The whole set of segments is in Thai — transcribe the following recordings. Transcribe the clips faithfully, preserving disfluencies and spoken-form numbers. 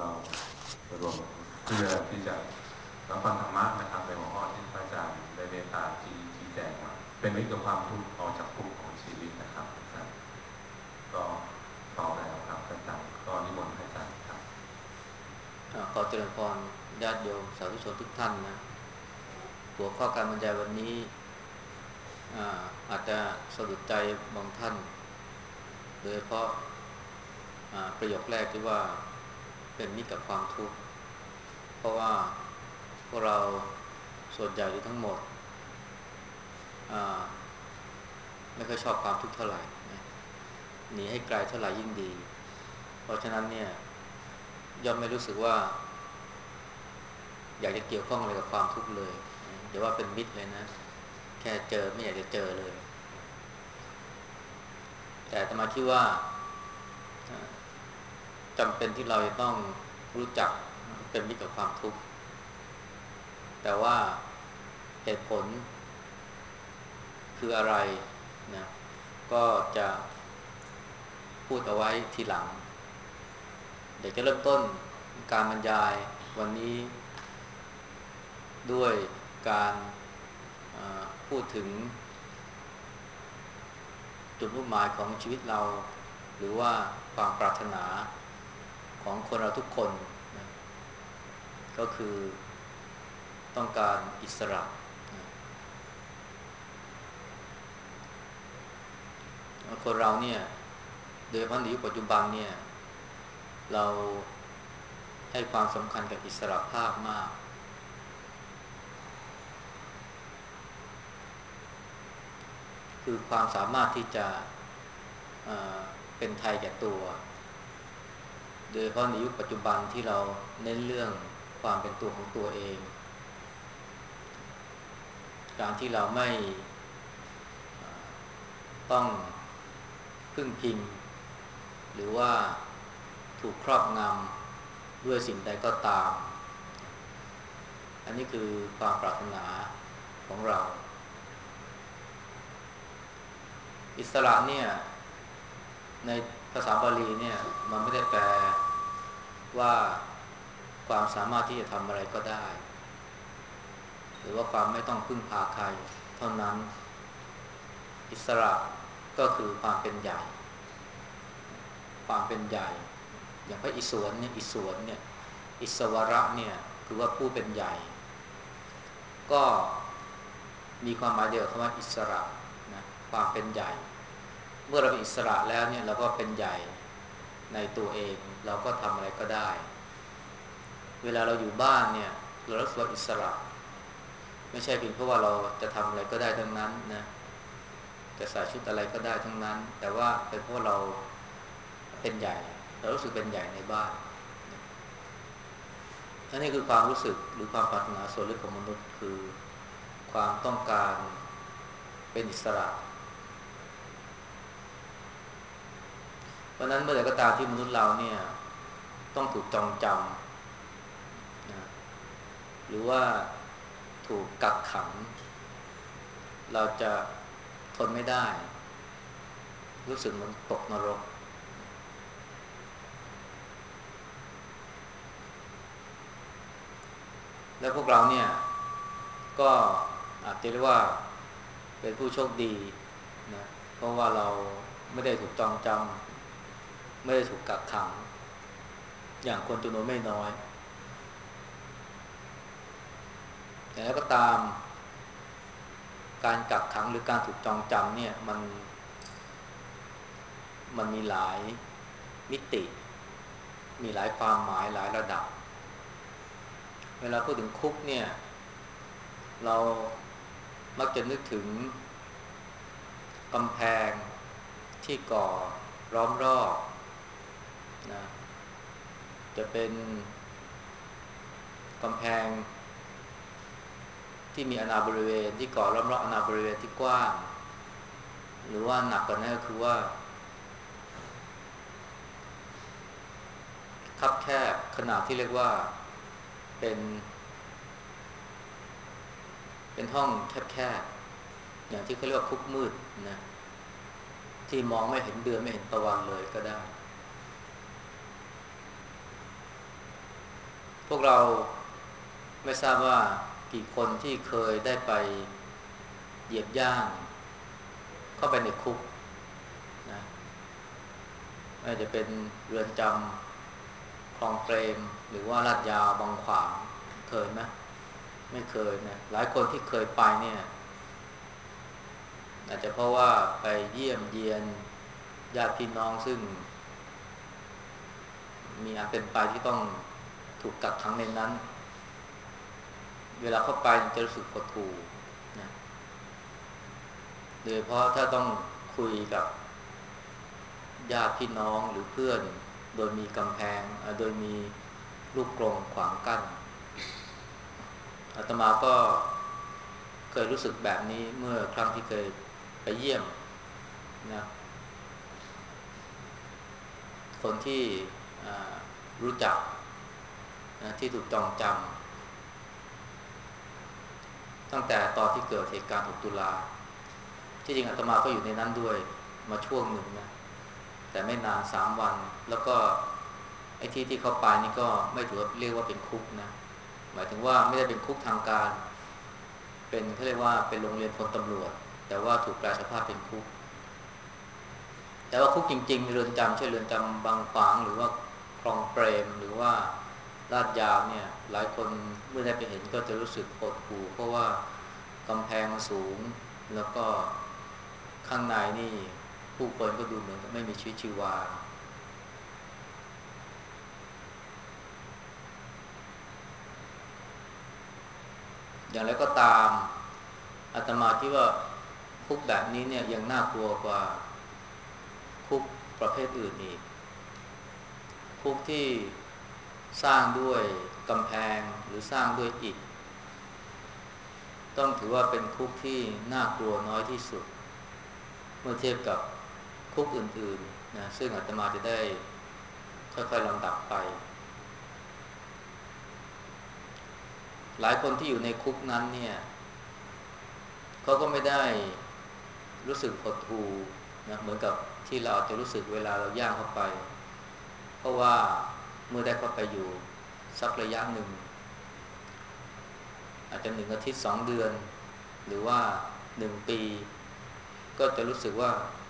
เรารวมเพื่อที่จะรับฟังธรรมะนะครับในหัวข้อที่พระอาจารย์ได้เมตตาที่ชี้แจงมาเป็นมิตรกับความทุกข์ออกจากทุกข์ของชีวิตนะครับอาจารย์ก็พร้อมแล้วครับอาจารย์ก็นิมนต์อาจารย์ครับขอเจริญพรญาติโยมสาธุชนทุกท่านนะหัวข้อการบรรยายวันนี้อาอาจจะสะดุดใจบางท่านโดยเฉพาะประโยคแรกที่ว่าเป็นมิตรกับความทุกข์เพราะว่าพวกเราส่วนใหญ่หรือทั้งหมดไม่ค่อยชอบความทุกข์เท่าไหร่นะหนีให้ไกลเท่าไหร่ยิ่งดีเพราะฉะนั้นเนี่ยย่อมไม่รู้สึกว่าอยากจะเกี่ยวข้องอะไรกับความทุกข์เลยเดี๋ยวว่าเป็นมิตรเลยนะแค่เจอไม่อยากจะเจอเลยแต่อาตมาคิดว่าจำเป็นที่เราจะต้องรู้จักเป็นมิตรกับความทุกข์แต่ว่าเหตุผลคืออะไรนะก็จะพูดเอาไว้ทีหลังเดี๋ยวจะเริ่มต้นการบรรยายวันนี้ด้วยการพูดถึงจุดมุ่งหมายของชีวิตเราหรือว่าความปรารถนาของคนเราทุกคนนะก็คือต้องการอิสระนะคนเราเนี่ยโดยเฉพาะในยุคปัจจุบันเนี่ยเราให้ความสำคัญกับอิสระภาพมากคือความสามารถที่จะเอ่อเป็นไทยแก่ตัวโดยเฉพาะในยุคปัจจุบันที่เราเน้นเรื่องความเป็นตัวของตัวเองการที่เราไม่ต้องพึ่งพิงหรือว่าถูกครอบงำด้วยสิ่งใดก็ตามอันนี้คือความปรารถนาของเราอิสระเนี่ยในภาษาบาลีเนี่ยมันไม่ได้แปลว่าความสามารถที่จะทำอะไรก็ได้หรือว่าความไม่ต้องพึ่งพาใครเท่านั้นอิสระก็คือความเป็นใหญ่ความเป็นใหญ่อย่างพระอิศวรเนี่ยอิศวรเนี่ยอิสวระเนี่ยคือว่าผู้เป็นใหญ่ก็มีความหมายเดียวกับคำว่าอิสระนะความเป็นใหญ่เมื่อเราเป็นอิสระแล้วเนี่ยเราก็เป็นใหญ่ในตัวเองเราก็ทำอะไรก็ได้เวลาเราอยู่บ้านเนี่ยเรารู้สึกว่าอิสระไม่ใช่เพียงเพราะว่าเราจะทำอะไรก็ได้ทั้งนั้นนะจะใส่ชุดอะไรก็ได้ทั้งนั้นแต่ว่าเป็นเพราะเราเป็นใหญ่เรารู้สึกเป็นใหญ่ในบ้านอันนี้คือความรู้สึกหรือความปรารถนาส่วนลึกของมนุษย์คือความต้องการเป็นอิสระเพราะนั้นเมื่อไหร่ก็ตามที่มนุษย์เราเนี่ยต้องถูกจองจำนะหรือว่าถูกกักขังเราจะทนไม่ได้รู้สึกเหมือนตกนรกแล้วพวกเราเนี่ยก็อาจจะเรียกว่าเป็นผู้โชคดีนะเพราะว่าเราไม่ได้ถูกจองจำไม่ได้ถูกกักขังอย่างคนจำนวนไม่น้อยแต่แล้วก็ตามการกักขังหรือการถูกจองจำเนี่ยมันมันมีหลายมิติมีหลายความหมายหลายระดับเวลาพูดถึงคุกเนี่ยเรามักจะนึกถึงกำแพงที่ก่อล้อมรอบนะจะเป็นกำแพงที่มีอาณาบริเวณที่ก่อล้อมรอบอาณาบริเวณที่กว้างหรือว่าหนักกว่านั้นก็คือว่าคับแคบขนาดที่เรียกว่าเป็นเป็นห้องแคบๆอย่างที่เขาเรียกว่าคุกมืดนะที่มองไม่เห็นเดือนไม่เห็นตะวันเลยก็ได้พวกเราไม่ทราบว่ากี่คนที่เคยได้ไปเหยียบย่างเข้าไปในคุกนะไม่ว่าจะเป็นเรือนจำคลองเปรมหรือว่าลาดยาวบางขวางเคยไหมไม่เคยนะหลายคนที่เคยไปเนี่ยอาจจะเพราะว่าไปเยี่ยมเยียนญาติพี่น้องซึ่งมีอันเป็นไปที่ต้องถูกกักขังในนั้นเวลาเข้าไปจะรู้สึกหดหู่นะโดยเฉพาะถ้าต้องคุยกับญาติพี่น้องหรือเพื่อนโดยมีกำแพงโดยมีลูกกรงขวางกั้นอาตมาก็เคยรู้สึกแบบนี้เมื่อครั้งที่เคยไปเยี่ยมนะคนที่รู้จักนะที่ถูกจองจำตั้งแต่ตอนที่เกิดเหตุการณ์หกตุลาที่จริงอาตมาก็อยู่ในนั้นด้วยมาช่วงหนึ่งนะแต่ไม่นานสามวันแล้วก็ไอ้ที่ที่เขาไปนี่ก็ไม่ถือว่าเรียกว่าเป็นคุกนะหมายถึงว่าไม่ได้เป็นคุกทางการเป็นเขาเรียกว่าเป็นโรงเรียนพลตำรวจแต่ว่าถูกแปลสภาพเป็นคุกแต่ว่าคุกจริงๆเรือนจำเช่นเรือนจำบางขวางหรือว่าคลองเปรมหรือว่าลาดยาวเนี่ยหลายคนเมื่อได้ไปเห็นก็จะรู้สึกหดหู่เพราะว่ากำแพงสูงแล้วก็ข้างในนี่ผู้คนก็ดูเหมือนกับไม่มีชีวิตชีวาอย่างไรก็ตามอาตมาคิดว่าคุกแบบนี้เนี่ยยังน่ากลัวกว่าคุกประเภทอื่นอีกคุกที่สร้างด้วยกำแพงหรือสร้างด้วยอิฐต้องถือว่าเป็นคุกที่น่ากลัวน้อยที่สุดเมื่อเทียบกับคุกอื่นๆนะซึ่งอาตมาจะได้ค่อยๆลำดับไปหลายคนที่อยู่ในคุกนั้นเนี่ยเขาก็ไม่ได้รู้สึกหดหู่นะเหมือนกับที่เราอาจจะรู้สึกเวลาเราย่างเข้าไปเพราะว่าเมื่อได้เข้าไปอยู่สักระยะหนึ่งอาจจะหนึ่งอาทิตย์สองเดือนหรือว่าหนึ่งปีก็จะรู้สึกว่า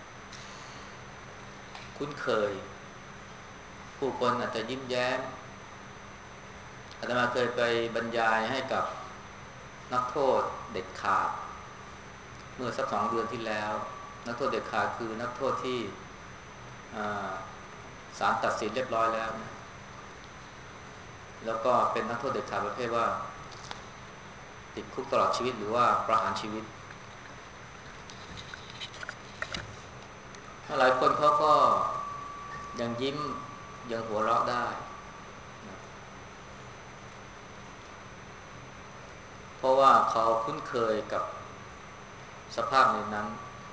คุ้นเคยผู้คนอาจจะยิ้มแย้มอาตมาเคยไปบรรยายให้กับนักโทษเด็ดขาดเมื่อสักสองเดือนที่แล้วนักโทษเด็ดขาดคือนักโทษที่ศาลตัดสินเรียบร้อยแล้วนะแล้วก็เป็นนักโทษเด็ดขาดประเภทว่าติดคุกตลอดชีวิตหรือว่าประหารชีวิตหลายคนเขาก็ยังยิ้มยังหัวเราะได้นะเพราะว่าเขาคุ้นเคยกับสภาพในนั้น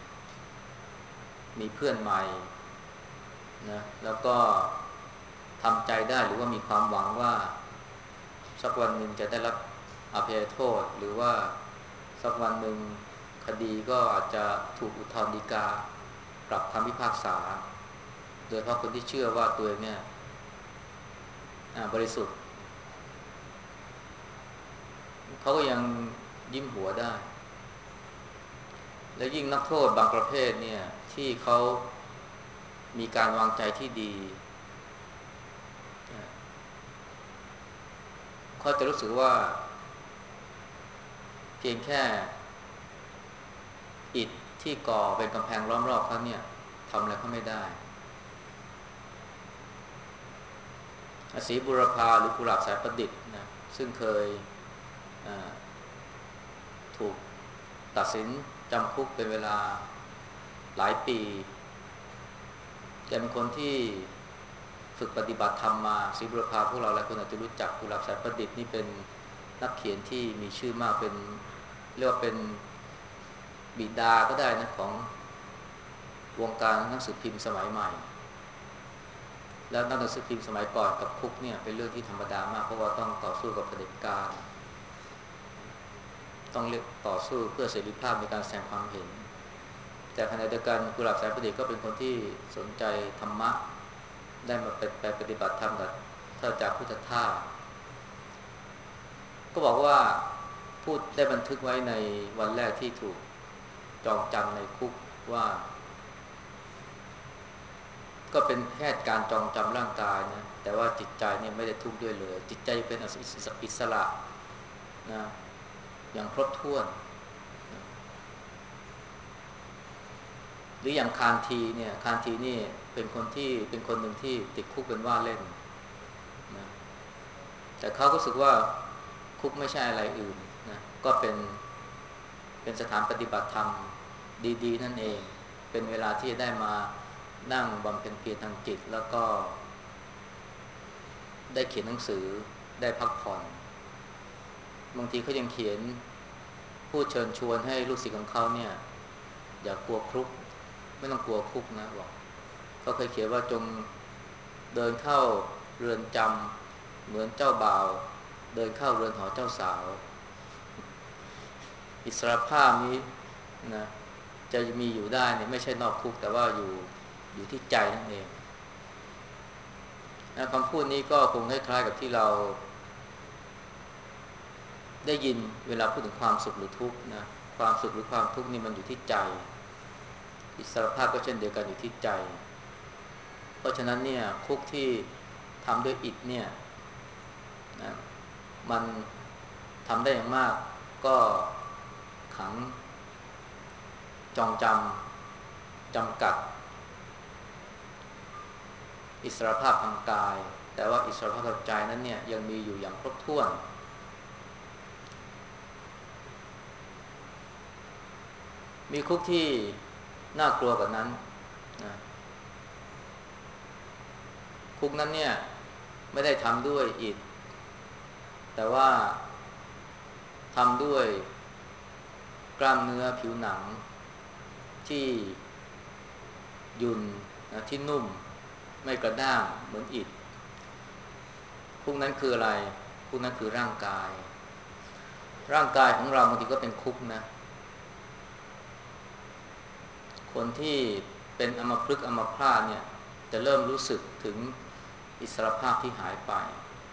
มีเพื่อนใหม่นะแล้วก็ทำใจได้หรือว่ามีความหวังว่าสักวันหนึ่งจะได้รับอภัยโทษหรือว่าสักวันหนึ่งคดีก็อาจจะถูกอุทธรณ์ฎีกาปรับคำพิพากษาโดยเฉพาะคนที่เชื่อว่าตัวเองเนี่ยบริสุทธิ์เขาก็ยังยิ้มหัวได้และยิ่งนักโทษบางประเภทเนี่ยที่เขามีการวางใจที่ดีเขาจะรู้สึกว่าเพียงแค่อิฐที่ก่อเป็นกำแพงล้อมรอบเขาเนี่ยทำอะไรเขาไม่ได้ศรีบุรพาหรือกุหลาบสายประดิษฐ์นะซึ่งเคยถูกตัดสินจำคุกเป็นเวลาหลายปีแกเป็นคนที่ฝึกปฏิบัติธรรมมาศรีบุรพาพวกเราหลายคนอาจจะรู้จักกุหลาบสายประดิษฐ์นี่เป็นนักเขียนที่มีชื่อมากเป็นเรียกว่าเป็นบิดาก็ได้นะของวงการหนังสือพิมพ์สมัยใหม่แล้วหนังสือพิมพ์สมัยก่อนกับคุกเนี่ยเป็นเรื่องที่ธรรมดามากเพราะว่าต้องต่อสู้กับเผด็จการต้องเรียกต่อสู้เพื่อเสรีภาพในการแสดงความเห็นแต่ขณะเดียวกันกุหลาบสายประดิษฐ์ก็เป็นคนที่สนใจธรรมะได้มาไปปฏิบัติธรรมกับท่านอาจารย์พุทธทาสก็บอกว่าพูดได้บันทึกไว้ในวันแรกที่ถูกจองจำในคุกว่าก็เป็นแค่การจองจำร่างกายนะแต่ว่าจิตใจเนี่ยไม่ได้ทุกข์ด้วยเลยจิตใจเป็นอิสระนะอย่างครบถ้วนนะหรืออย่างคานทีเนี่ยคานทีนี่เป็นคนที่เป็นคนหนึ่งที่ติดคุกเป็นว่าเล่นนะแต่เขาก็รู้สึกว่าคุกไม่ใช่อะไรอื่นนะก็เป็นเป็นสถานปฏิบัติธรรมดีๆนั่นเองเป็นเวลาที่จะได้มานั่งบำเพ็ญเพียรทางจิตแล้วก็ได้เขียนหนังสือได้พักผ่อนบางทีเขายังเขียนพูดเชิญชวนให้ลูกศิษย์ของเขาเนี่ยอย่ากลัวคุกไม่ต้องกลัวคุกนะบอกเขาเคยเขียนว่าจงเดินเข้าเรือนจำเหมือนเจ้าบ่าวเดินเข้าเรือนหอเจ้าสาวอิสรภาพนี้นะจะมีอยู่ได้เนี่ยไม่ใช่นอกคุกแต่ว่าอยู่อยู่ที่ใจนั่นเองนะคำพูดนี้ก็คงคล้ายๆกับที่เราได้ยินเวลาพูดถึงความสุขหรือทุกข์นะความสุขหรือความทุกข์นี่มันอยู่ที่ใจอิสรภาพก็เช่นเดียวกันอยู่ที่ใจเพราะฉะนั้นเนี่ยคุกที่ทำด้วยอิฐเนี่ยนะมันทำได้อย่างมากก็ขังจองจำจำกัดอิสรภาพทางกายแต่ว่าอิสรภาพทางใจนั้นเนี่ยยังมีอยู่อย่างครบถ้วนมีคุกที่น่ากลัวกว่านั้นนะคุกนั้นเนี่ยไม่ได้ทำด้วยอิฐแต่ว่าทำด้วยกล้ามเนื้อผิวหนังที่ยุ่นนะที่นุ่มไม่กระด้างเหมือนอิฐคุกนั้นคืออะไรคุกนั้นคือร่างกายร่างกายของเราบางทีก็เป็นคุกนะคนที่เป็นอัมพฤกษ์อัมพาตเนี่ยจะเริ่มรู้สึกถึงอิสรภาพที่หายไป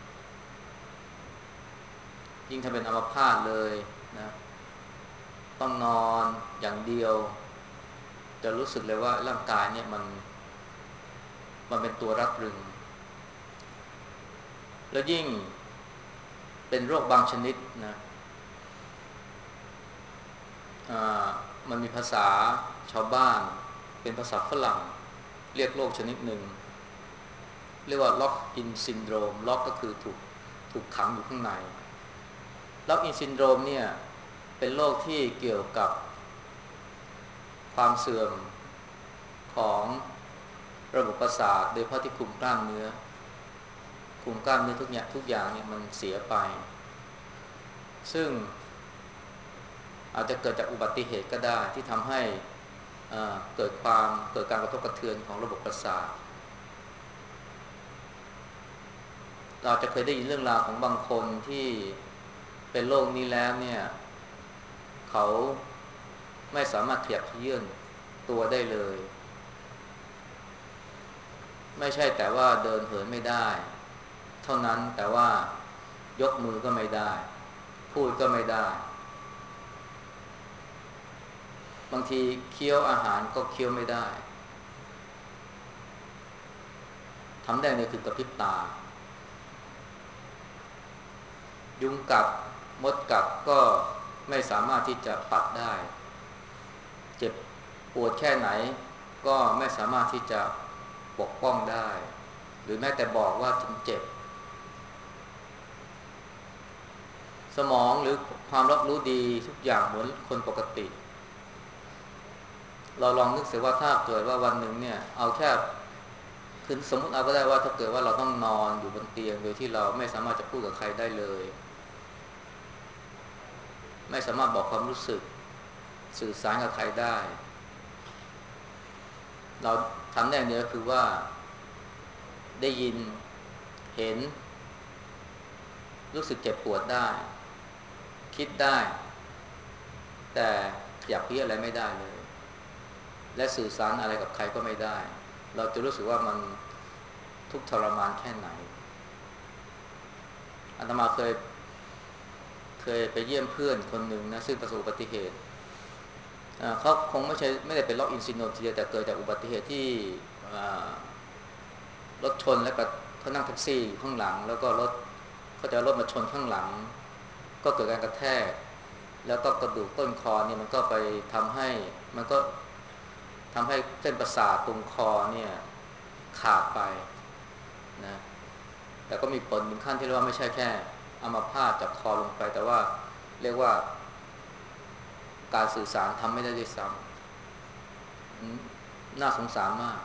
ยิ่งถ้าเป็นอัมพาตเลยนะต้องนอนอย่างเดียวจะรู้สึกเลยว่าร่างกายเนี่ยมันมันเป็นตัวรัดรึงแล้วยิ่งเป็นโรคบางชนิดนะมันมีภาษาชาวบ้านเป็นภาษาฝรั่งเรียกโรคชนิดหนึ่งเรียกว่า lock in syndrome lock ก็คือถูกถูกขังอยู่ข้างใน lock in syndrome เนี่ยเป็นโรคที่เกี่ยวกับความเสื่อมของระบบประสาทโดยเฉพาะที่กลุ่มกล้ามเนื้อกลุ่มกล้ามเนื้อทุกอย่างทุกอย่างเนี่ยมันเสียไปซึ่งอาจจะเกิดจากอุบัติเหตุก็ได้ที่ทำให้เกิดความเกิดการกระทบกระเทือนของระบบประสาทเราจะเคยได้ยินเรื่องราวของบางคนที่เป็นโรคนี้แล้วเนี่ยเขาไม่สามารถขยับเขยื้อนตัวได้เลยไม่ใช่แต่ว่าเดินเหินไม่ได้เท่านั้นแต่ว่ายกมือก็ไม่ได้พูดก็ไม่ได้บางทีเคี้ยวอาหารก็เคี้ยวไม่ได้ทำได้เนี่ยคือกระพริบตายุงกัดมดกัดก็ไม่สามารถที่จะปัดได้เจ็บปวดแค่ไหนก็ไม่สามารถที่จะปกป้องได้หรือแม้แต่บอกว่าถึงเจ็บสมองหรือความรับรู้ดีทุกอย่างเหมือนคนปกติเราลองนึกเสียว่าถ้าเกิดว่าวันหนึ่งเนี่ยเอาแค่คือสมมติเอาก็ได้ว่าถ้าเกิดว่าเราต้องนอนอยู่บนเตียงโดยที่เราไม่สามารถจะพูดกับใครได้เลยไม่สามารถบอกความรู้สึกสื่อสารกับใครได้เราทำได้อย่างเดียวคือว่าได้ยินเห็นรู้สึกเจ็บปวดได้คิดได้แต่อยากเพี้ยอะไรไม่ได้เลยและสื่อสารอะไรกับใครก็ไม่ได้เราจะรู้สึกว่ามันทุกข์ทรมานแค่ไหนอาตมาเคยเคยไปเยี่ยมเพื่อนคนหนึ่งนะซึ่งประสบอุบัติเหตุเขาคงไม่ใช่ไม่ได้เป็นล็อกอินซินโดรมทีเดียวแต่เกิดจากอุบัติเหตุที่รถชนแล้วก็เขานั่งแท็กซี่อยู่ข้างหลังแล้วก็รถเขาจะรถมาชนข้างหลังก็เกิดการกระแทกแล้วก็กระดูกต้นคอเนี่ยมันก็ไปทำให้มันก็ทำให้เส้นประสาทตรงคอเนี่ยขาดไปนะแต่ก็มีผลถึงขั้นที่เรียกว่าไม่ใช่แค่อัมพาตจากคอลงไปแต่ว่าเรียกว่าการสื่อสารทำไม่ได้ด้วยซ้ำน่าสงสารมาก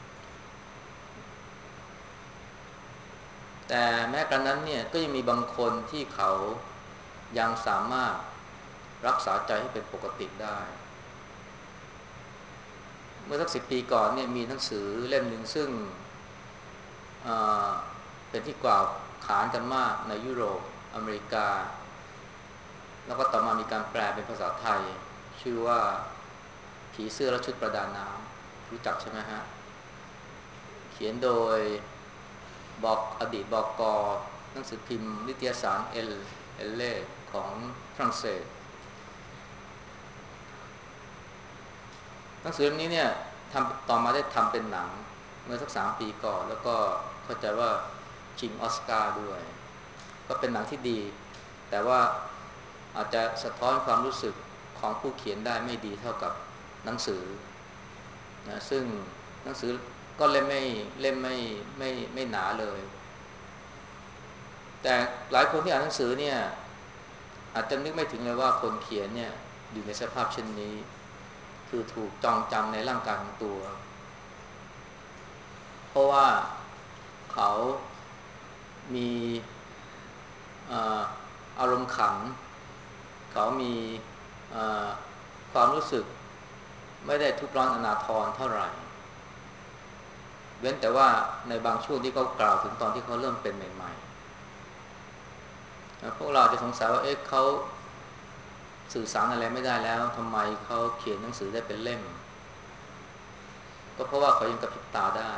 แต่แม้กระนั้นเนี่ยก็ยังมีบางคนที่เขายังสามารถรักษาใจให้เป็นปกติได้เมื่อสักสิบปีก่อนเนี่ยมีหนังสือเล่มหนึ่งซึ่งเป็นที่กล่าวขานกันมากในยุโรปอเมริกาแล้วก็ต่อมามีการแปลเป็นภาษาไทยชื่อว่าผีเสื้อและชุดประดาน้ำรู้จักใช่ไหมฮะเขียนโดยบอกอดีตบอกกหนังสือพิมพ์นิตยสารเอลเอลเล่ของฝรั่งเศสหนังสือเล่มนี้เนี่ยทำต่อมาได้ทำเป็นหนังเมื่อสักสามปีก่อนแล้วก็เข้าใจว่าชิงออสการ์ด้วยก็เป็นหนังที่ดีแต่ว่าอาจจะสะท้อนความรู้สึกของผู้เขียนได้ไม่ดีเท่ากับหนังสือนะซึ่งหนังสือก็เล่มไม่เล่มไม่ไม่ไม่หนาเลยแต่หลายคนที่อ่านหนังสือเนี่ยอาจจะนึกไม่ถึงเลยว่าคนเขียนเนี่ยอยู่ในสภาพเช่นนี้คือถูกจองจำในร่างกายของตัวเพราะว่าเขามีอารมณ์ขันเขามีความรู้สึกไม่ได้ทุกข์ร้อนอนาถรเท่าไหร่เว้นแต่ว่าในบางช่วงที่เขากล่าวถึงตอนที่เขาเริ่มเป็นใหม่ๆพวกเราจะสงสัยว่าเอ๊ะเขาสื่อสารอะไรไม่ได้แล้วทำไมเขาเขียนหนังสือได้เป็นเล่มก็เพราะว่าเขายังกระพริบตาได้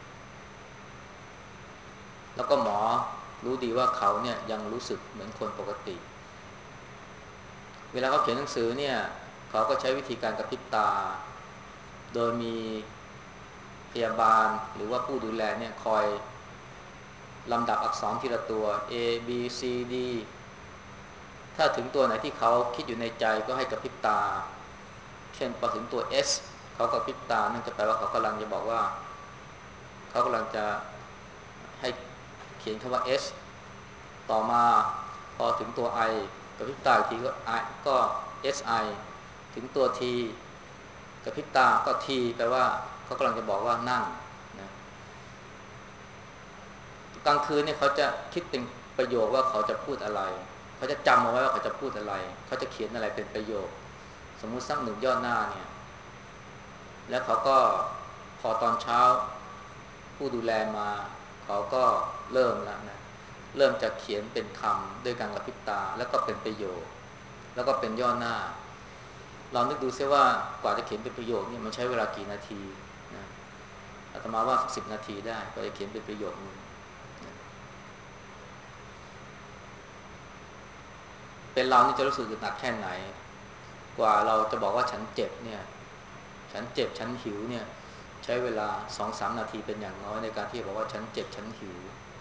แล้วก็หมอรู้ดีว่าเขาเนี่ยยังรู้สึกเหมือนคนปกติเวลาเขาเขียนหนังสือเนี่ยเขาก็ใช้วิธีการกระพริบตาโดยมีพยาบาลหรือว่าผู้ดูแลเนี่ยคอยลำดับอักษรทีละตัว A B C D ถ้าถึงตัวไหนที่เขาคิดอยู่ในใจก็ให้กระพริบตาเช่นพอถึงตัว S เขากระพริบตานั่นจะแปลว่าเขากำลังจะบอกว่าเขากำลังจะให้เขียนคำว่า S ต่อมาพอถึงตัว I กระพริบตาอีกทีก็ I ก็ เอส ไอ ถึงตัว T กระพริบตาก็ T แปลว่าเขากำลังจะบอกว่านั่งนะกลางคืนเนี่ยเขาจะคิดเป็นประโยคว่าเขาจะพูดอะไรเขาจะจำเอาไว้ว่าเขาจะพูดอะไรเขาจะเขียนอะไรเป็นประโยคสมมุติสักหนึ่งย่อหน้าเนี่ยแล้วเขาก็พอตอนเช้าผู้ดูแลมาเขาก็เริ่มแล้วนะเริ่มจะเขียนเป็นคำด้วยการกระพริบตาแล้วก็เป็นประโยคแล้วก็เป็นย่อหน้าเรานึกดูซิว่ากว่าจะเขียนเป็นประโยคเนี่ยมันใช้เวลากี่นาทีนะอาตมาว่าสักสิบนาทีได้กว่าจะเขียนเป็นประโยคนึงเป็นเรานี่จะรู้สึกหนักแค่ไหนกว่าเราจะบอกว่าฉันเจ็บเนี่ยฉันเจ็บฉันหิวเนี่ยใช้เวลา สองถึงสาม นาทีเป็นอย่างน้อยในการที่จะบอกว่าฉันเจ็บฉันหิว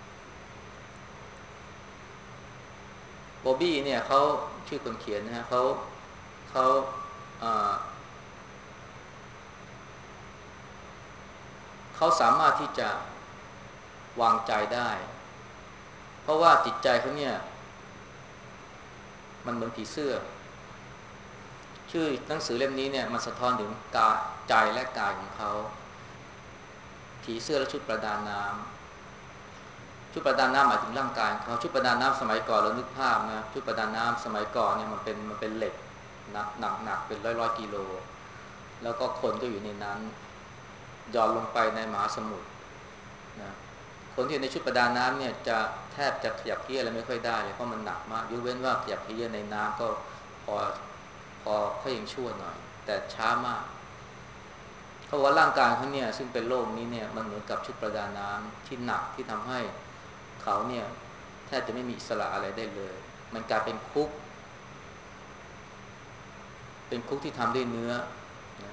โบบี้เนี่ยเขาชื่อคนเขียนนะฮะเขาเขาเขาสามารถที่จะวางใจได้เพราะว่าจิตใจเขาเนี่ยมันเหมือนผีเสื้อชื่อหนังสือเล่มนี้เนี่ยมันสะท้อนถึงกายใจและกายของเขาผีเสื้อและชุดประดาน้ำชุดประดาน้ำหมายถึงร่างกายเขาชุดประดาน้ำสมัยก่อนเรานึกภาพนะชุดประดาน้ำสมัยก่อนเนี่ยมันเป็นมันเป็นเหล็กหนักหนักหนักเป็นร้อยร้อยกิโลแล้วก็คนก็อยู่ในนั้นหย่อนลงไปในมหาสมุทรนะคนที่อยู่ในชุดประดาน้ำเนี่ยจะแทบจะขยับเขยื้อนอะไรไม่ค่อยได้เลยเพราะมันหนักมากยกเว้นว่าขยับเขยื้อนในน้ำก็พอพอเขายังชั่วหน่อยแต่ช้ามากเขาบอกว่าร่างกายเขาเนี่ยซึ่งเป็นโลกนี้เนี่ยมันเหมือนกับชุดประดาน้ำที่หนักที่ทำให้เขาเนี่ยแทบจะไม่มีอิสระอะไรได้เลยมันกลายเป็นคุกเป็นคุกที่ทำด้วยเนื้อนะ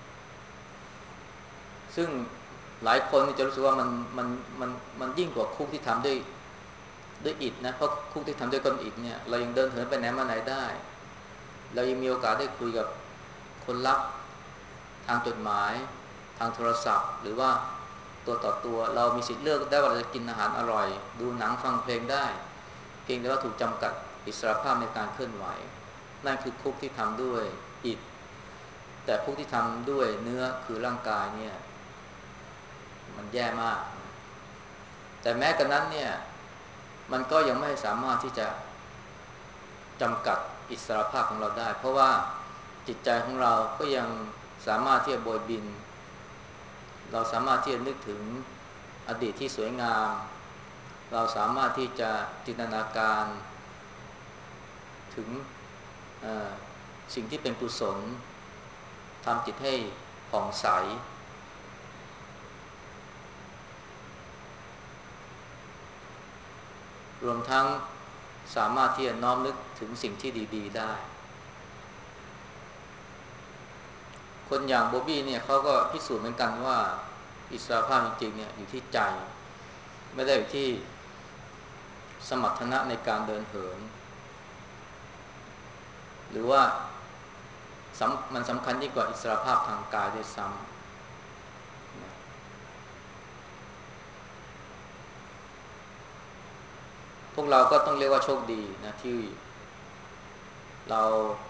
ซึ่งหลายคนจะรู้สึกว่ามันมันมันมันยิ่งกว่าคุกที่ทำด้วยด้วยอิฐนะเพราะคุกที่ทำด้วยก้อนอิฐเนี่ยเรายังเดินเหินไปไหนมาไหนได้เรายังมีโอกาสได้คุยกับคนรักทางจดหมายทางโทรศัพท์หรือว่าตัวต่อตัวเรามีสิทธิ์เลือกได้ว่าเราจะกินอาหารอร่อยดูหนังฟังเพลงได้เพียงแต่ว่าถูกจำกัดอิสรภาพในการเคลื่อนไหวนั่นคือคุกที่ทำด้วยอิฐแต่คุกที่ทำด้วยเนื้อคือร่างกายเนี่ยมันแย่มากแต่แม้กระนั้นเนี่ยมันก็ยังไม่สามารถที่จะจำกัดอิสรภาพของเราได้เพราะว่าจิตใจของเราก็ยังสามารถที่จะโบยบินเราสามารถที่จะนึกถึงอดีตที่สวยงามเราสามารถที่จะจินตนาการถึงสิ่งที่เป็นกุศลทำจิตให้ผ่องใสรวมทั้งสามารถที่จะน้อมนึกถึงสิ่งที่ดีๆได้คนอย่างโบบี้เนี่ยเขาก็พิสูจน์เหมือนกันว่าอิสรภาพจริงๆเนี่ยอยู่ที่ใจไม่ได้อยู่ที่สมรรถนะในการเดินเหินหรือว่ามันสำคัญยิ่งกว่าอิสรภาพทางกายด้วยซ้ำพวกเราก็ต้องเรียกว่าโชคดีนะที่เรา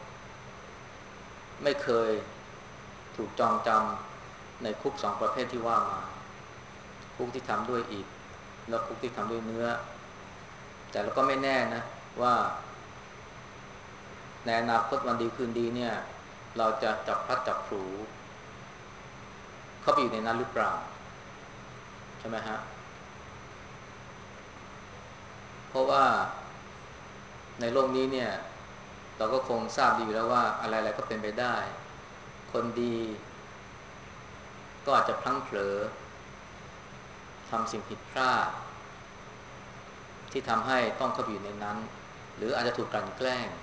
ไม่เคยถูกจองจำในคุกสองประเภทที่ว่ามาคุกที่ทำด้วยอิฐแล้วคุกที่ทำด้วยเนื้อแต่เราก็ไม่แน่นะว่าในอนาคตวันดีคืนดีเนี่ยเราจะจับพลัดจับผลูเข้าไปอยู่ในนั้นหรือเปล่าใช่ไหมฮะเพราะว่าในโลกนี้เนี่ยเราก็คงทราบดีอยู่แล้วว่าอะไรๆก็เป็นไปได้คนดีก็อาจจะพลั้งเผลอทำสิ่งผิดพลาดที่ทำให้ต้องเข้าไปอยู่ในนั้นหรืออาจจะถูกกลั่นแกล้ง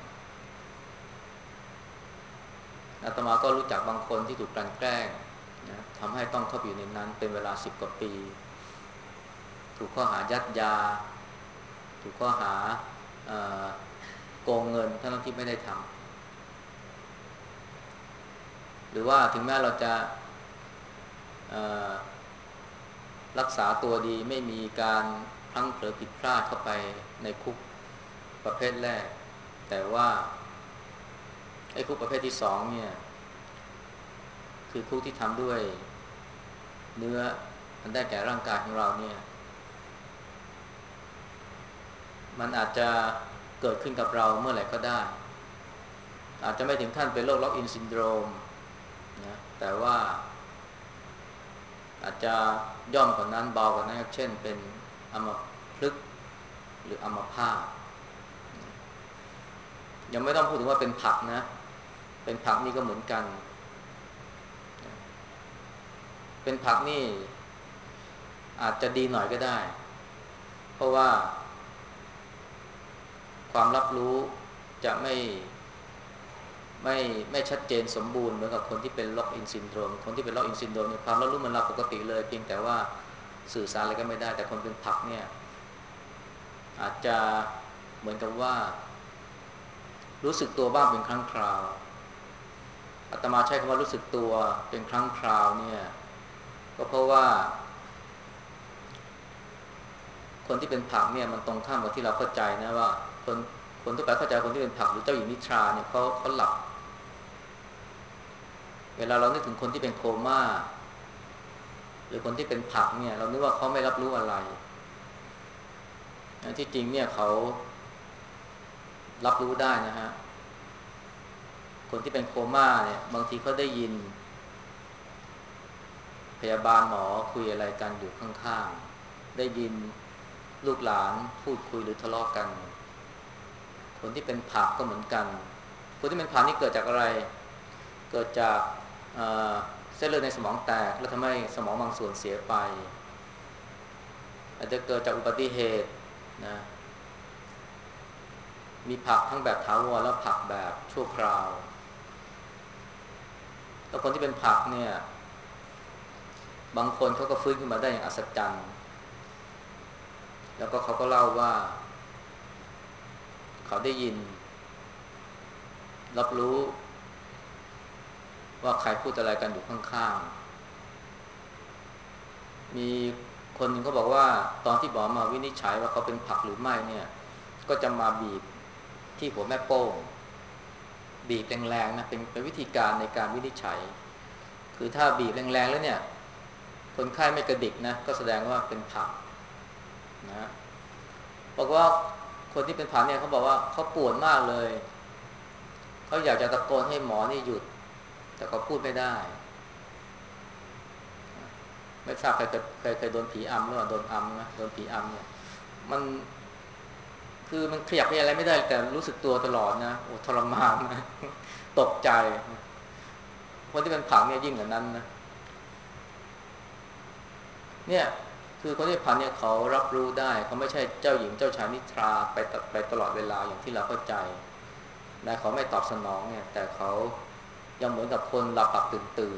อาตมาก็รู้จักบางคนที่ถูกกลั่นแกล้งนะทำให้ต้องเข้าไปอยู่ในนั้นเป็นเวลาสิบกว่าปีถูกข้อหายัดยาถูกข้อหาโกงเงินทั้งที่ไม่ได้ทำหรือว่าถึงแม้เราจะรักษาตัวดีไม่มีการพลั้งเผลอผิดพลาดเข้าไปในคุกประเภทแรกแต่ว่าไอ้คุกประเภทที่สองเนี่ยคือคุกที่ทำด้วยเนื้อมันได้แก่ร่างกายของเราเนี่ยมันอาจจะเกิดขึ้นกับเราเมื่อไหร่ก็ได้อาจจะไม่ถึงขั้นเป็นโรคล็อกอินซินโดรมนะแต่ว่าอาจจะย่อมกว่านั้นเบากว่านั้นเช่นเป็นอัมพฤกษ์หรืออัมพาตยังไม่ต้องพูดถึงว่าเป็นผักนะเป็นผักนี่ก็เหมือนกันเป็นผักนี่อาจจะดีหน่อยก็ได้เพราะว่าความรับรู้จะไม่ไม่ไม่ชัดเจนสมบูรณ์เหมือนกับคนที่เป็นล็อกอินซินโดรมคนที่เป็นล็อกอินซินโดรมเนี่ยความรับรู้มันรับปกติเลยเพียงแต่ว่าสื่อสารอะไรก็ไม่ได้แต่คนเป็นผักเนี่ยอาจจะเหมือนกับว่ารู้สึกตัวบ้างเป็นครั้งคราวอาตมาใช้คำว่ารู้สึกตัวเป็นครั้งคราวเนี่ยก็เพราะว่าคนที่เป็นผักเนี่ยมันตรงข้ามกับที่เราเข้าใจนะว่าคนคนทั่วไปเข้าใจคนที่เป็นผักหรือเจ้าหญิงนิทราเนี่ยเขาเขาหลับเวลาเรานึกถึงคนที่เป็นโคม่าหรือคนที่เป็นผักเนี่ยเรานึกว่าเขาไม่รับรู้อะไรที่จริงเนี่ยเขารับรู้ได้นะฮะคนที่เป็นโคม่าเนี่ยบางทีเขาได้ยินพยาบาลหมอคุยอะไรกันอยู่ข้างๆได้ยินลูกหลานพูดคุยหรือทะเลาะกันคนที่เป็นผักก็เหมือนกันคนที่เป็นผักนี่เกิดจากอะไรเกิดจากเส้นเลือดในสมองแตกแล้วทำให้สมองบางส่วนเสียไปอาจจะเกิดจากอุบัติเหตุนะมีผักทั้งแบบถาวรและผักแบบชั่วคราวแล้วคนที่เป็นผักเนี่ยบางคนเขาก็ฟื้นขึ้นมาได้อย่างอัศจรรย์แล้วก็เขาก็เล่าว่าเขาได้ยินรับรู้ว่าใครพูดอะไรกันอยู่ข้างๆมีคนหนึ่งเขาบอกว่าตอนที่หมอมาวินิจฉัยว่าเขาเป็นผักหรือไม่เนี่ยก็จะมาบีบที่หัวแม่โป้งบีบแรงๆนะเป็นเป็นวิธีการในการวินิจฉัยคือถ้าบีบแรงๆแล้วเนี่ยคนไข้ไม่กระดิกนะก็แสดงว่าเป็นผักนะบอกว่าคนที่เป็นผักเนี่ยเขาบอกว่าเขาปวดมากเลยเขาอยากจะตะโกนให้หมอนี่หยุดแต่เขาพูดไม่ได้ไม่ทราบใครเคยเคยเคยโดนผีอำหรือเปล่าโดนอำนะโดนผีอำเนี่ยมันคือมันขยับอะไรไม่ได้แต่รู้สึกตัวตลอดนะโอ้ทรมานนะตกใจคนที่เป็นผักเนี่ยยิ่งกว่านั้นนะเนี่ยคือคนที่ผักเนี่ยเขารับรู้ได้เขาไม่ใช่เจ้าหญิงเจ้าชายนิทราไปไปตลอดเวลาอย่างที่เราเข้าใจนะเขาไม่ตอบสนองเนี่ยแต่เขายังเหมือนกับคนหลับหลับตื่นตื่น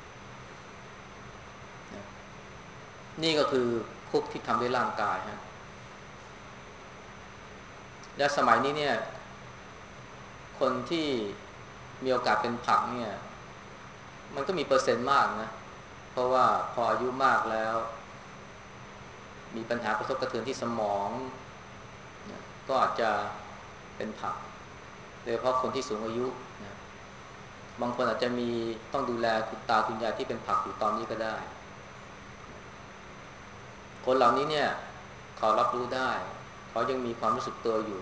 นี่ก็คือคุกที่ทำด้วยร่างกายฮะและสมัยนี้เนี่ยคนที่มีโอกาสเป็นผักเนี่ยมันก็มีเปอร์เซ็นต์มากนะเพราะว่าพออายุมากแล้วมีปัญหากระทบกระเทือนที่สมองนะก็อาจจะเป็นผักโดยเฉพาะคนที่สูงอายุนะบางคนอาจจะมีต้องดูแลคุณตาคุณยายที่เป็นผักอยู่ตอนนี้ก็ได้คนเหล่านี้เนี่ยเขารับรู้ได้เขายังมีความรู้สึกตัวอยู่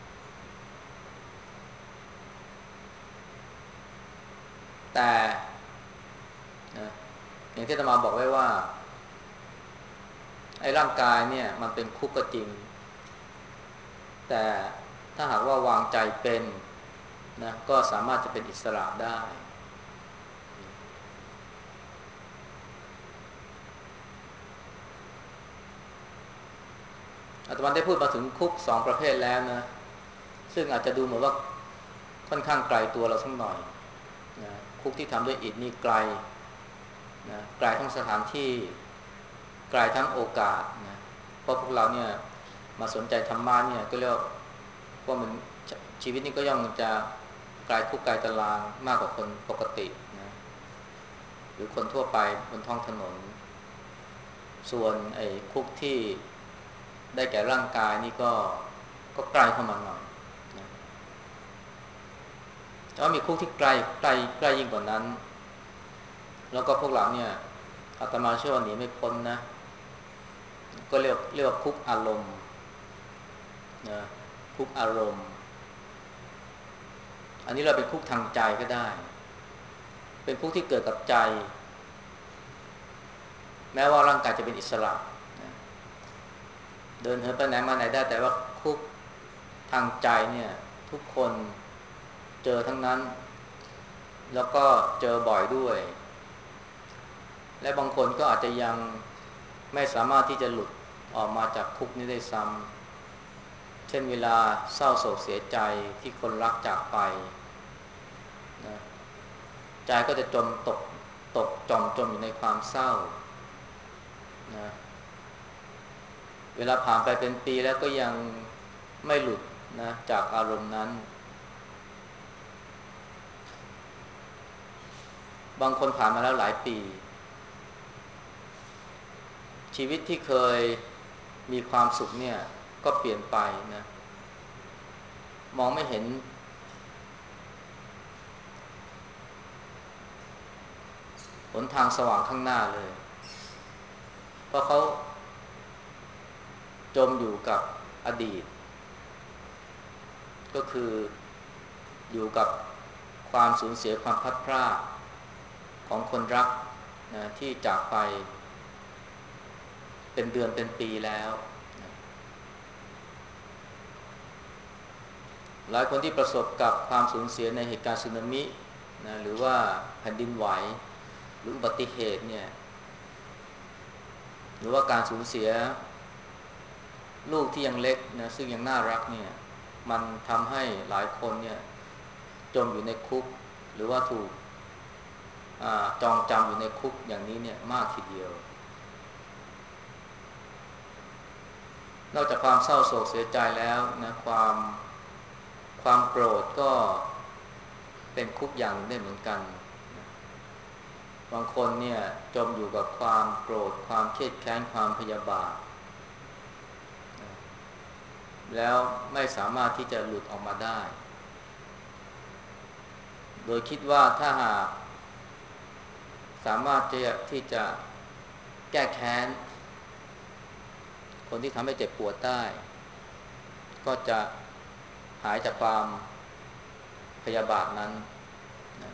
แต่นะอย่างที่อาตมาบอกไว้ว่าไอ้ร่างกายเนี่ยมันเป็นคุกก็จริงแต่ถ้าหากว่าวางใจเป็นนะก็สามารถจะเป็นอิสระได้อาตมาได้พูดมาถึงคุกสองประเภทแล้วนะซึ่งอาจจะดูเหมือนว่าค่อนข้างไกลตัวเราสักหน่อยนะคุกที่ทำด้วยอิฐนี่ไกลนะไกลทั้งสถานที่ไกลทั้งโอกาสนะเพราะพวกเราเนี่ยมาสนใจธรรมะเนี่ยก็เรียกว่ามันชีวิตนี้ก็ย่อมจะไกลคุกไกลตารางมากกว่าคนปกตินะหรือคนทั่วไปบนท้องถนนส่วนไอ้คุกที่ได้แก่ร่างกายนี่ก็ก็ไกลเข้ามาหน่อยนะแต่ว่ามีคุกที่ไกลไกลใกล้ยิ่งกว่านั้นแล้วก็พวกเราเนี่ยอาตมาเชื่อว่าหนีไม่พ้นนะก็เรียกเรียกว่าคุกอารมณ์นะคุกอารมณ์อันนี้เราเป็นคุกทางใจก็ได้เป็นคุกที่เกิดกับใจแม้ว่าร่างกายจะเป็นอิสระนะเดินเหินไปไหนมาไหนได้แต่ว่าคุกทางใจเนี่ยทุกคนเจอทั้งนั้นแล้วก็เจอบ่อยด้วยและบางคนก็อาจจะยังไม่สามารถที่จะหลุดออกมาจากคุกนี้ได้ซ้ำเช่นเวลาเศร้าโศกเสียใจที่คนรักจากไปนะใจก็จะจมตกตกจมจมอยู่ในความเศร้านะเวลาผ่านไปเป็นปีแล้วก็ยังไม่หลุดนะจากอารมณ์นั้นบางคนผ่านมาแล้วหลายปีชีวิตที่เคยมีความสุขเนี่ยก็เปลี่ยนไปนะมองไม่เห็นหนทางสว่างข้างหน้าเลยเพราะเขาจมอยู่กับอดีตก็คืออยู่กับความสูญเสียความพลัดพรากของคนรักนะที่จากไปเป็นเดือนเป็นปีแล้วนะหลายคนที่ประสบกับความสูญเสียในเหตุการณ์สึนามินะหรือว่าแผ่นดินไหวหรืออุบัติเหตุเนี่ยหรือว่าการสูญเสียลูกที่ยังเล็กนะซึ่งยังน่ารักเนี่ยมันทำให้หลายคนเนี่ยจมอยู่ในคุกหรือว่าถูกจองจำอยู่ในคุกอย่างนี้เนี่ยมากทีเดียวนอกจากความเศร้าโศกเสียใจแล้วนะความความโกรธก็เป็นคุกอย่างได้เหมือนกันบางคนเนี่ยจมอยู่กับความโกรธความเครียดแค้นความพยาบาทแล้วไม่สามารถที่จะหลุดออกมาได้โดยคิดว่าถ้าหากสามารถที่จะที่จะแก้แค้นคนที่ทำให้เจ็บปวดได้ก็จะหายจากความพยาบาทนั้นนะ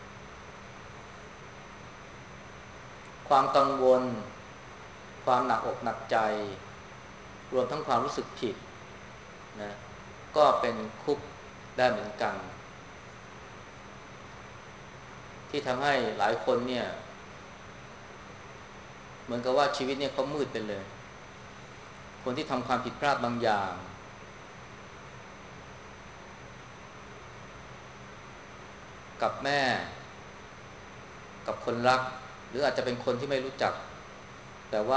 ความกังวลความหนักอกหนักใจรวมทั้งความรู้สึกผิดนะก็เป็นคุกได้เหมือนกันที่ทำให้หลายคนเนี่ยเหมือนกับว่าชีวิตเนี่ยเขามืดไปเลยคนที่ทำความผิดพลาดบางอย่างกับแม่กับคนรักหรืออาจจะเป็นคนที่ไม่รู้จักแต่ว่า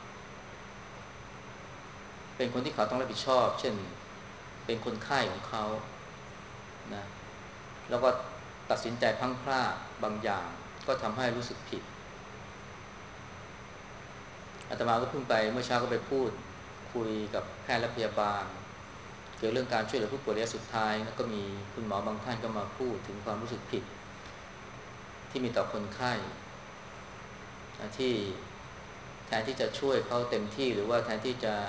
เป็นคนที่เขาต้องรับผิดชอบเช่นเป็นคนไข้ของเขานะแล้วก็ตัดสินใจพลั้งพลาดบางอย่างก็ทำให้รู้สึกผิดอาตมาก็เพิ่งไปเมื่อเช้าก็ไปพูดคุยกับแพทย์และพยาบาลเกี่ยวกับเรื่องการช่วยเหลือผู้ป่วยระยะสุดท้ายแล้วก็มีคุณหมอบางท่านก็มาพูดถึงความรู้สึกผิดที่มีต่อคนไข้ที่แทนที่จะช่วยเขาเต็มที่หรือว่าแทนที่จะ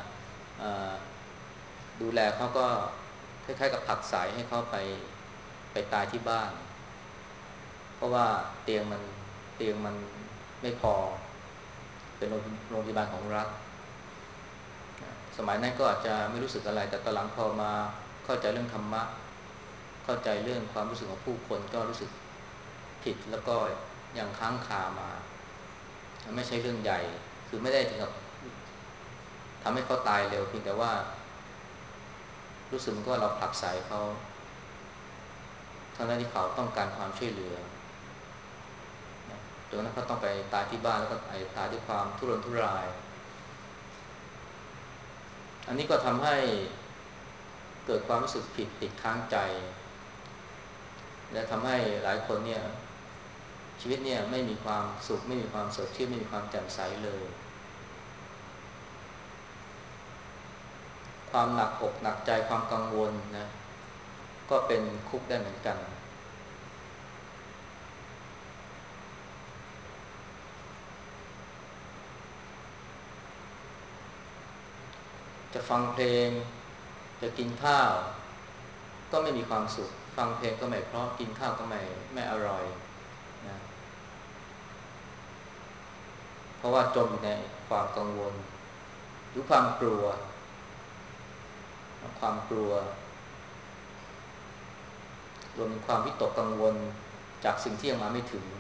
ดูแลเขาก็คล้ายๆกับผลักไสให้เขาไปไปตายที่บ้านเพราะว่าเตียงมันเตียงมันไม่พอเป็นโรงพยาบาลของรัฐสมัยนั้นก็อาจจะไม่รู้สึกอะไรแต่ตอนหลังพอมาเข้าใจเรื่องธรรมะเข้าใจเรื่องความรู้สึกของผู้คนก็รู้สึกผิดแล้วก็ยังค้างคามาไม่ใช่เรื่องใหญ่คือไม่ได้ถึงกับทำให้เขาตายเร็วเพียงแต่ว่ารู้สึกเหมือนกับเราผลักไสเขาทั้งที่เขาต้องการความช่วยเหลือจนนั้นเขาต้องไปตายที่บ้านแล้วก็ไปตายด้วยความทุรนทุรายอันนี้ก็ทำให้เกิดความรู้สึกผิดติดค้างใจและทำให้หลายคนเนี่ยชีวิตเนี่ยไม่มีความสุขไม่มีความสดชื่นไม่มีความแจ่มใสเลยความหนักอกหนักใจความกังวลนะก็เป็นคุกได้เหมือนกันจะฟังเพลงจะกินข้าวก็ไม่มีความสุขฟังเพลงก็ไม่เพราะกินข้าวก็ไม่ไม่อร่อยนะเพราะว่าจมอยู่ในความกังวลหรือความกลัวความกลัวรวมถึงความวิตกกังวลจากสิ่งที่ยังมาไม่ถึง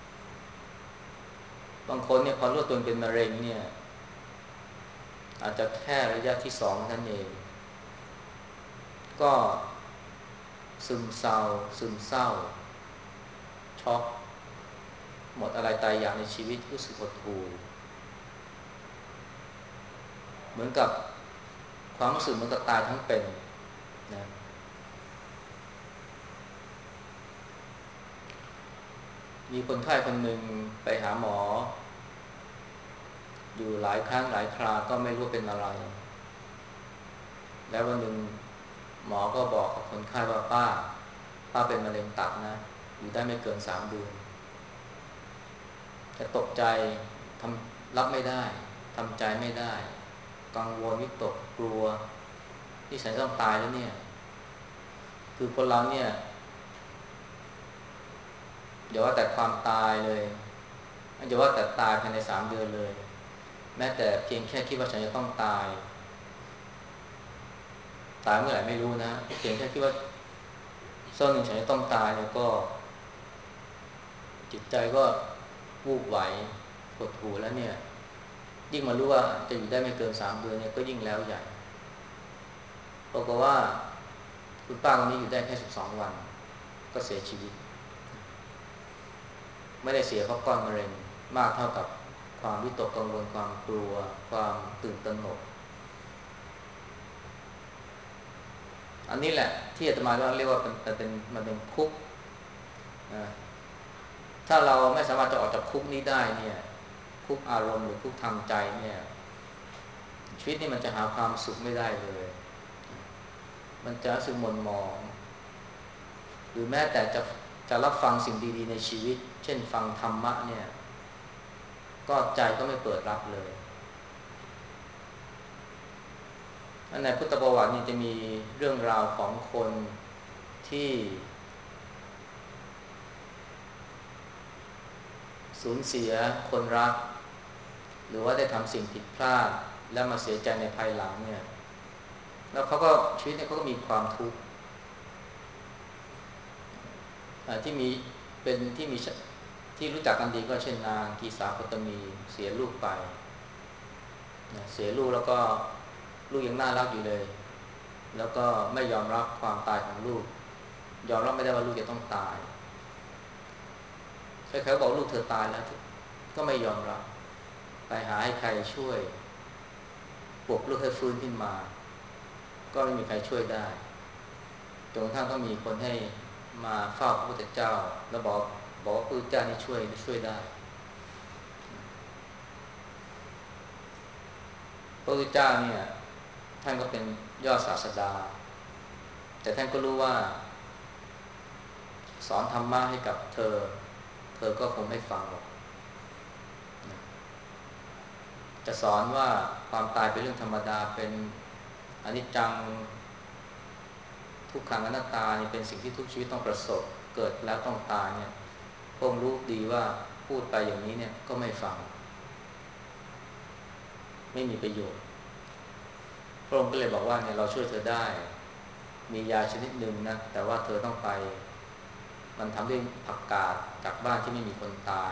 บางคนเนี่ยพอรู้ตัวเองเป็นมะเร็งเนี่ยอาจจะแค่ระยะที่สองนั่นเองก็ซึมเศร้าซึมเศร้าช็อกหมดอะไรตายอย่างในชีวิตรู้สึกหดหู่เหมือนกับความรู้สึกเหมือนกับตายทั้งเป็นนะมีคนไข้คนหนึ่งไปหาหมออยู่หลายครั้งหลายคราก็ไม่รู้เป็นอะไรแล้ววันหนึ่งหมอก็บอกกับคนไข้ว่าป้าป้าเป็นมะเร็งตับนะอยู่ได้ไม่เกินสามเดือนจะตกใจทำรับไม่ได้ทำใจไม่ได้กังวลวิตกกลัวที่ฉันต้องตายแล้วเนี่ยคือคนเราเนี่ยอย่าว่าแต่ความตายเลยอย่าว่าแต่ตายภายในสามเดือนเลยแม้แต่เพียงแค่คิดว่าฉันจะต้องตายตายเมื่อไหร่ไม่รู้นะเพียงแค่คิดว่าสักหนึ่งฉันจะต้องตายแล้วก็จิตใจก็วูบไหวหดหู่แล้วเนี่ยยิ่งมารู้ว่าจะอยู่ได้ไม่เกินสามเดือนเนี่ยก็ยิ่งแล้วใหญ่เพราะว่าคุณป้าคนนี้อยู่ได้แค่สิบสองวันก็เสียชีวิตไม่ได้เสียเพราะก้อนมะเร็งมากเท่ากับความวิตกกังวลความกลัวความตื่นตระหนกอันนี้แหละที่อาตมาเรียกว่าเป็นมันเป็นมันเป็นคุกนะถ้าเราไม่สามารถจะออกจากคุกนี้ได้เนี่ยคุกอารมณ์หรือคุกทางใจเนี่ยชีวิตนี่มันจะหาความสุขไม่ได้เลยมันจะรู้สึกหม่นหมองหรือแม้แต่จะจะรับฟังสิ่งดีๆในชีวิตเช่นฟังธรรมะเนี่ยก็ใจก็ไม่เปิดรับเลยในพุทธประวัตินี่จะมีเรื่องราวของคนที่สูญเสียคนรักหรือว่าได้ทำสิ่งผิดพลาดแล้วมาเสียใจในภายหลังเนี่ยแล้วเขาก็ชีวิตเนี่ยเขาก็มีความทุกข์ที่มีเป็นที่มีที่รู้จักกันดีก็เช่นนางกีสาโคตมีเสียลูกไปเสียลูกแล้วก็ลูกยังน่ารักอยู่เลยแล้วก็ไม่ยอมรับความตายของลูกยอมรับไม่ได้ว่าลูกจะต้องตายใครๆบอกลูกเธอตายแล้วก็ไม่ยอมรับไปหาให้ใครช่วยปลุกลูกให้ฟื้นขึ้นมาก็ไม่มีใครช่วยได้จนกระทั่งต้องมีคนให้มาเฝ้าพระพุทธเจ้าแล้วบอกบอกว่าพระพุทธเจ้านี่ช่วยช่วยได้พระพุทธเจ้าเนี่ยท่านก็เป็นยอดศาสดาแต่ท่านก็รู้ว่าสอนธรรมะให้กับเธอเธอก็คงไม่ฟังหรอกจะสอนว่าความตายเป็นเรื่องธรรมดาเป็นอนิจจังทุกขังอนัตตานี่เป็นสิ่งที่ทุกชีวิตต้องประสบเกิดแล้วต้องตายเนี่ยพระองค์รู้ดีว่าพูดไปอย่างนี้เนี่ยก็ไม่ฟังไม่มีประโยชน์พระองค์ก็เลยบอกว่าเนี่ยเราช่วยเธอได้มียาชนิดหนึ่งนะแต่ว่าเธอต้องไปมันทำด้วยผักกาดจากบ้านที่ไม่มีคนตาย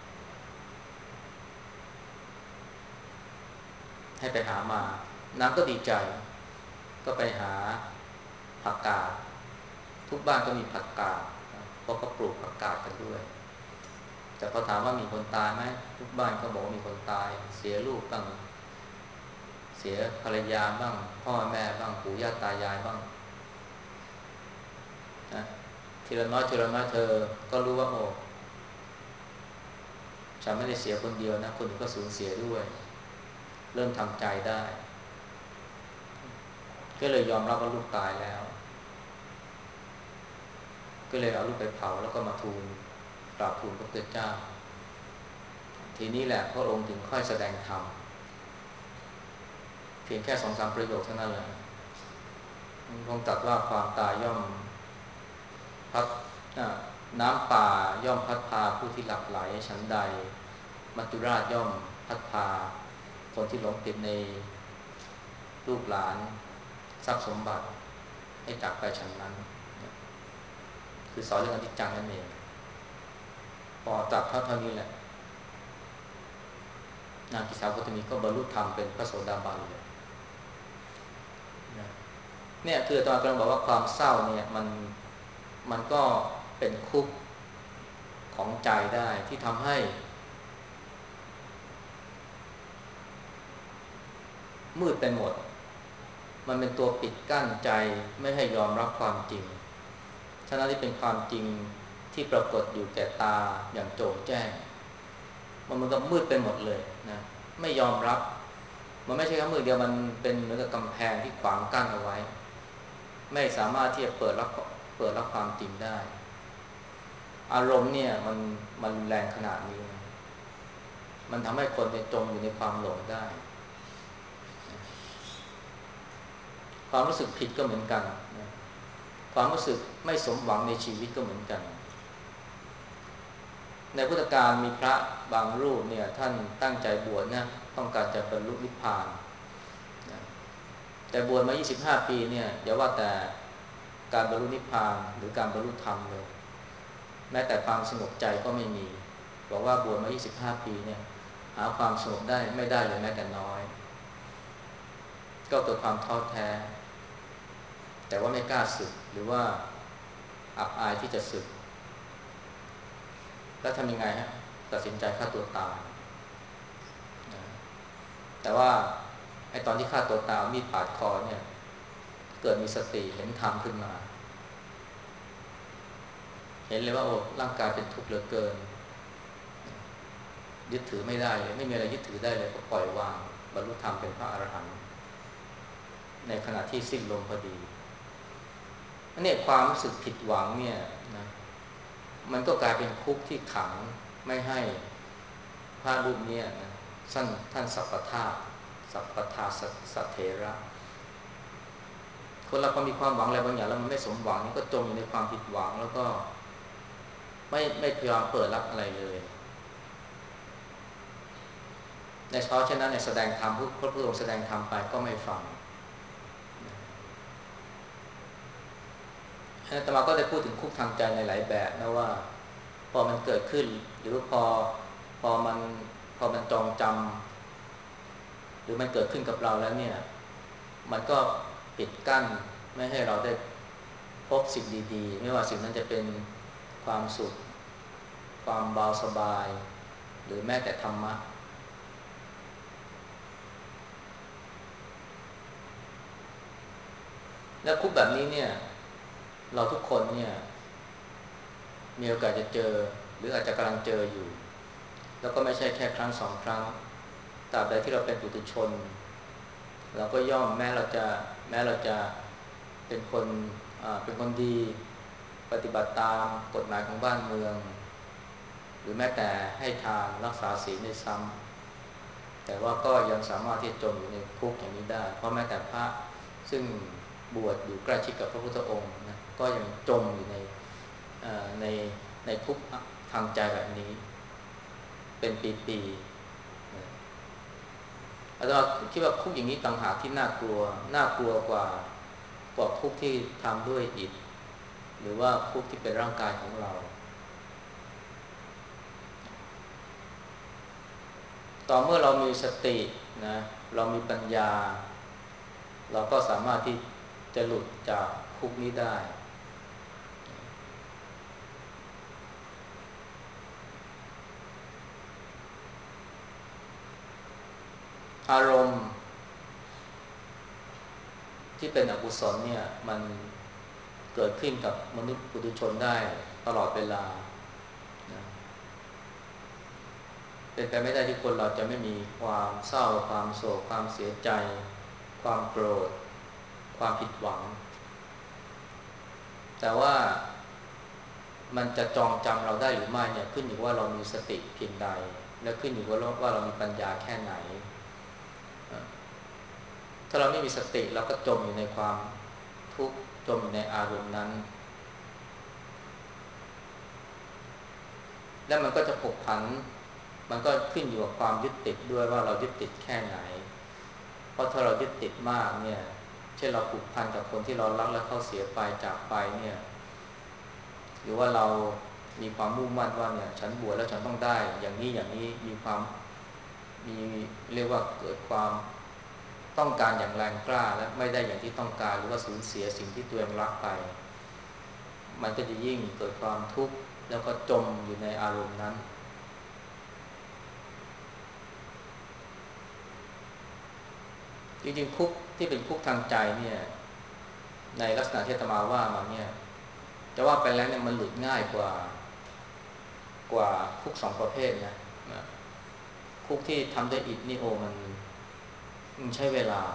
ให้ไปหามานางก็ดีใจก็ไปหาผักกาดทุกบ้านก็มีผักกาดเพราะเขาปลูกผักกาดกันด้วยแต่พอถามว่ามีคนตายไหมทุกบ้านก็บอกมีคนตายเสียลูกบ้างเสียภรรยาบ้างพ่อแม่บ้างปู่ย่าตายายบ้างนะทีละน้อยทีละน้อยเธอก็รู้ว่าโอ้ฉันไม่ได้เสียคนเดียวนะคนอื่นก็สูญเสียด้วยเริ่มทำใจได้ก็เลยยอมรับว่าลูกตายแล้วก็เลยเอาลูกไปเผาแล้วก็มาทูลกราบทูลพระพุทธเจ้าทีนี้แหละพระองค์ถึงค่อยแสดงธรรมเพียงแค่สองสามประโยคเท่านั้นแหละพระองค์ตรัสว่าความตายย่อมพัดน้ำป่าย่อมพัดพาผู้ที่หลับไหลฉันใดมัจจุราชย่อมพัดพาคนที่หลงติดในลูกหลานทรัพย์สมบัติให้จากไปฉันนั้นคือสอนเรื่องอนิจจังนั่นเองพอตรัสเท่านี้แหละนางกิสาวกตมีก็บรรลุธรรมเป็นพระโสดาบันเลยเนี่ยคือตอนกำลังบอกว่าความเศร้าเนี่ยมันมันก็เป็นคุกของใจได้ที่ทำให้มืดไปหมดมันเป็นตัวปิดกั้นใจไม่ให้ยอมรับความจริงฉะนั้นที่เป็นความจริงที่ปรากฏอยู่แก่ตาอย่างโจ่งแจ้งมันมันก็มืดไปหมดเลยนะไม่ยอมรับมันไม่ใช่แค่มืดเดียวมันเป็นเหมือนกับกำแพงที่ขวางกั้นเอาไว้ไม่สามารถที่จะเปิดรับเปิดรับความจริงได้อารมณ์เนี่ยมันมันแรงขนาดนี้นะมันทำให้คนเนี่ยจมอยู่ในความหลงได้ความรู้สึกผิดก็เหมือนกันนะความรู้สึกไม่สมหวังในชีวิตก็เหมือนกันในพุทธกาลมีพระบางรูปเนี่ยท่านตั้งใจบวชนะต้องการจะบรรลุนิพพานนะแต่บวชมายี่สิบห้าปีเนี่ยอย่าว่าแต่การบรรลุนิพพานหรือการบรรลุธรรมเลยแม้แต่ความสงบใจก็ไม่มีบอกว่าบวชมายี่สิบห้าปีเนี่ยหาความสงบได้ไม่ได้เลยแม้แต่น้อยก็เกิดความท้อแท้แต่ว่าไม่กล้าสึกหรือว่าอับอายที่จะสึกแล้วทำยังไงฮะตัดสินใจฆ่าตัวตายนะแต่ว่าไอ้ตอนที่ฆ่าตัวตายมีดปาดคอเนี่ยเกิดมีสติเห็นธรรมขึ้นมาเห็นเลยว่าโอ้ร่างกายเป็นทุกข์เหลือเกินยึดถือไม่ได้เลยไม่มีอะไรยึดถือได้เลยก็ปล่อยวางบรรลุธรรมเป็นพระอรหันต์ในขณะที่สิ้นลมพอดีอันนี้ความรู้สึกผิดหวังเนี่ยนะมันก็กลายเป็นคุกที่ขังไม่ให้พระรูปนี้นะท่านท่านสัพพทาสัพพทาสัทเถระคนเราพอมีความหวังอะไรบางอย่างแล้วมันไม่สมหวังนี่ก็จมอยู่ในความผิดหวังแล้วก็ไม่ไม่พยายามเปิดรับอะไรเลยในเพราะฉะนั้นในแสดงธรรมพระพุทธองค์แสดงธรรมไปก็ไม่ฟังอาตมาก็ได้พูดถึงคุกทางใจในหลายแบบนะว่าพอมันเกิดขึ้นหรือพอพอมันพอมันจองจำหรือมันเกิดขึ้นกับเราแล้วเนี่ยมันก็ปิดกั้นไม่ให้เราได้พบสิ่งดีๆไม่ว่าสิ่งนั้นจะเป็นความสุขความเบาสบายหรือแม้แต่ธรรมะและคุกแบบนี้เนี่ยเราทุกคนเนี่ยมีโอกาสจะเจอหรืออาจจะกำลังเจออยู่แล้วก็ไม่ใช่แค่ครั้งสองครั้งตราบใดที่เราเป็นปุถุชนเราก็ย่อมแม้เราจะแม้เราจะเป็นคนเป็นคนดีปฏิบัติตามกฎหมายของบ้านเมืองหรือแม้แต่ให้ทานรักษาศีลได้ซ้ำแต่ว่าก็ยังสามารถที่จะจมอยู่ในคุกอย่างนี้ได้เพราะแม้แต่พระซึ่งบวชอยู่ใกล้ชิดกับพระพุทธองค์นะก็ยังจมอยู่ในในในคุกทางใจแบบนี้เป็นปีๆอาจารย์คิดว่าคุกอย่างนี้ต่างหากที่น่ากลัวน่ากลัวกว่ากว่าคุกที่ทำด้วยอิฐหรือว่าคุกที่เป็นร่างกายของเราต่อเมื่อเรามีสตินะเรามีปัญญาเราก็สามารถที่จะหลุดจากคุกนี้ได้อารมณ์ที่เป็นอกุศลเนี่ยมันเกิดขึ้นกับมนุษย์ปุถุชนได้ตลอดเวลานะเป็นไปไม่ได้ที่คนเราจะไม่มีความเศร้าความโศกความเสียใจความโกรธความผิดหวังแต่ว่ามันจะจองจำเราได้หรือไม่เนี่ยขึ้นอยู่ว่าเรามีสติเพียงใดและขึ้นอยู่ว่าว่าเรามีปัญญาแค่ไหนถ้าเราไม่มีสติเราก็จมอยู่ในความทุกข์จมอยู่ในอารมณ์นั้นแล้วมันก็จะผกผันมันก็ขึ้นอยู่กับความยึดติดด้วยว่าเรายึดติดแค่ไหนเพราะถ้าเรายึดติดมากเนี่ยเช่นเราผูกพันกับคนที่เรารักแล้วเขาเสียไปจากไปเนี่ยหรือว่าเรามีความมุ่งมั่นว่าเนี่ยฉันบวชแล้วฉันต้องได้อย่างนี้อย่างนี้มีความมีเรียกว่าเกิดความต้องการอย่างแรงกล้าและไม่ได้อย่างที่ต้องการหรือว่าสูญเสียสิ่งที่ตัวเองรักไปมันก็จะยิ่งเกิดความทุกข์แล้วก็จมอยู่ในอารมณ์นั้นจริงๆคุกที่เป็นคุกทางใจเนี่ยในลักษณะที่อาตมาว่ามาเนี่ยจะว่าไปแล้วเนี่ยมันหลุดง่ายกว่ากว่าคุกสองประเภทนะคุกที่ทำด้วยอิฐนี่โอมันมันใช้เวลา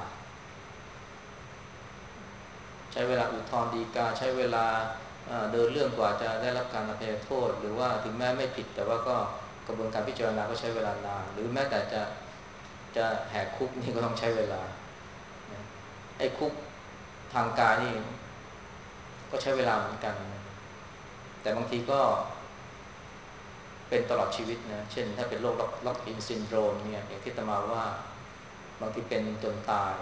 ใช้เวลาอุทธรณ์ฎีกาใช้เวลาเดินเรื่องกว่าจะได้รับการอภัยโทษหรือว่าถึงแม้ไม่ผิดแต่ว่าก็กระบวนการพิจารณาก็ใช้เวลานานหรือแม้แต่จะจะแหกคุกนี่ก็ต้องใช้เวลาไอ้คุกทางกายนี่ก็ใช้เวลาเหมือนกันแต่บางทีก็เป็นตลอดชีวิตนะเช่นถ้าเป็นโรคล็อกอินซินโดรมเนี่ยอย่างที่อาตมาว่าบางทีเป็นจนตาย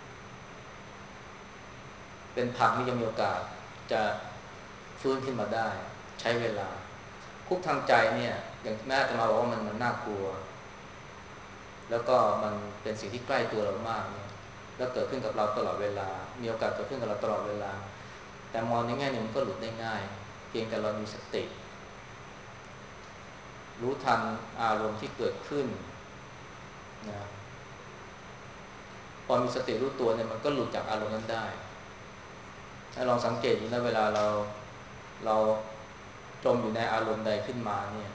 เป็นผักนี่ยังมีโอกาสจะฟื้นขึ้นมาได้ใช้เวลาคุกทางใจเนี่ยอย่างแม่อาตมาบอกว่ามันมันน่ากลัวแล้วก็มันเป็นสิ่งที่ใกล้ตัวเรามากเนี่ยแล้วเกิดขึ้นกับเราตลอดเวลามีโอกาสเกิดขึ้นกับเราตลอดเวลาแต่มองในแง่หนึ่งมันก็หลุดได้ง่ายเพียงแต่เรามีสติรู้ทันอารมณ์ที่เกิดขึ้นนะพอมีสติรู้ตัวเนี่ยมันก็หลุดจากอารมณ์นั้นได้ถ้าลองสังเกตดูนะเวลาเราเราจมอยู่ในอารมณ์ใดขึ้นมาเนี่ย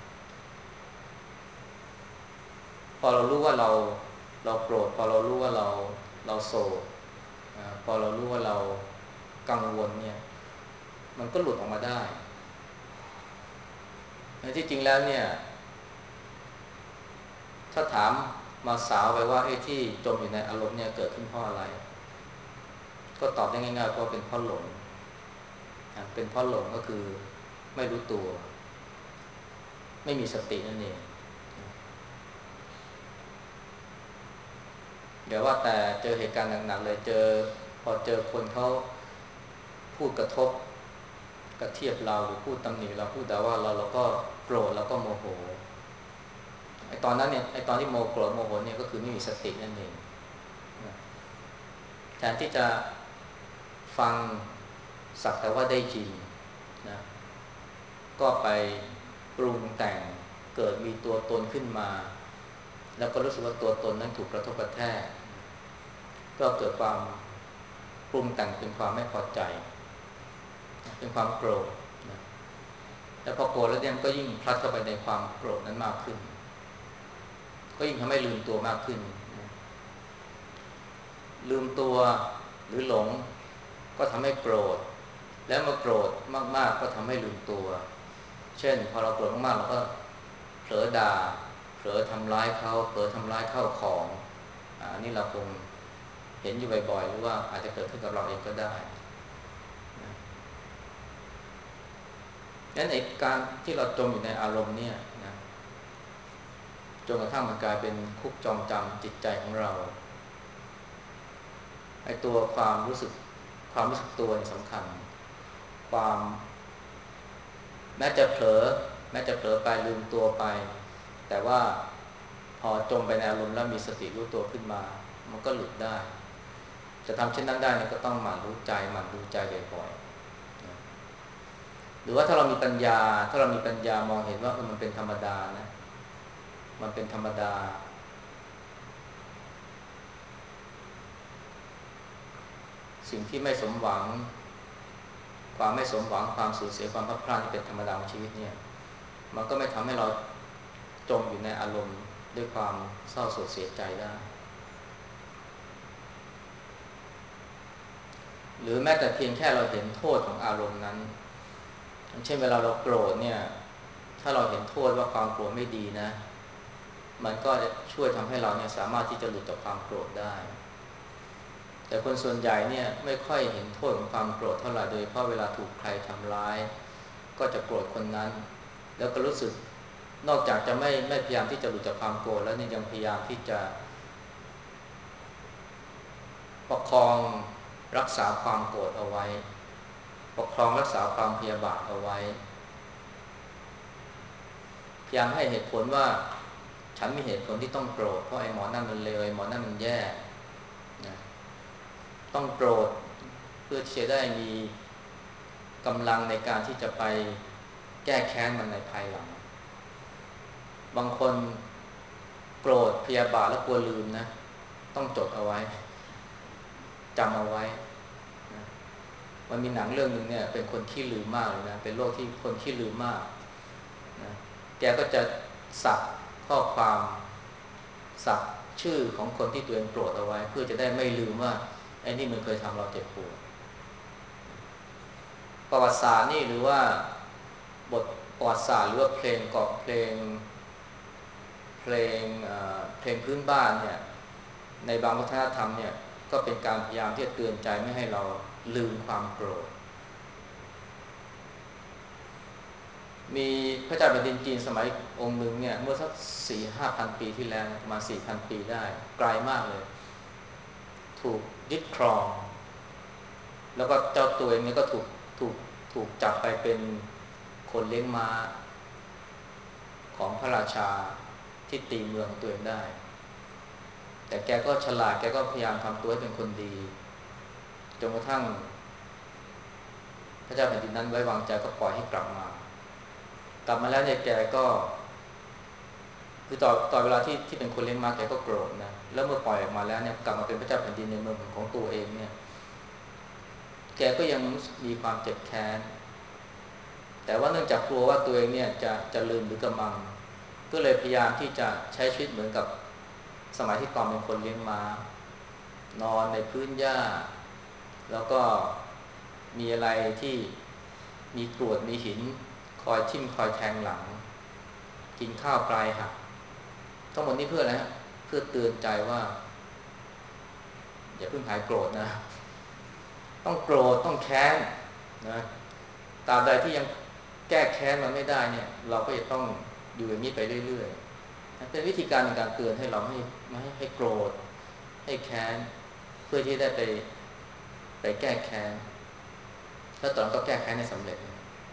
พอเรารู้ว่าเราเราโกรธพอเรารู้ว่าเราเราโศกพอเรารู้ว่าเรากังวลเนี่ยมันก็หลุดออกมาได้ในที่จริงแล้วเนี่ยถ้าถามมาสาวไปว่าไอ้ที่จมอยู่ในอารมณ์เนี่ยเกิดขึ้นเพราะอะไรก็ตอบได้ง่ายๆเพราะเป็นเพราะหลงเป็นเพราะหลงก็คือไม่รู้ตัวไม่มีสตินั่นเองเดี๋ยวว่าแต่เจอเหตุการณ์หนักๆเลยเจอพอเจอคนเขาพูดกระทบกระเทียบเราหรือพูดตำหนิเราพูดด่าว่าเราเราก็โกรธเราก็โมโหไอ้ตอนนั้นเนี่ยไอ้ตอนที่โมโกรธโมโหเนี่ยก็คือไม่มีสตินั่นเองแทนที่จะฟังสักแต่ว่าได้ยินนะก็ไปปรุงแต่งเกิดมีตัวตนขึ้นมาแล้วก็รู้สึกว่าตัวตนนั้นถูกกระทบกระแทกก็เกิดความปรุงแต่งเป็นความไม่พอใจเป็นความโกรธนะแล้วพอโกรธแล้วเนี่ยก็ยิ่งพลัดเข้าไปในความโกรธนั้นมากขึ้นก็ยิ่งทำให้ลืมตัวมากขึ้นนะลืมตัวหรือหลงก็ทำให้โกรธแล้วมาโกรธมากๆก็ทำให้ลืมตัวเช่นพอเราโกรธมากๆเราก็เผลอด่าเผลอทำร้ายเขาเผลอทำร้ายเข้าของอ่านี่เราคงเห็นอยู่บ่อยๆหรือว่าอาจจะเกิดขึ้นกับเราเองก็ได้งั้นไอ้การที่เราจมอยู่ในอารมณ์เนี่ยนะจนกระทั่งมันกลายเป็นคุกจองจำจิตใจของเราไอ้ตัวความรู้สึกความรู้สึกตัวนี่สำคัญความแม้จะเผลอแม้จะเผลอไปลืมตัวไปแต่ว่าพอจมไปในอารมณ์แล้วมีสติรู้ตัวขึ้นมามันก็หลุดได้จะทำเช่นนั้นได้เนี่ยก็ต้องหมั่นรู้ใจหมั่นดูใจบ่อยๆหรือว่าถ้าเรามีปัญญาถ้าเรามีปัญญามองเห็นว่าเออมันเป็นธรรมดานะมันเป็นธรรมดาสิ่งที่ไม่สมหวังความไม่สมหวังความสูญเสียความพลาดพลาดที่เป็นธรรมดาของชีวิตเนี่ยมันก็ไม่ทำให้เราจมอยู่ในอารมณ์ด้วยความเศร้าโศกเสียใจได้หรือแม้แต่เพียงแค่เราเห็นโทษของอารมณ์นั้นเช่นเวลาเราโกรธเนี่ยถ้าเราเห็นโทษว่าความโกรธไม่ดีนะมันก็จะช่วยทำให้เราเนี่ยสามารถที่จะหลุดจากความโกรธได้แต่คนส่วนใหญ่เนี่ยไม่ค่อยเห็นโทษของความโกรธเท่าไหร่โดยเพราะเวลาถูกใครทำร้ายก็จะโกรธคนนั้นแล้วก็รู้สึกนอกจากจะไม่ไม่พยายามที่จะหลุดจากความโกรธแล้วนี่ยังพยายามที่จะประคองรักษาความโกรธเอาไว้ปกครองรักษาความพยาบาทเอาไว้พยายามให้เหตุผลว่าฉันมีเหตุผลที่ต้องโกรธเพราะไอ้หมอนั่นมันเลวไอ้หมอนั่นมันแย่นะต้องโกรธเพื่อที่จะได้มีกำลังในการที่จะไปแก้แค้นมันในภายหลังบางคนโกรธพยาบาทแล้วกลัวลืมนะต้องจดเอาไว้จำเอาไว้นะมันมีหนังเรื่องนึงเนี่ยเป็นคนขี้ลืมมากเลยนะเป็นโรคที่คนขี้ลืมมากนะแกก็จะสักข้อความสักชื่อของคนที่ตัวเองโกรธเอาไว้เพื่อจะได้ไม่ลืมว่าไอ้นี่มันเคยทำเราเจ็บปวดประวัติศาสตร์นี่หรือว่าบทประวัติศาสตร์หรือว่าเพลงกอบเพลงเพลงเพลงพื้นบ้านเนี่ยในบางวัฒนธรรมเนี่ยก็เป็นการพยายามที่จะเตือนใจไม่ให้เราลืมความโกรธมีพระเจ้าแผ่นดินจีนสมัยองค์หนึ่งเนี่ยเมื่อสักสี่ห้าพันปีที่แล้วประมาณสี่พันปีได้ไกลมากเลยถูกยึดครองแล้วก็เจ้าตัวเองเนี่ยก็ถูกถูกถูกจับไปเป็นคนเลี้ยงม้าของพระราชาที่ตีเมืองตัวเองได้แต่แกก็ฉลาดแกก็พยายามทำตัวให้เป็นคนดีจนกระทั่งพระเจ้าแผ่นดินนั้นไว้วางใจก็ปล่อยให้กลับมากลับมาแล้วเนี่ยแกก็คือต่อต่อเวลาที่ที่เป็นคนเลี้ยงม้าแกก็โกรธนะแล้วเมื่อปล่อยออกมาแล้วเนี่ยกลับมาเป็นพระเจ้าแผ่นดินในเมืองของตัวเองเนี่ยแกก็ยังมีความเจ็บแค้นแต่ว่าเนื่องจากกลัวว่าตัวเองเนี่ยจะจะลืมหรือกำมังก็เลยพยายามที่จะใช้ชีวิตเหมือนกับสมัยที่ตอนเป็นคนเลี้ยงม้านอนในพื้นหญ้าแล้วก็มีอะไรที่มีกรวดมีหินคอยทิ่มคอยแทงหลังกินข้าวปลายหักทั้งหมดนี้เพื่ออะไรฮะเพื่อเตือนใจว่าอย่าเพิ่งหายโกรธนะต้องโกรธต้องแค้นนะตราบใดที่ยังแก้แค้นมันไม่ได้เนี่ยเราก็จะต้องอยู่อย่างนี้ไปเรื่อยๆเป็นวิธีการในการเตือนให้เราไม่ไม่ให้โกรธให้แค้นเพื่อที่ได้ไปไปแก้แค้นแล้วตอนก็แก้แค้นได้สำเร็จ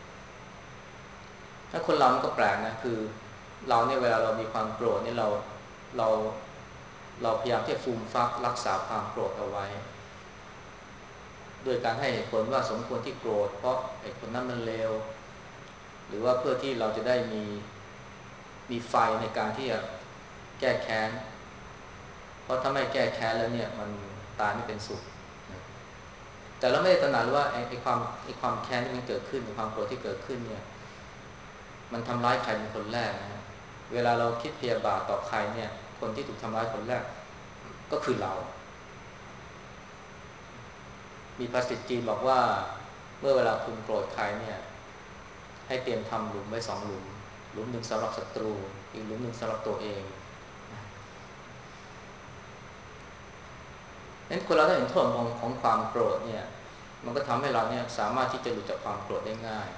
ถ้าคนเรามันก็แปลกนะคือเราเนี่ยเวลาเรามีความโกรธเนี่ยเราเราเราพยายามที่จะฟูมฟักรักษาความโกรธเอาไว้โดยการให้เหตุผลว่าสมควรที่โกรธเพราะไอ้คนนั้นมันเลวหรือว่าเพื่อที่เราจะได้มีมีไฟในการที่จะแก้แค้นเพราะถ้าไม่แก้แค้นแล้วเนี่ยมันตายไม่เป็นสุขแต่เราไม่ได้ตระหนักว่าไอ้ไอ้ความไอ้ความแค้นที่มันเกิดขึ้นความโกรธที่เกิดขึ้นเนี่ยมันทำร้ายใครเป็นคนแรกนะฮะเวลาเราคิดพยาบาทต่อใครเนี่ยคนที่ถูกทำร้ายคนแรกก็คือเรามีภาษิตจีนบอกว่าเมื่อเวลาคุณโกรธใครเนี่ยให้เตรียมทำหลุมไว้สองหลุมหลุมหนึ่งสำหรับศัตรูอีกหลุมหนึ่งสำหรับตัวเองนั้นคนเราถ้าเห็นโทษของของความโกรธเนี่ยมันก็ทำให้เราเนี่ยสามารถที่จะหลุดจากความโกรธได้ง่าย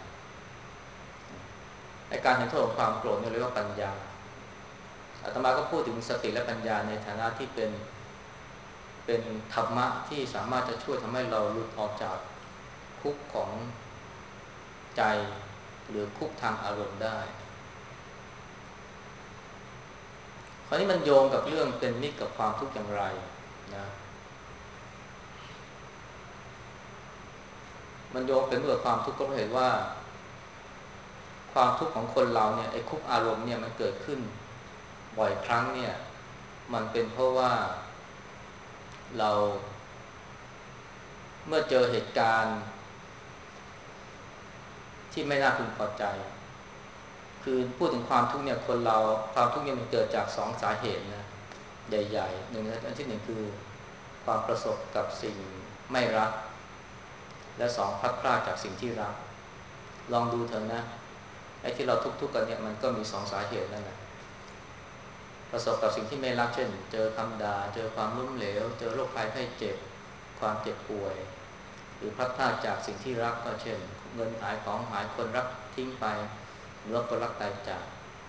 ในการเห็นโทษของความโกรธเนี่ยเรียกว่าปัญญาอาตมาก็พูดถึงสติและปัญญาในฐานะที่เป็นเป็นธรรมะที่สามารถจะช่วยทำให้เราหลุดออกจากคุกของใจหรือคุกทางอารมณ์ได้คราวนี้มันโยงกับเรื่องเป็นมิตรกับความทุกข์อย่างไรนะมันโยงเป็นมิตรกับความทุกข์ก็เพราะเหตุว่าความทุกข์ของคนเราเนี่ยไอ้คุกอารมณ์เนี่ยมันเกิดขึ้นบ่อยครั้งเนี่ยมันเป็นเพราะว่าเราเมื่อเจอเหตุการณ์ที่ไม่น่าพึงพอใจคือพูดถึงความทุกข์เนี่ยคนเราความทุกข์เนี่ยมันเกิดจากสองสาเหตุนะใหญ่ๆหนึ่งอันที่หนึ่งคือความประสบกับสิ่งไม่รักและสองพลัดพรากจากสิ่งที่รักลองดูเถอะนะไอ้ที่เราทุกข์ๆกันเนี่ยมันก็มีสองสาเหตุนั่นแหละประสบกับสิ่งที่ไม่รักเช่นเจอคำด่าเจอความล้มเหลวเจอโรคภัยไข้เจ็บความเจ็บป่วยหรือพลัดพรากจากสิ่งที่รักก็เช่นเงินหายของหายคนรักทิ้งไปหรือว่าคนรักตายจาก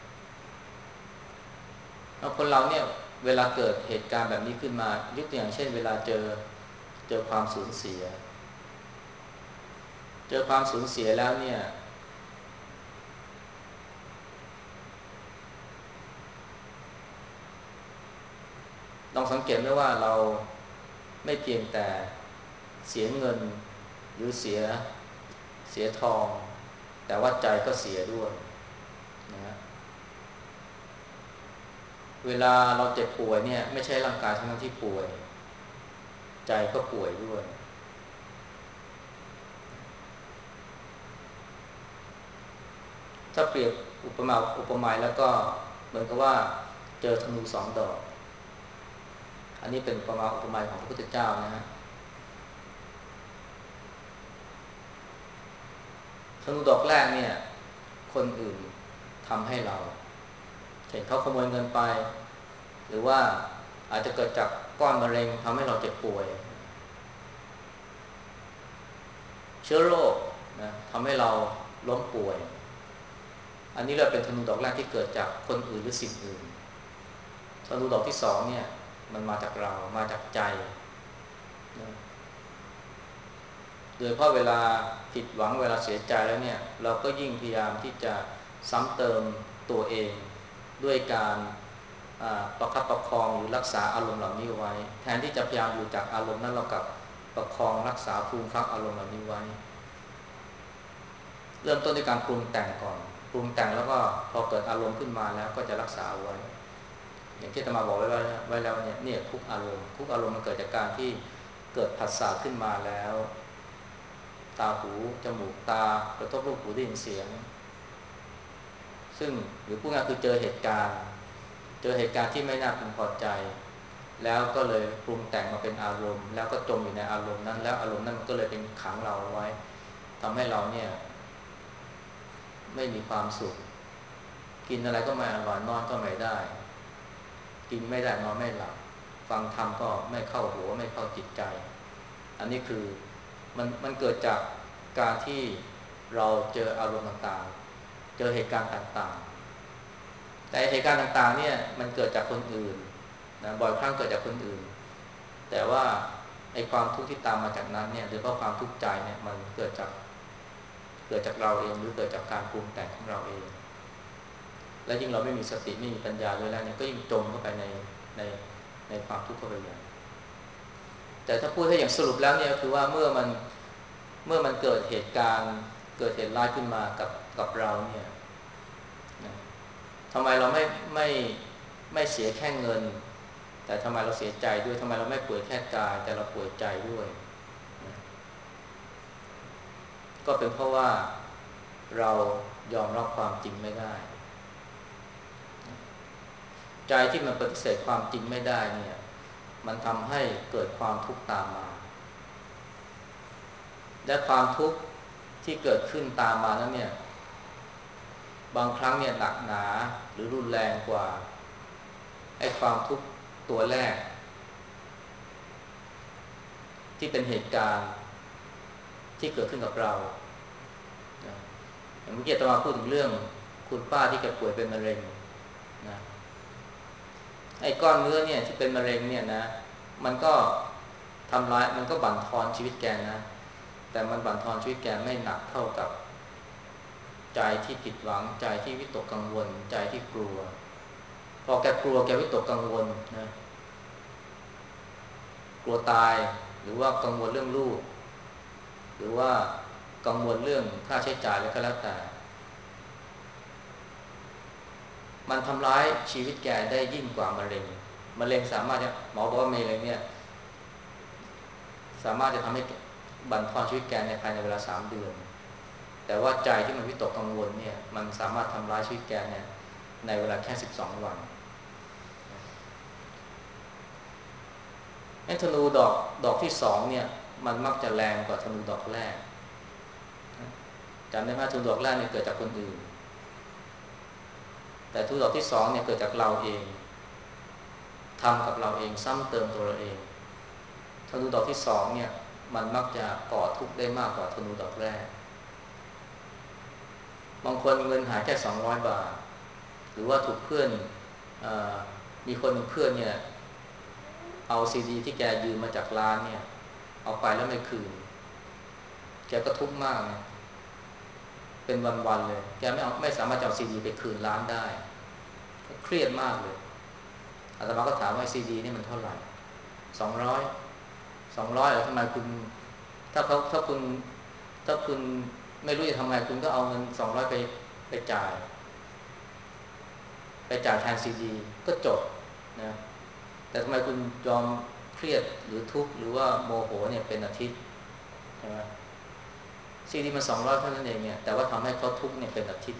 แล้วคนเราเนี่ยเวลาเกิดเหตุการณ์แบบนี้ขึ้นมายกตัวอย่างเช่นเวลาเจอเจอความสูญเสียเจอความสูญเสียแล้วเนี่ยลองสังเกตไหมว่าเราไม่เพียงแต่เสียเงินหรือเสียเสียทองแต่ว่าใจก็เสียด้วยนะเวลาเราเจ็บป่วยเนี่ยไม่ใช่ร่างกายเท่านั้นที่ป่วยใจก็ป่วยด้วยถ้าเปรียบอุปมาอุปไมยแล้วก็เหมือนกับว่าเจอธนูสองดอกอันนี้เป็นอุปมาอุปไมยของพระพุทธเจ้านะฮะธนูดอกแรกเนี่ยคนอื่นทำให้เราเช่นเขาขโมยเงินไปหรือว่าอาจจะเกิดจากก้อนมะเร็งทำให้เราเจ็บป่วยเชื้อโรคนะทำให้เราล้มป่วยอันนี้เราเป็นธนูดอกแรกที่เกิดจากคนอื่นหรือสิ่งอื่นธนูดอกที่สองเนี่ยมันมาจากเรามาจากใจนะโดยเฉพาะเวลาผิดหวังเวลาเสียใจแล้วเนี่ยเราก็ยิ่งพยายามที่จะซ้ำเติมตัวเองด้วยการประคับประคองหรือรักษาอารมณ์เหล่านี้ไว้แทนที่จะพยายามอยู่จากอารมณ์นั้นเรากลับประคองรักษาภูมิฟักอารมณ์เหล่านี้ไว้เริ่มต้นด้วยการปรุงแต่งก่อนปรุงแต่งแล้วก็พอเกิดอารมณ์ขึ้นมาแล้วก็จะรักษาเอาไว้อย่างที่อาตมาบอกไว้แล้วไว้แล้วเนี่ยเนี่ยทุกอารมณ์ทุกอารมณ์มันเกิดจากการที่เกิดผัสสะขึ้นมาแล้วตาหูจมูกตากระทบรูปหูได้ยินเสียงซึ่งหรือพูดง่ายคือเจอเหตุการณ์เจอเหตุการณ์ที่ไม่น่าพึงพอใจแล้วก็เลยปรุงแต่งมาเป็นอารมณ์แล้วก็จมอยู่ในอารมณ์นั้นแล้วอารมณ์นั้นมันก็เลยเป็นขังเราไว้ทำให้เราเนี่ยไม่มีความสุขกินอะไรก็ไม่อร่อยนอนก็ไม่ได้กินไม่ได้นอนไม่หลับฟังธรรมก็ไม่เข้าหัวไม่เข้าจิตใจอันนี้คือมันมันเกิดจากการที่เราเจออารมณ์ต่างๆเจอเหตุการณ์ต่างๆแต่เหตุการณ์ต่างๆเนี่ยมันเกิดจากคนอื่นนะบ่อยครั้งเกิดจากคนอื่นแต่ว่าไอ้ความทุกข์ที่ตามมาจากนั้นเนี่ยหรือว่าความทุกข์ใจเนี่ยมันเกิดจากเกิดจากเราเองหรือเกิดจากการปรุงแต่งของเราเองและยิ่งเราไม่มีสติไม่มีปัญญาด้วยแล้วเนี่ยก็ยิ่งจมเข้าไปในในในความทุกข์เข้าไปใหญ่แต่ถ้าพูดให้อย่างสรุปแล้วเนี่ยคือว่าเมื่อมันเมื่อมันเกิดเหตุการณ์เกิดเหตุร้ายขึ้นมากับกับเราเนี่ยนะทำไมเราไม่ไม่ไม่เสียแค่เงินแต่ทำไมเราเสียใจด้วยทำไมเราไม่ป่วยแค่กายแต่เราป่วยใจด้วยนะก็เป็นเพราะว่าเรายอมรับความจริงไม่ได้ใจที่มันปฏิเสธความจริงไม่ได้เนี่ยมันทำให้เกิดความทุกข์ตามมาและความทุกข์ที่เกิดขึ้นตามมานั้นเนี่ยบางครั้งเนี่ยหนักหนาหรือรุนแรงกว่าไอ้ความทุกข์ตัวแรกที่เป็นเหตุการณ์ที่เกิดขึ้นกับเราอย่างเมื่อกี้อาตมาพูดถึงเรื่องคุณป้าที่แกป่วยเป็นมะเร็งนะไอ้ก้อนเนื้อเนี่ยที่เป็นมะเร็งเนี่ยนะมันก็ทำร้ายมันก็บั่นทอนชีวิตแกนะแต่มันบั่นทอนชีวิตแกไม่หนักเท่ากับใจที่ผิดหวังใจที่วิตกกังวลใจที่กลัวพอแกกลัวแกวิตกกังวลนะกลัวตายหรือว่ากังวลเรื่องลูกหรือว่ากังวลเรื่องค่าใช้จ่ายแล้วก็แล้วแต่มันทำร้ายชีวิตแกได้ยิ่งกว่ามะเร็งมะเร็งสามารถจะหมอบอกว่ามะเร็งเนี่ยสามารถจะทำให้บั่นทอนชีวิตแกในภายในเวลาสามเดือนแต่ว่าใจที่มันวิตกกังวลเนี่ยมันสามารถทำร้ายชีวิตแกเนี่ยในเวลาแค่สิบสองวันไอ้ธนูดอกดอกที่สองเนี่ยมันมักจะแรงกว่าธนูดอกแรกจำได้ไหมธนูดอกแรกเนี่ยเกิดจากคนอื่นแต่ธนูดอกที่สองเนี่ยเกิดจากเราเองทำกับเราเองซ้ำเติมตัวเราเองธนูดอกที่สองเนี่ยมันมักจะก่อทุกข์ได้มากกว่าธนูดอกแรกบางคนเงินหายแค่สองร้อยบาทหรือว่าถูกเพื่อนเออมีคนเพื่อนเนี่ยเอาซีดีที่แกยืมมาจากร้านเนี่ยเอาไปแล้วไม่คืนแกก็ทุกข์มากเนี่ยเป็นวันๆเลยแกไม่เอาไม่สามารถจะเอาซีดีไปคืนร้านได้เครียดมากเลยอาตมาก็ถามว่าซีดีนี่มันเท่าไหร่สองร้อยสองร้อยแล้วทำไมคุณถ้าเขาถ้าคุณถ้าคุณไม่รู้จะทำไงคุณก็เอาเงินสองร้อยไปไปจ่ายไปจ่ายแทนซีดีก็จบนะแต่ทำไมคุณยอมเครียดหรือทุกข์หรือว่าโมโหเนี่ยเป็นอาทิตย์ใช่ไหมซีดีมันสองร้อยเท่านั้นเองเนี่ยแต่ว่าทำให้เขาทุกข์เนี่ยเป็นอาทิตย์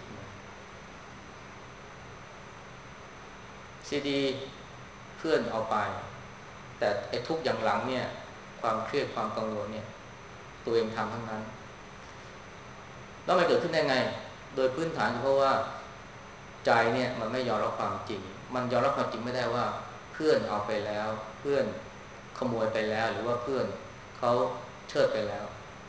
ซีดีเพื่อนเอาไปแต่ไอ้ทุกอย่างหลังเนี่ยความเครียดความกังวลเนี่ยตัวเองทำทั้งนั้นแล้วมันเกิดขึ้นได้ไงโดยพื้นฐานเพราะว่าใจเนี่ยมันไม่ยอมรับความจริงมันยอมรับความจริงไม่ได้ว่าเพื่อนเอาไปแล้วเพื่อนขโมยไปแล้วหรือว่าเพื่อนเขาเชิดไปแล้ว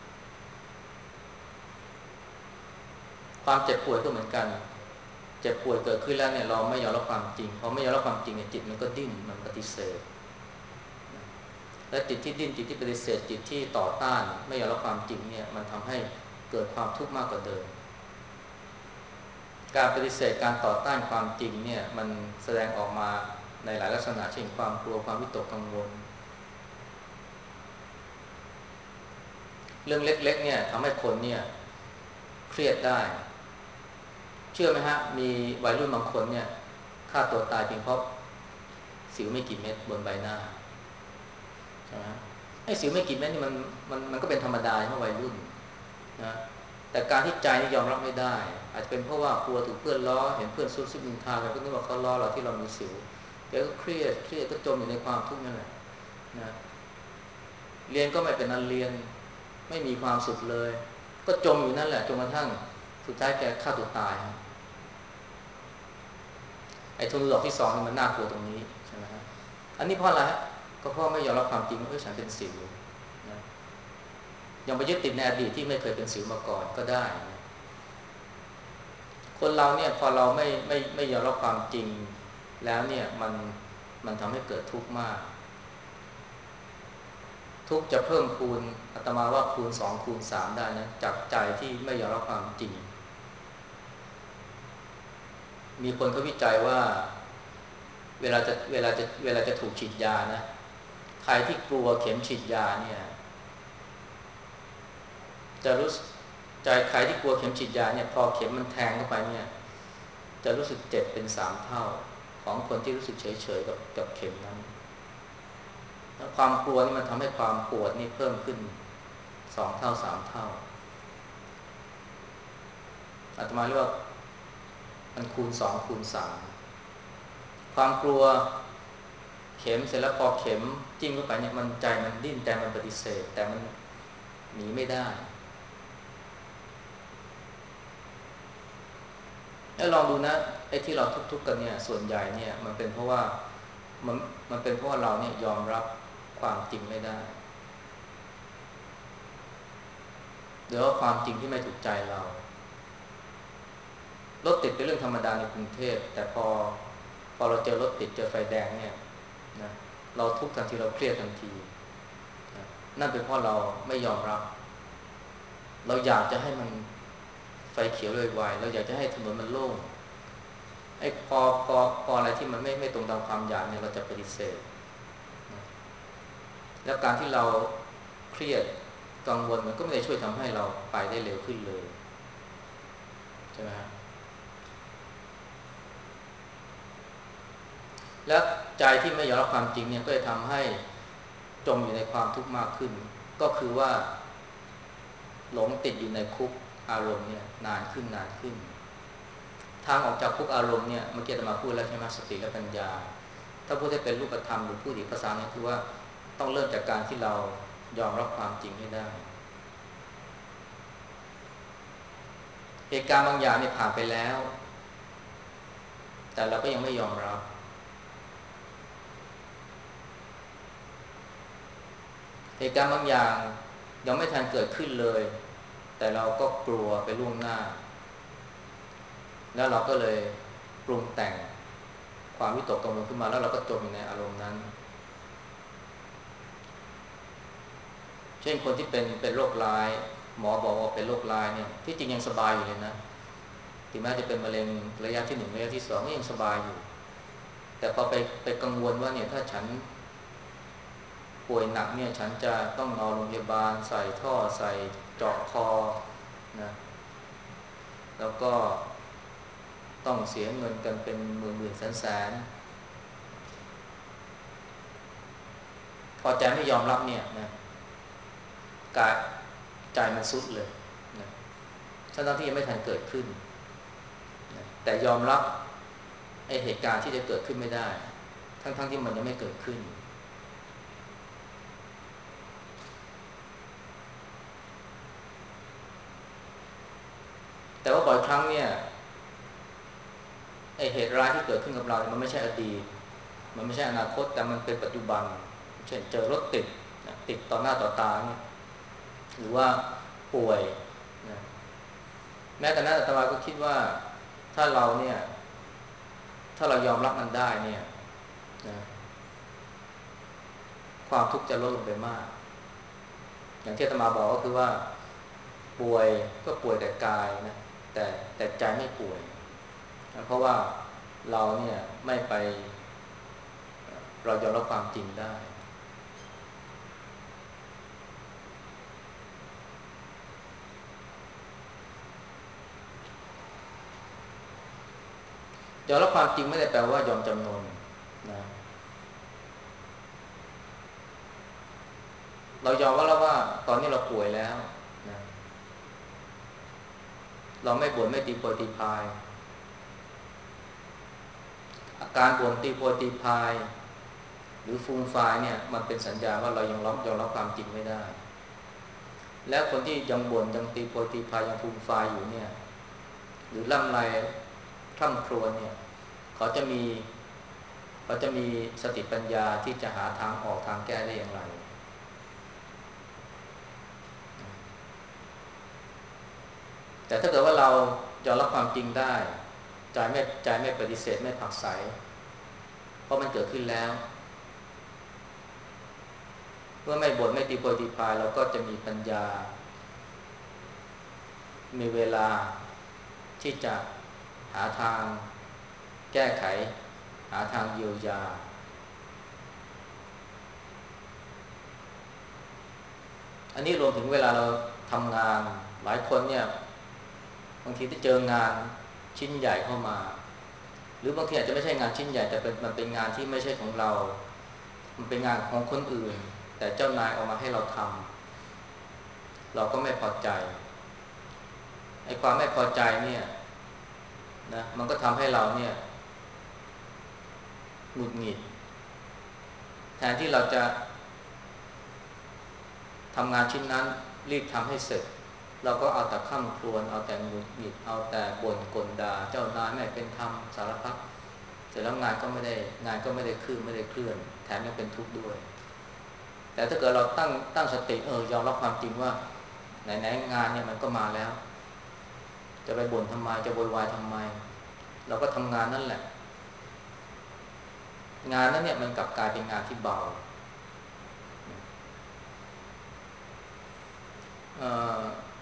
ความเจ็บป่วยก็เหมือนกันเจ็บป่วยเกิดขึ้นแล้วเนี่ยเราไม่ยอมรับความจริงพอไม่ยอมรับความจริงเนี่ยจิตมันก็ดิ้นมันปฏิเสธและจิตที่ดิ้นจิตที่ปฏิเสธจิตที่ต่อต้านไม่ยอมรับความจริงเนี่ยมันทำให้เกิดความทุกข์มากกว่าเดิมการปฏิเสธการต่อต้านความจริงเนี่ยมันแสดงออกมาในหลายลักษณะเช่นความกลัวความวิตกกังวลเรื่องเล็กๆเนี่ยทำให้คนเนี่ยเครียดได้เชื่อไหมฮะมีวัยรุ่นบางคนเนี่ยฆ่าตัวตายเพียงเพราะสิวไม่กี่เม็ดบนใบหน้าใช่ไหมไอ้สิวไม่กี่เม็ดนี่มันมันมันก็เป็นธรรมดาเมื่อวัยรุ่นนะแต่การที่ใจนี่ยอมรับไม่ได้อาจจะเป็นเพราะว่ากลัวถูกเพื่อนล้อเห็นเพื่อนซุบซิบนินทากันก็นึกว่าเขาล้อเราที่เรามีสิวเดี๋ยวก็เครียดเครียดก็จมอยู่ในความทุกข์นั่นแหละนะเรียนก็ไม่เป็นอันเรียนไม่มีความสุขเลยก็จมอยู่นั่นแหละจนกระทั่งสุดท้ายแกฆ่าตัวตายไอ้ทุนหลอกที่สองนี่มันน่ากลัวตรงนี้ใช่ไหมฮะอันนี้เพราะอะไรฮะก็เพราะไม่ยอมรับความจริงว่าเออฉันเป็นสิวนะยังไปยึดติดในอดีตที่ไม่เคยเป็นสิวมาก่อนก็ได้นะคนเราเนี่ยพอเราไม่ไม่ไม่ยอมรับความจริงแล้วเนี่ยมันมันทำให้เกิดทุกข์มากทุกข์จะเพิ่มคูณอาตมาว่าคูณสองคูณสามได้นะจากใจที่ไม่ยอมรับความจริงมีคนเขาวิจัยว่าเวลาจะเวลาจะเวลาจะถูกฉีดยานะใครที่กลัวเข็มฉีดยาเนี่ยจะรู้ใจใครที่กลัวเข็มฉีดยาเนี่ยพอเข็มมันแทงเข้าไปเนี่ยจะรู้สึกเจ็บเป็นสามเท่าของคนที่รู้สึกเฉยๆกับกับเข็มนั้นแล้วความกลัวนี่มันทำให้ความปวดนี่เพิ่มขึ้นสองเท่าสามเท่าอาตมาเรียกว่ามันคูณสองคูณสามความกลัวเข็มเสร็จแล้วพอเข็มจิ้มเข้าไปเนี่ยมันใจมันดิ้นใจมันปฏิเสธแต่มันหนีไม่ได้แล้วลองดูนะไอ้ที่เราทุกข์ๆกันเนี่ยส่วนใหญ่เนี่ยมันเป็นเพราะว่ามันมันเป็นเพราะว่าเราเนี่ยยอมรับความจริงไม่ได้หรือว่าความจริงที่ไม่ถูกใจเรารถติดเป็นเรื่องธรรมดาในกรุงเทพแต่พอพอเราเจอรถติดเจอไฟแดงเนี่ยนะเราทุกข์ทันทีเราเครียดทันทีนะนั่นเป็นเพราะเราไม่ยอมรับเราอยากจะให้มันไฟเขียวไวๆเราอยากจะให้ถนนมันโล่งไอ้พอพอพออะไรที่มันไม่ไม่ตรงตามความอยากเนี่ยเราจะปฏิเสธนะแล้วการที่เราเครียดกังวลมันก็ไม่ได้ช่วยทำให้เราไปได้เร็วขึ้นเลยใช่ไหมครับและใจที่ไม่ยอมรับความจริงเนี่ยก็จะทำให้จมอยู่ในความทุกข์มากขึ้นก็คือว่าหลงติดอยู่ในคุกอารมณ์เนี่ยนานขึ้นนานขึ้นทางออกจากคุกอารมณ์เนี่ยเมื่อกี้อาตมาพูดแล้วใช่ไหมสติและปัญญาถ้าพูดให้เป็นรูปธรรมหรือพูดอีกภาษาเนี่ยคือว่าต้องเริ่มจากการที่เรายอมรับความจริงให้ได้เหตุการณ์บางอย่างเนี่ยผ่านไปแล้วแต่เราก็ยังไม่ยอมรับเหตุการณ์บางอย่างยังไม่ทันเกิดขึ้นเลยแต่เราก็กลัวไปล่วงหน้าแล้วเราก็เลยปรุงแต่งความวิตกกังวลขึ้นมาแล้วเราก็จมอยู่ในอารมณ์นั้นเช่นคนที่เป็นเป็นโรคร้ายหมอบอกว่าเป็นโรคร้ายเนี่ยที่จริงยังสบายอยู่เลยนะถึงแม้จะเป็นมะเร็งระยะที่หนึ่งระยะที่สองก็ยังสบายอยู่แต่พอไปไปกังวลว่าเนี่ยถ้าฉันป่วยหนักเนี่ยฉันจะต้องนอนโรงพยาบาลใส่ท่อใส่เจาะคอนะแล้วก็ต้องเสียเงินกันเป็นหมื่นหมื่นแสนแสนพอใจไม่ยอมรับเนี่ยนะกายใจมันสุดเลยนะทั้งที่ยังไม่ทันเกิดขึ้นนะแต่ยอมรับไอ้เหตุการณ์ที่จะเกิดขึ้นไม่ได้ทั้งๆที่มันยังไม่เกิดขึ้นแต่ว่าบ่อยครั้งเนี่ยไอ้เหตุร้ายที่เกิดขึ้นกับเรามันไม่ใช่อดีตมันไม่ใช่อนาคตแต่มันเป็นปัจจุบันเช่นเจอรถติดนะติดต่อหน้าต่อตาเนี่ยหรือว่าป่วยนะแม้แต่นั้นอาตมาก็คิดว่าถ้าเราเนี่ยถ้าเรายอมรับมันได้เนี่ยนะความทุกข์จะลดลงไปมากอย่างที่อาตมาบอกก็คือว่าป่วยก็ป่วยแต่กายนะแต่แต่ใจไม่ป่วยนะเพราะว่าเราเนี่ยไม่ไปเรายอมรับความจริงได้ยอมรับความจริงไม่ได้แปลว่ายอมจำนนนะเรายอมว่าแล้วว่าตอนนี้เราป่วยแล้วนะเราไม่บ่นไม่ตีโพยตีพายอาการบ่นตีโพยตีพายหรือฟูมฟายเนี่ยมันเป็นสัญญาว่าเรายังรับยอมรับความจริงไม่ได้แล้วคนที่ยังบ่นยังตีโพยตีพายยังฟูมฟายอยู่เนี่ยหรือล่ำไรคร่ำครวญเนี่ยเขาจะมีเขาจะมีสติปัญญาที่จะหาทางออกทางแก้ได้อย่างไรแต่ถ้าเกิดว่าเรายอมรับความจริงได้ใจไม่ใจไม่ปฏิเสธไม่ผลักไสเพราะมันเกิดขึ้นแล้วเมื่อไม่บ่นไม่ตีโพยตีพายเราก็จะมีปัญญามีเวลาที่จะหาทางแก้ไขหาทางเยียวยาอันนี้รวมถึงเวลาเราทำงานหลายคนเนี่ยบางทีที่เจองานชิ้นใหญ่เข้ามาหรือบางทีอาจจะไม่ใช่งานชิ้นใหญ่แต่เป็นมันเป็นงานที่ไม่ใช่ของเรามันเป็นงานของคนอื่นแต่เจ้านายเอามาให้เราทำเราก็ไม่พอใจไอ้ความไม่พอใจเนี่ยนะมันก็ทำให้เราเนี่ยหงุดหงิดแทนที่เราจะทำงานชิ้นนั้นรีบทำให้เสร็จเราก็เอาแต่ข้ามครวญเอาแต่หงุดหงิดเอาแต่บ่นกลด่าเจ้านายไม่เป็นธรรมสารพัดเสร็จแล้วงานก็ไม่ได้งานก็ไม่ได้คืบไม่ได้เคลื่อนแถมยังเป็นทุกข์ด้วยแต่ถ้าเกิดเราตั้งตั้งสติเออยอมรับความจริงว่าไหนๆงานเนี่ยมันก็มาแล้วจะไปบ่นทำไมจะโวยวายทำไมเราก็ทำงานนั่นแหละงานนั้นเนี่ยมันกลับกลายเป็นงานที่เบาเอ่อ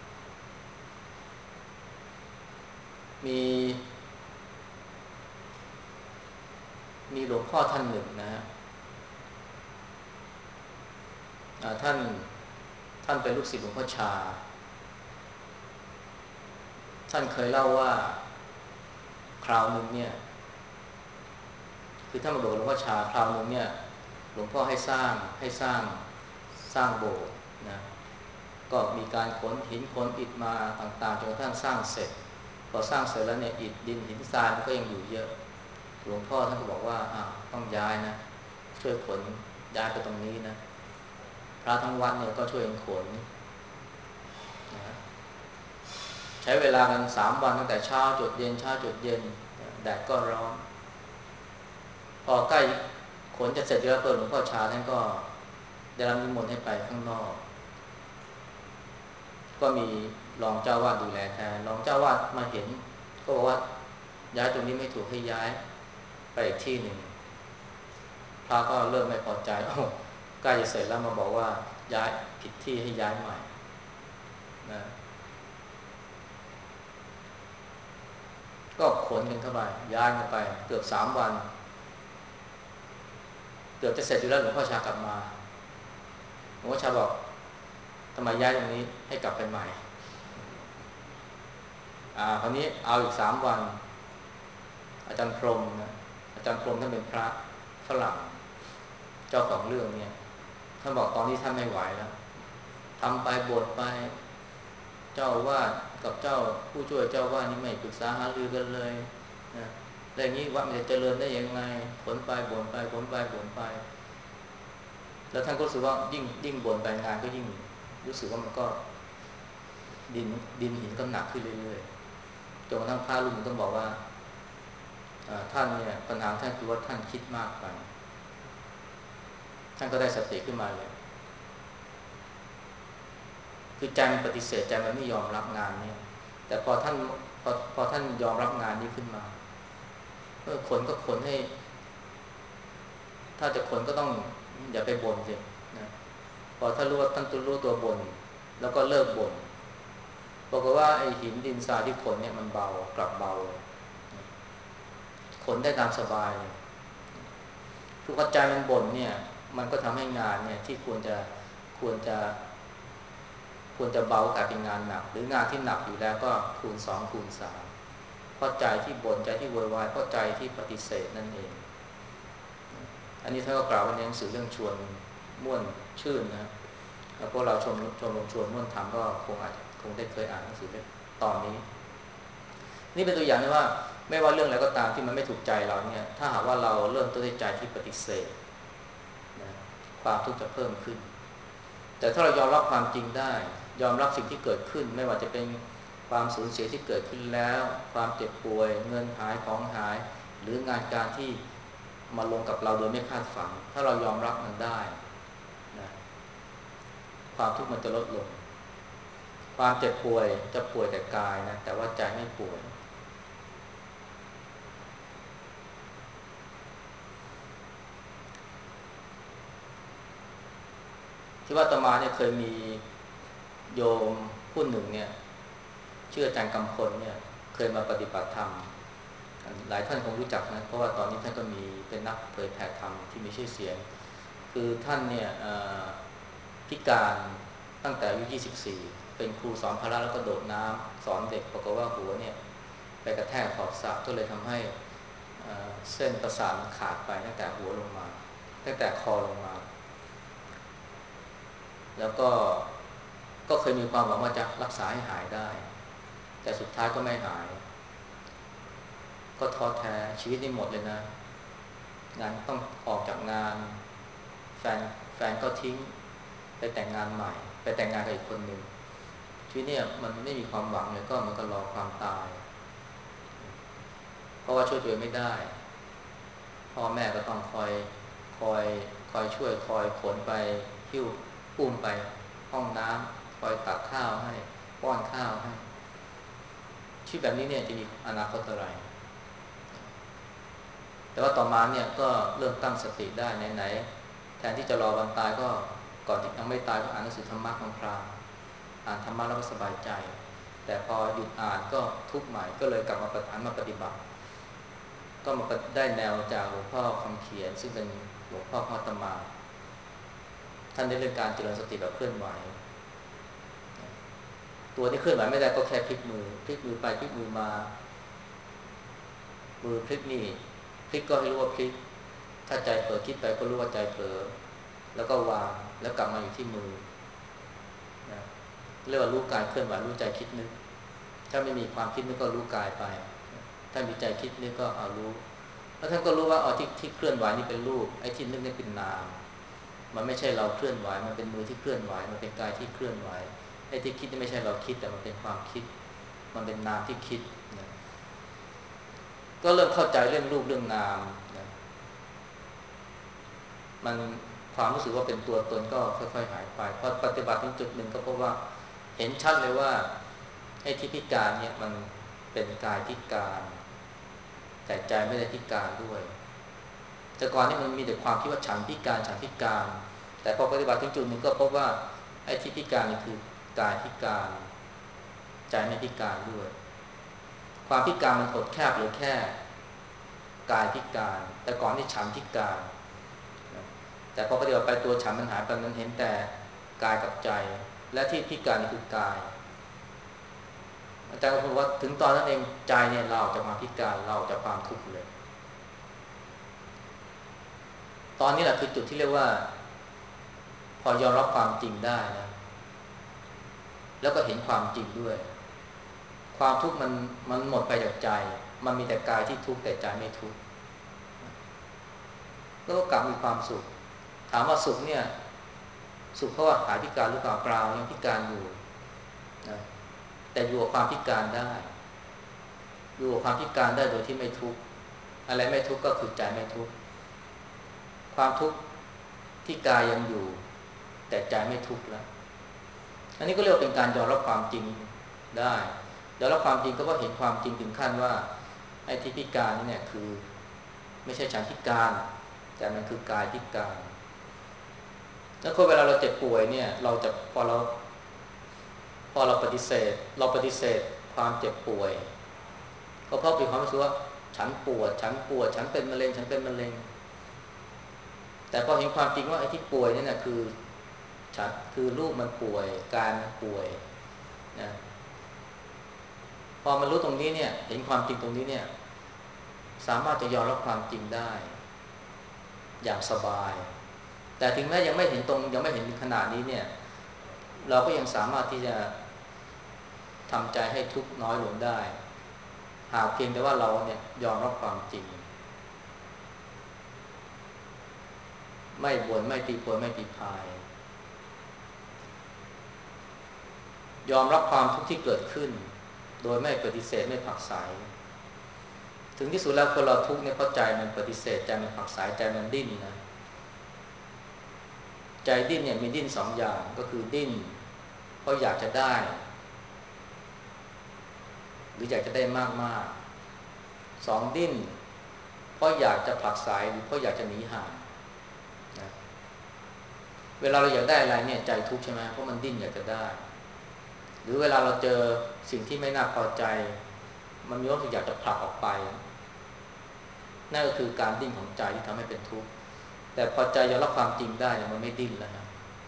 มีมีหลวงพ่อท่านหนึ่งนะฮะท่านท่านเป็นลูกศิษย์หลวงพ่อชาท่านเคยเล่าว่าคราวหนึ่งเนี่ยคือท่านมาบอกหลวงพ่อชาคราวหนึ่งเนี่ยหลวงพ่อให้สร้างให้สร้างสร้างโบสถ์นะก็มีการขนหินขนอิฐมาต่างๆจนกระทั่งสร้างเสร็จพอสร้างเสร็จแล้วเนี่ยอิฐดินหินทรายมันก็ยังอยู่เยอะหลวงพ่อท่านก็บอกว่าอ้าวต้องย้ายนะช่วยขนย้ายไปตรงนี้นะพระทั้งวัดเนี่ยก็ช่วยขนนะใช้เวลากันสามวันตั้งแต่เช้าจดเย็นเช้าจดเย็นแดดก็ร้อนพอใกล้ขนจะเสร็จแล้วเปิดหลวงพ่อชาท่านก็ได้รับนิมนต์ให้ไปข้างนอกก็มีรองเจ้าวาดดูแลแทนรองเจ้าวาดมาเห็นก็บอกว่าย้ายตรงนี้ไม่ถูกให้ย้ายไปอีกที่หนึ่งพระก็เริ่มไม่พอใจโอ้ใกล้จะเสร็จแล้วมาบอกว่าย้ายผิดที่ให้ย้ายใหม่นะก็ขนกันเข้าไปย้ายกันไปเกือบสามวันเกือบจะเสร็จอยู่แล้วหลวงพ่อชากลับมาหลวงพ่อชาบอกทำไมย้ายตรงนี้ให้กลับไปใหม่อ่าคราวนี้เอาอีกสามวันอาจารย์พรหมนะอาจารย์พรหมท่านเป็นพระฝรั่งเจ้าของเรื่องเนี่ยท่านบอกตอนนี้ท่านไม่ไหวแล้วทำไปบ่นไปเจ้าวาดกับเจ้าผู้ช่วยเจ้าวาดนี่ไม่ปรึกษาหารือกันเลยนะแล้วอย่างนี้วัดมันจะเจริญได้ยังไงผลไปบ่นไปผลไปบ่นไปแล้วท่านก็รู้สึกว่ายิ่งยิ่งบ่นไปงานก็ยิ่งรู้สึกว่ามันก็ดินดินหินก็หนักขึ้นเรื่อยๆจนกระทั่งพระรูปหนึ่งต้องบอกว่าท่านเนี่ยปัญหาท่านคือว่าท่านคิดมากไปท่านก็ได้สติขึ้นมาเลยคือใจมันปฏิเสธใจมันไม่ยอมรับงานนี้แต่พอท่านพอพอท่านยอมรับงานนี้ขึ้นมาเออขนก็ขนให้ถ้าจะขนก็ต้องอย่าไปบ่นสินะพอท่านรู้ว่าท่านตัวรู้ตัวบ่นแล้วก็เลิกบ่นบอกว่าไอ้หินดินทรายที่ขนเนี่ยมันเบากลับเบาขนได้ตามสบายเลยทุกข์ใจมันบ่นเนี่ยมันก็ทำให้งานเนี่ยที่ควรจะควรจะควรจะเบากลายเป็นงานหนักหรืองานที่หนักอยู่แล้วก็คูณสองคูณสามพอราะใจที่บ่นใจที่โวยวายเพราะใจที่ปฏิเสธนั่นเองอันนี้ท่านก็กล่าวไว้ในหนังสือเรื่องชวนม่วนชื่นนะแล้วพวกเราชมชมรมชวนม่วนธรรมก็คงอาจคงได้เคยอ่านหนังสือตอนนี้นี่เป็นตัวอย่างนะว่าไม่ว่าเรื่องอะไรก็ตามที่มันไม่ถูกใจเราเนี่ยถ้าหากว่าเราเริ่มต้นด้วยใจที่ปฏิเสธนะความทุกข์จะเพิ่มขึ้นแต่ถ้าเรายอมรับความจริงได้ยอมรับสิ่งที่เกิดขึ้นไม่ว่าจะเป็นความสูญเสียที่เกิดขึ้นแล้วความเจ็บป่วยเงินหายของหายหรืองานการที่มาลงกับเราโดยไม่คาดฝันถ้าเรายอมรับมันได้นะความทุกข์มันจะลดลงความเจ็บป่วยจะป่วยแต่กายนะแต่ว่าใจไม่ป่วยที่ว่าอาตมาเนี่ยเคยมีโยมผู้หนึ่งเนี่ยชื่ออาจารย์กำพลเนี่ยเคยมาปฏิบัติธรรมหลายท่านคงรู้จักนะเพราะว่าตอนนี้ท่านก็มีเป็นนักเผยแผ่ธรรมที่มีชื่อเสียงคือท่านเนี่ยพิการตั้งแต่อายุยี่สิบสี่เป็นครูสอนพละแล้วก็โดดน้ำสอนเด็กปรากฏว่าหัวเนี่ยไปกระแทกขอบสระก็เลยทำให้เส้นประสาทขาดไปตั้งแต่หัวลงมาตั้งแต่คอลงมาแล้วก็ก็เคยมีความหวังว่าจะรักษาให้หายได้แต่สุดท้ายก็ไม่หายก็ท้อแท้ชีวิตนี่หมดเลยนะงานต้องออกจากงานแฟนแฟนก็ทิ้งไปแต่งงานใหม่ไปแต่งงานกับอีกคนหนึ่งชีวิตเนี่ยมันไม่มีความหวังเลยก็มันก็รอความตายเพราะว่าช่วยตัวเองไม่ได้พ่อแม่ก็ต้องคอยคอยคอยช่วยคอยขนไปหิ้วอุ้มไปห้องน้ำคอยตักข้าวให้ป้อนข้าวให้ชีวิตแบบนี้เนี่ยจะมีอนาคตอะไรแต่ว่าต่อมาเนี่ยก็เริ่มตั้งสติได้ไหนๆแทนที่จะรอวันตายก็ก่อนที่ยังไม่ตายก็อ่านหนังสือธรรมะคลางๆอ่านธรรมะแล้วก็สบายใจแต่พอหยุดอ่านก็ทุกข์ใหม่ก็เลยกลับมาปฏิบัติมาปฏิบัติก็มาได้แนวจากหลวงพ่อคำเขียนซึ่งเป็นหลวงพ่อพัตมาท่านได้เรื่องการเจริญสติแบบเคลื่อนไหวตัวที่เคลื่อนไหวไม่ได้ก็แค่พลิกมือพลิกมือไปพลิกมือมามือพลิกนี่พลิกก็ให้รู้ว่าพลิกถ้าใจเผลอคิดไปก็รู้ว่าใจเผลอแล้วก็วางแล้วกลับมาอยู่ที่มือนะเรียกว่ารู้กายเคลื่อนไหวรู้ใจคิดนึกถ้าไม่มีความคิดนึกก็รู้กายไปถ้ามีใจคิดนึกก็เอารู้แล้วท่านก็รู้ว่าอ๋อที่ที่เคลื่อนไหวนี่เป็นรูปไอ้ที่นึกนี่เป็นนามมันไม่ใช่เราเคลื่อนไหวมันเป็นมือที่เคลื่อนไหวมันเป็นกายที่เคลื่อนไหวไอ้ที่คิดนี่ไม่ใช่เราคิดแต่มันเป็นความคิดมันเป็นนามที่คิดนะก็เริ่มเข้าใจเรื่องรูปเรื่องนามนะมันความรู้สึกว่าเป็นตัวตนก็ค่อยๆหายไปพอปฏิบัติถึงจุดหนึ่งก็พบว่าเห็นชัดเลยว่าไอ้ที่พิการเนี่ยมันเป็นกายพิการแต่ใจไม่ได้พิการด้วยแต่ก่อนนี่มันมีแต่ความคิดว่าฉันพิการฉันพิการแต่พอปฏิบัติถึงจุดหนึ่งก็พบว่าไอ้ที่พิการนี่คือกายพิการใจไม่พิการด้วยความพิการมันหดแคบเหลือแค่กายพิการแต่ก่อนนี่ฉันพิการแต่พอปฏิบัติไปตัวฉันมันหายไปมันเห็นแต่กายกับใจและที่พิการนี่คือกายอาจารย์ก็พูดว่าถึงตอนนั้นเองใจเนี่ยเราจะมาพิการเราจะความทุกข์เลยตอนนี้แหละคือจุดที่เรียกว่าพอยอมรับความจริงได้นะแล้วก็เห็นความจริงด้วยความทุกข์มันมันหมดไปจากใจมันมีแต่กายที่ทุกข์แต่ใจไม่ทุกข์แล้วก็กลับมีความสุขถามว่าสุขเนี่ยสุขเพราะว่าหายพิการหรือเปล่าเปล่ายังพิการอยู่นะแต่อยู่กับความพิการได้อยู่กับความพิการได้โดยที่ไม่ทุกข์อะไรไม่ทุกข์ก็คือใจไม่ทุกข์ความทุกข์ที่กายยังอยู่แต่ใจไม่ทุกข์แล้วอันนี้ก็เรียกว่าเป็นการยอมรับความจริงได้ยอมรับความจริงก็ว่าเห็นความจริงถึงขั้นว่าไอ้ที่พิการนี่เนี่ยคือไม่ใช่ฉันพิการแต่มันคือกายพิการแล้วคนเวลาเราเจ็บป่วยเนี่ยเราจะพอเราพอเราปฏิเสธเราปฏิเสธความเจ็บป่วยก็เพราะมีความรู้สึกว่าฉันปวดฉันปวดฉันเป็นมะเร็งฉันเป็นมะเร็งแต่พอเห็นความจริงว่าไอ้ที่ป่วยนี่นะคือฉันคือรูปมันป่วยกายมันป่วยนะพอมันรู้ตรงนี้เนี่ยเห็นความจริงตรงนี้เนี่ยสามารถจะยอมรับความจริงได้อย่างสบายแต่ถึงแม้ยังไม่เห็นตรงยังไม่เห็นขนาดนี้เนี่ยเราก็ยังสามารถที่จะทำใจให้ทุกข์น้อยลงได้หากเพียงแต่ว่าเราเนี่ยยอมรับความจริงไม่บ่นไม่ตีโพยไม่ตีพายยอมรับความทุกข์ที่เกิดขึ้นโดยไม่ปฏิเสธไม่ผลักไสถึงที่สุดแล้วคนเราทุกข์เนี่ยเพราะใจมันปฏิเสธใจมันผลักไสใจมันดิ้นนะใจดิ้นเนี่ยมีดิ้นสองอย่างก็คือดิ้นเพราะอยากจะได้หรืออยากจะได้มากๆสองดิ้นเพราะอยากจะผลักไสหรือเพราะอยากจะหนีห่างนะเวลาเราอยากได้อะไรเนี่ยใจทุกข์ใช่ไหมเพราะมันดิ้นอยากจะได้หรือเวลาเราเจอสิ่งที่ไม่น่าพอใจมันมีความรู้สึกอยากจะผลักออกไปนั่นก็คือการดิ้นของใจที่ทำให้เป็นทุกข์แต่พอใจยอมรับความจริงได้เนี่ยมันไม่ดิ้นแล้วนะ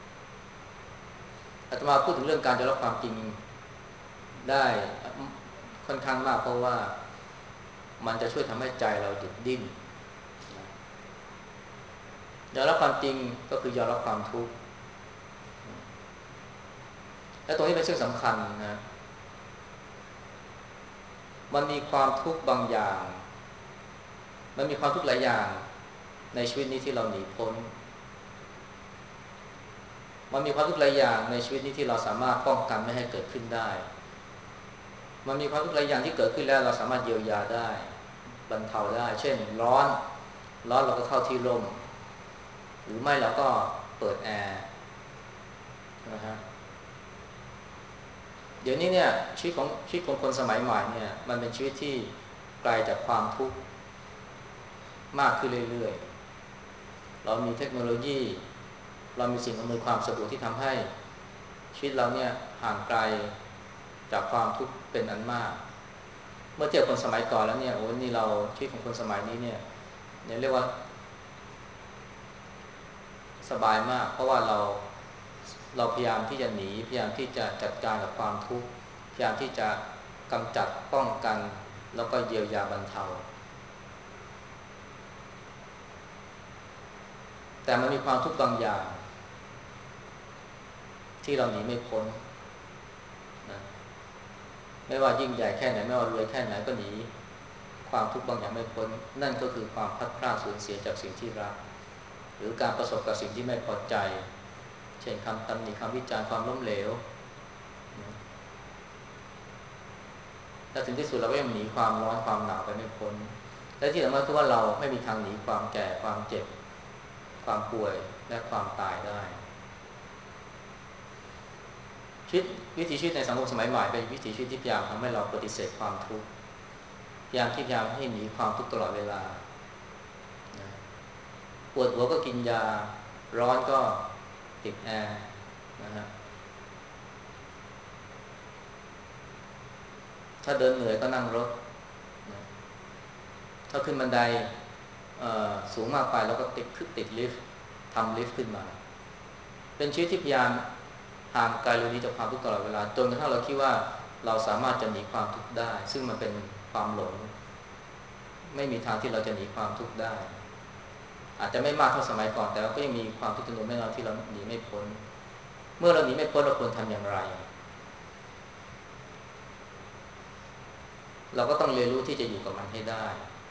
อาตมาพูดถึงเรื่องการยอมรับความจริงได้ค่อนข้างมากเพราะว่ามันจะช่วยทำให้ใจเราหยุดดิ้นยอมรับความจริงก็คือยอมรับความทุกข์และตรงนี้เป็นสิ่งสำคัญนะมันมีความทุกข์บางอย่างมันมีความทุกข์หลายอย่างในชีวิตนี้ที่เราหนีพ้นมันมีความทุกข์หลายอย่างในชีวิตนี้ที่เราสามารถป้องกันไม่ให้เกิดขึ้นได้มันมีความทุกข์หลายอย่างที่เกิดขึ้นแล้วเราสามารถเยียวยาได้บรรเทาได้เช่นร้อนร้อนเราก็เข้าที่ร่มหรือไม่เราก็เปิดแอร์นะฮะเดี๋ยวนี้เนี่ยชีวิตของชีวิตของคนสมัยใหม่เนี่ยมันเป็นชีวิตที่ไกลจากความทุกข์มากขึ้นเรื่อยๆเรามีเทคโนโลยีเรามีสิ่งอำนวยความสะดวกที่ทำให้ชีวิตเราเนี่ยห่างไกลจากความทุกข์เป็นอันมากเมื่อเทียบคนสมัยก่อนแล้วเนี่ยโอ้นี่เราชีวิตของคนสมัยนี้เนี่ยเนี่ยเรียกว่าสบายมากเพราะว่าเราเราพยายามที่จะหนีพยายามที่จะจัดการกับความทุกข์พยายามที่จะกำจัดป้องกันแล้วก็เยียวยาบรรเทาแต่มันมีความทุกข์บางอย่างที่เราหนีไม่พ้นนะไม่ว่ายิ่งใหญ่แค่ไหนไม่ว่ารวยแค่ไหนก็หนีความทุกข์บางอย่างไม่พ้นนั่นก็คือความพลัดพรากสูญเสียจากสิ่งที่รักหรือการประสบกับสิ่งที่ไม่พอใจเช่นคำตำหนิคำวิจารณ์ความล้มเหลวและถึงที่สุดเราก็ยังหนีความร้อนความหนาวไปไม่พ้นและที่สำคัญคือว่าเราไม่มีทางหนีความแก่ความเจ็บความป่วยและความตายได้ชีวิตวิถีชีวิตในสังคมสมัยใหม่เป็นวิถีชีวิตที่พยายามทำให้เราปฏิเสธความทุกข์พยายามที่พยายามให้หนีความทุกข์ตลอดเวลาปวดหัวก็กินยาร้อนก็ติดแอร์นะฮะถ้าเดินเหนื่อยก็นั่งรถนะถ้าขึ้นบันไดสูงมากไปแล้วก็ติดขึ้นติดลิฟต์ทำลิฟต์ขึ้นมาเป็นชีวิตที่พยายามห่างไกลเรื่องนี้จากความทุกข์ตลอดเวลาจนกระทั่งเราคิดว่าเราสามารถจะหนีความทุกข์ได้ซึ่งมันเป็นความหลงไม่มีทางที่เราจะหนีความทุกข์ได้อาจจะไม่มากเท่าสมัยก่อนแต่ก็ยังมีความทุกข์จำนวนไม่น้อยที่เราหนีไม่พ้นเมื่อเราหนีไม่พ้นเราควรทำอย่างไรเราก็ต้องเรียนรู้ที่จะอยู่กับมันให้ได้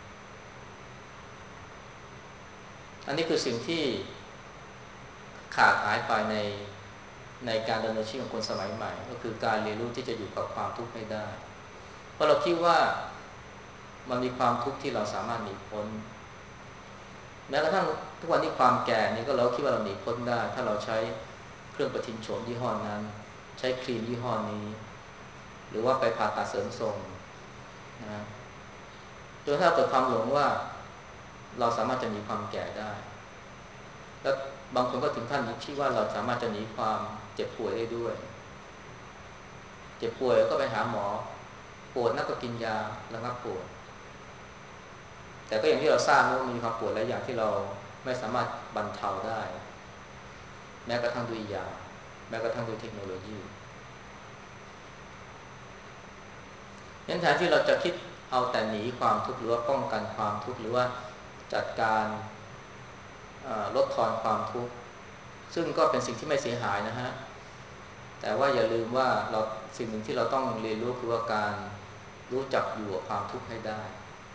อันนี้คือสิ่งที่ขาดหายไปในในการดำเนินชีวิตของคนสมัยใหม่ก็คือการเรียนรู้ที่จะอยู่กับความทุกข์ให้ได้เพราะเราคิดว่ามันมีความทุกข์ที่เราสามารถหนีพ้นแม้กระทั่งทุกวันนี้ความแก่นี่ก็เราคิดว่าเราหนีพ้นได้ถ้าเราใช้เครื่องประทินโฉมยี่ห้อนั้นใช้ครีมยี่ห้อนี้หรือว่าไปผ่าตัดเสริมทรงนะโดยถ้าเกิดความหลงว่าเราสามารถจะหนีความแก่ได้แล้วบางคนก็ถึงขั้นนี้คิดว่าเราสามารถจะหนีความเจ็บป่วยได้ด้วยเจ็บป่วยก็ไปหาหมอปวดนักก็กินยาระงับปวดแต่ก็อย่างที่เราทราบว่ามีความปวดหลายอย่างที่เราไม่สามารถบรรเทาได้แม้กระทั่งด้วยยาแม้กระทั่งด้วยเทคโนโลยีงั้นแทนที่เราจะคิดเอาแต่หนีความทุกข์หรือว่าป้องกันความทุกข์หรือว่าจัดการลดทอนความทุกข์ซึ่งก็เป็นสิ่งที่ไม่เสียหายนะฮะแต่ว่าอย่าลืมว่าเราสิ่งหนึ่งที่เราต้องเรียนรู้คือว่าการรู้จักอยู่กับความทุกข์ให้ได้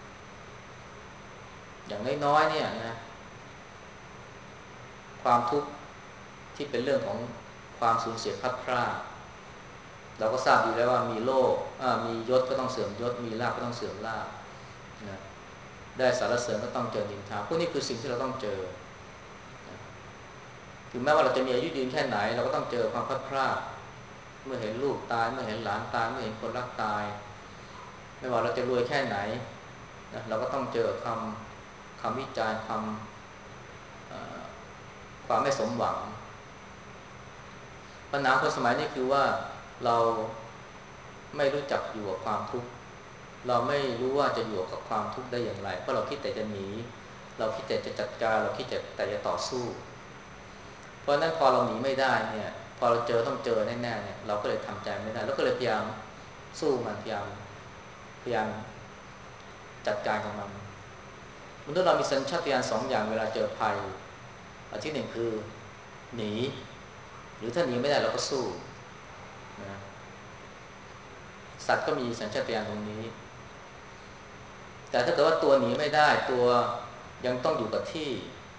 อย่างน้อยๆเนี่ยนะความทุกข์ที่เป็นเรื่องของความสูญเสียพลัดพรากเราก็ทราบอยู่แล้วว่ามีโลกมียศก็ต้องเสื่อมยศมีลาภก็ต้องเสื่อมลาภนะได้สารเสริญก็ต้องเจอนินทาพวกนี้คือสิ่งที่เราต้องเจอถึงแม้ว่าเราจะมีอายุยืนแค่ไหนเราก็ต้องเจอความพลัดพรากเมื่อเห็นลูกตายเมื่อเห็นหลานตายเมื่อเห็นคนรักตายไม่ว่าเราจะรวยแค่ไหนนะเราก็ต้องเจอคำคำวิจารณ์คำความไม่สมหวังปัญหาคนสมัยนี้คือว่าเราไม่รู้จักอยู่กับความทุกข์เราไม่รู้ว่าจะอยู่กับความทุกข์ได้อย่างไรเพราะเราคิดแต่จะหนีเราคิดแต่จะจัดการเราคิดแต่แต่จะต่อสู้เพราะนั้นพอเราหนีไม่ได้เนี่ยพอเราเจอต้องเจอแน่ๆเนี่ยเราก็เลยทำใจไม่ได้แล้วก็เลยพยายามสู้มันพยายามพยายามจัดการกับมันมนุษย์เรามีสัญชาตญาณสองอย่างเวลาเจอภัยอันที่หนึ่งคือหนีหรือถ้าหนีไม่ได้เราก็สู้นะสัตว์ก็มีสัญชาตญาณตรงนี้แต่ถ้าเกิดว่าตัวหนีไม่ได้ตัวยังต้องอยู่กับที่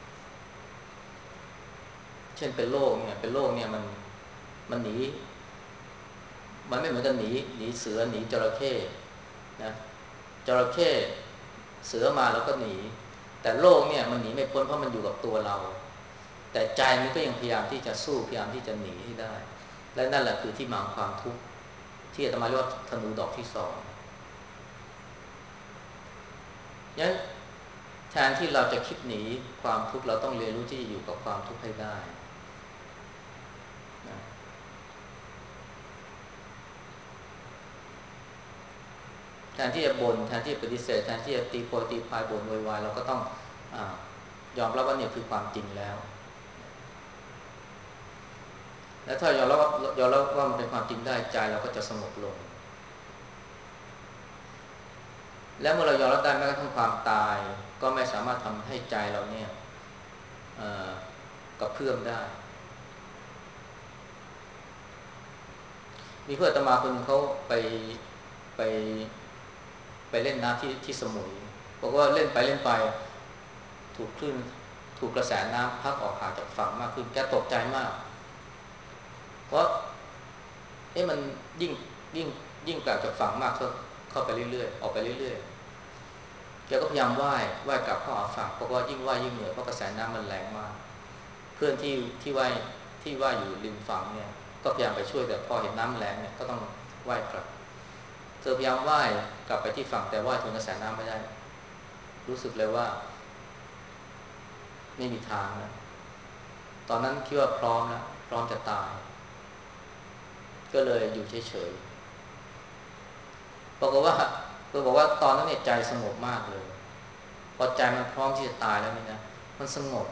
เช่นเป็นโรคเนี่ยเป็นโรคเนี่ยมันมันหนีมันไม่เหมือนกันหนีหนีเสือหนีจระเข้นะจระเข้เสือมาแล้วก็หนีแต่โรคเนี่ยมันหนีไม่พ้นเพราะมันอยู่กับตัวเราแต่ใจมันก็ยังพยายามที่จะสู้พยายามที่จะหนีให้ได้และนั่นแหละคือที่มาของความทุกข์ที่อาตมาเรียกว่าธนูดอกที่สองยันแทนที่เราจะคิดหนีความทุกข์เราต้องเรียนรู้ที่จะอยู่กับความทุกข์ให้ได้นะแทนที่จะบ่นแทนที่จะปฏิเสธแทนที่จะตีโพยตีพายบ่นโวยวายเราก็ต้องอ่ายอมรับว่าเนี่ยคือความจริงแล้วและถ้ายอมรับว่ายอมรับว่ามันเป็นความจริงได้ใจเราก็จะสงบลงแล้วเมื่อเรายอมรับได้แม้กระทั่งความตายก็ไม่สามารถทำให้ใจเราเนี่ยกระเพื่อมได้มีเพื่อนอาตมาคนนึงเขาไปไปไปเล่นน้ำที่ที่สมุยบอกว่าเล่นไปเล่นไปถูกคลื่นถูกกระแสน้ำพัดออกห่างจากฝั่งมากขึ้นแกตกใจมากเพราะเอ๊ะมันยิ่งยิ่งยิ่งไกลจากฝั่งมากเข้าเข้าไปเรื่อยๆออกไปเรื่อยๆแกก็พยายามว่ายว่ายกลับเข้าหาฝั่งเพราะว่ายิ่งว่ายยิ่งเหนื่อยเพราะกระแสน้ำมันแรงมากเพื่อนที่ที่ว่ายที่ว่ายอยู่ริมฝั่งเนี่ยก็พยายามไปช่วยแต่พอเห็นน้ำแรงเนี่ยก็ต้องว่ายกลับเธอพยายามว่ายกลับไปที่ฝั่งแต่ว่ายทนกระแสน้ำไม่ได้รู้สึกเลยว่าไม่มีทางนะตอนนั้นคิดว่าพร้อมแล้วพร้อมจะตายก็เลยอยู่เฉยๆบอกว่าเธอบอกว่าตอนนั้นเนี่ยใจสงบมากเลยพอใจมันพร้อมที่จะตายแล้วนี่นะมันสงบ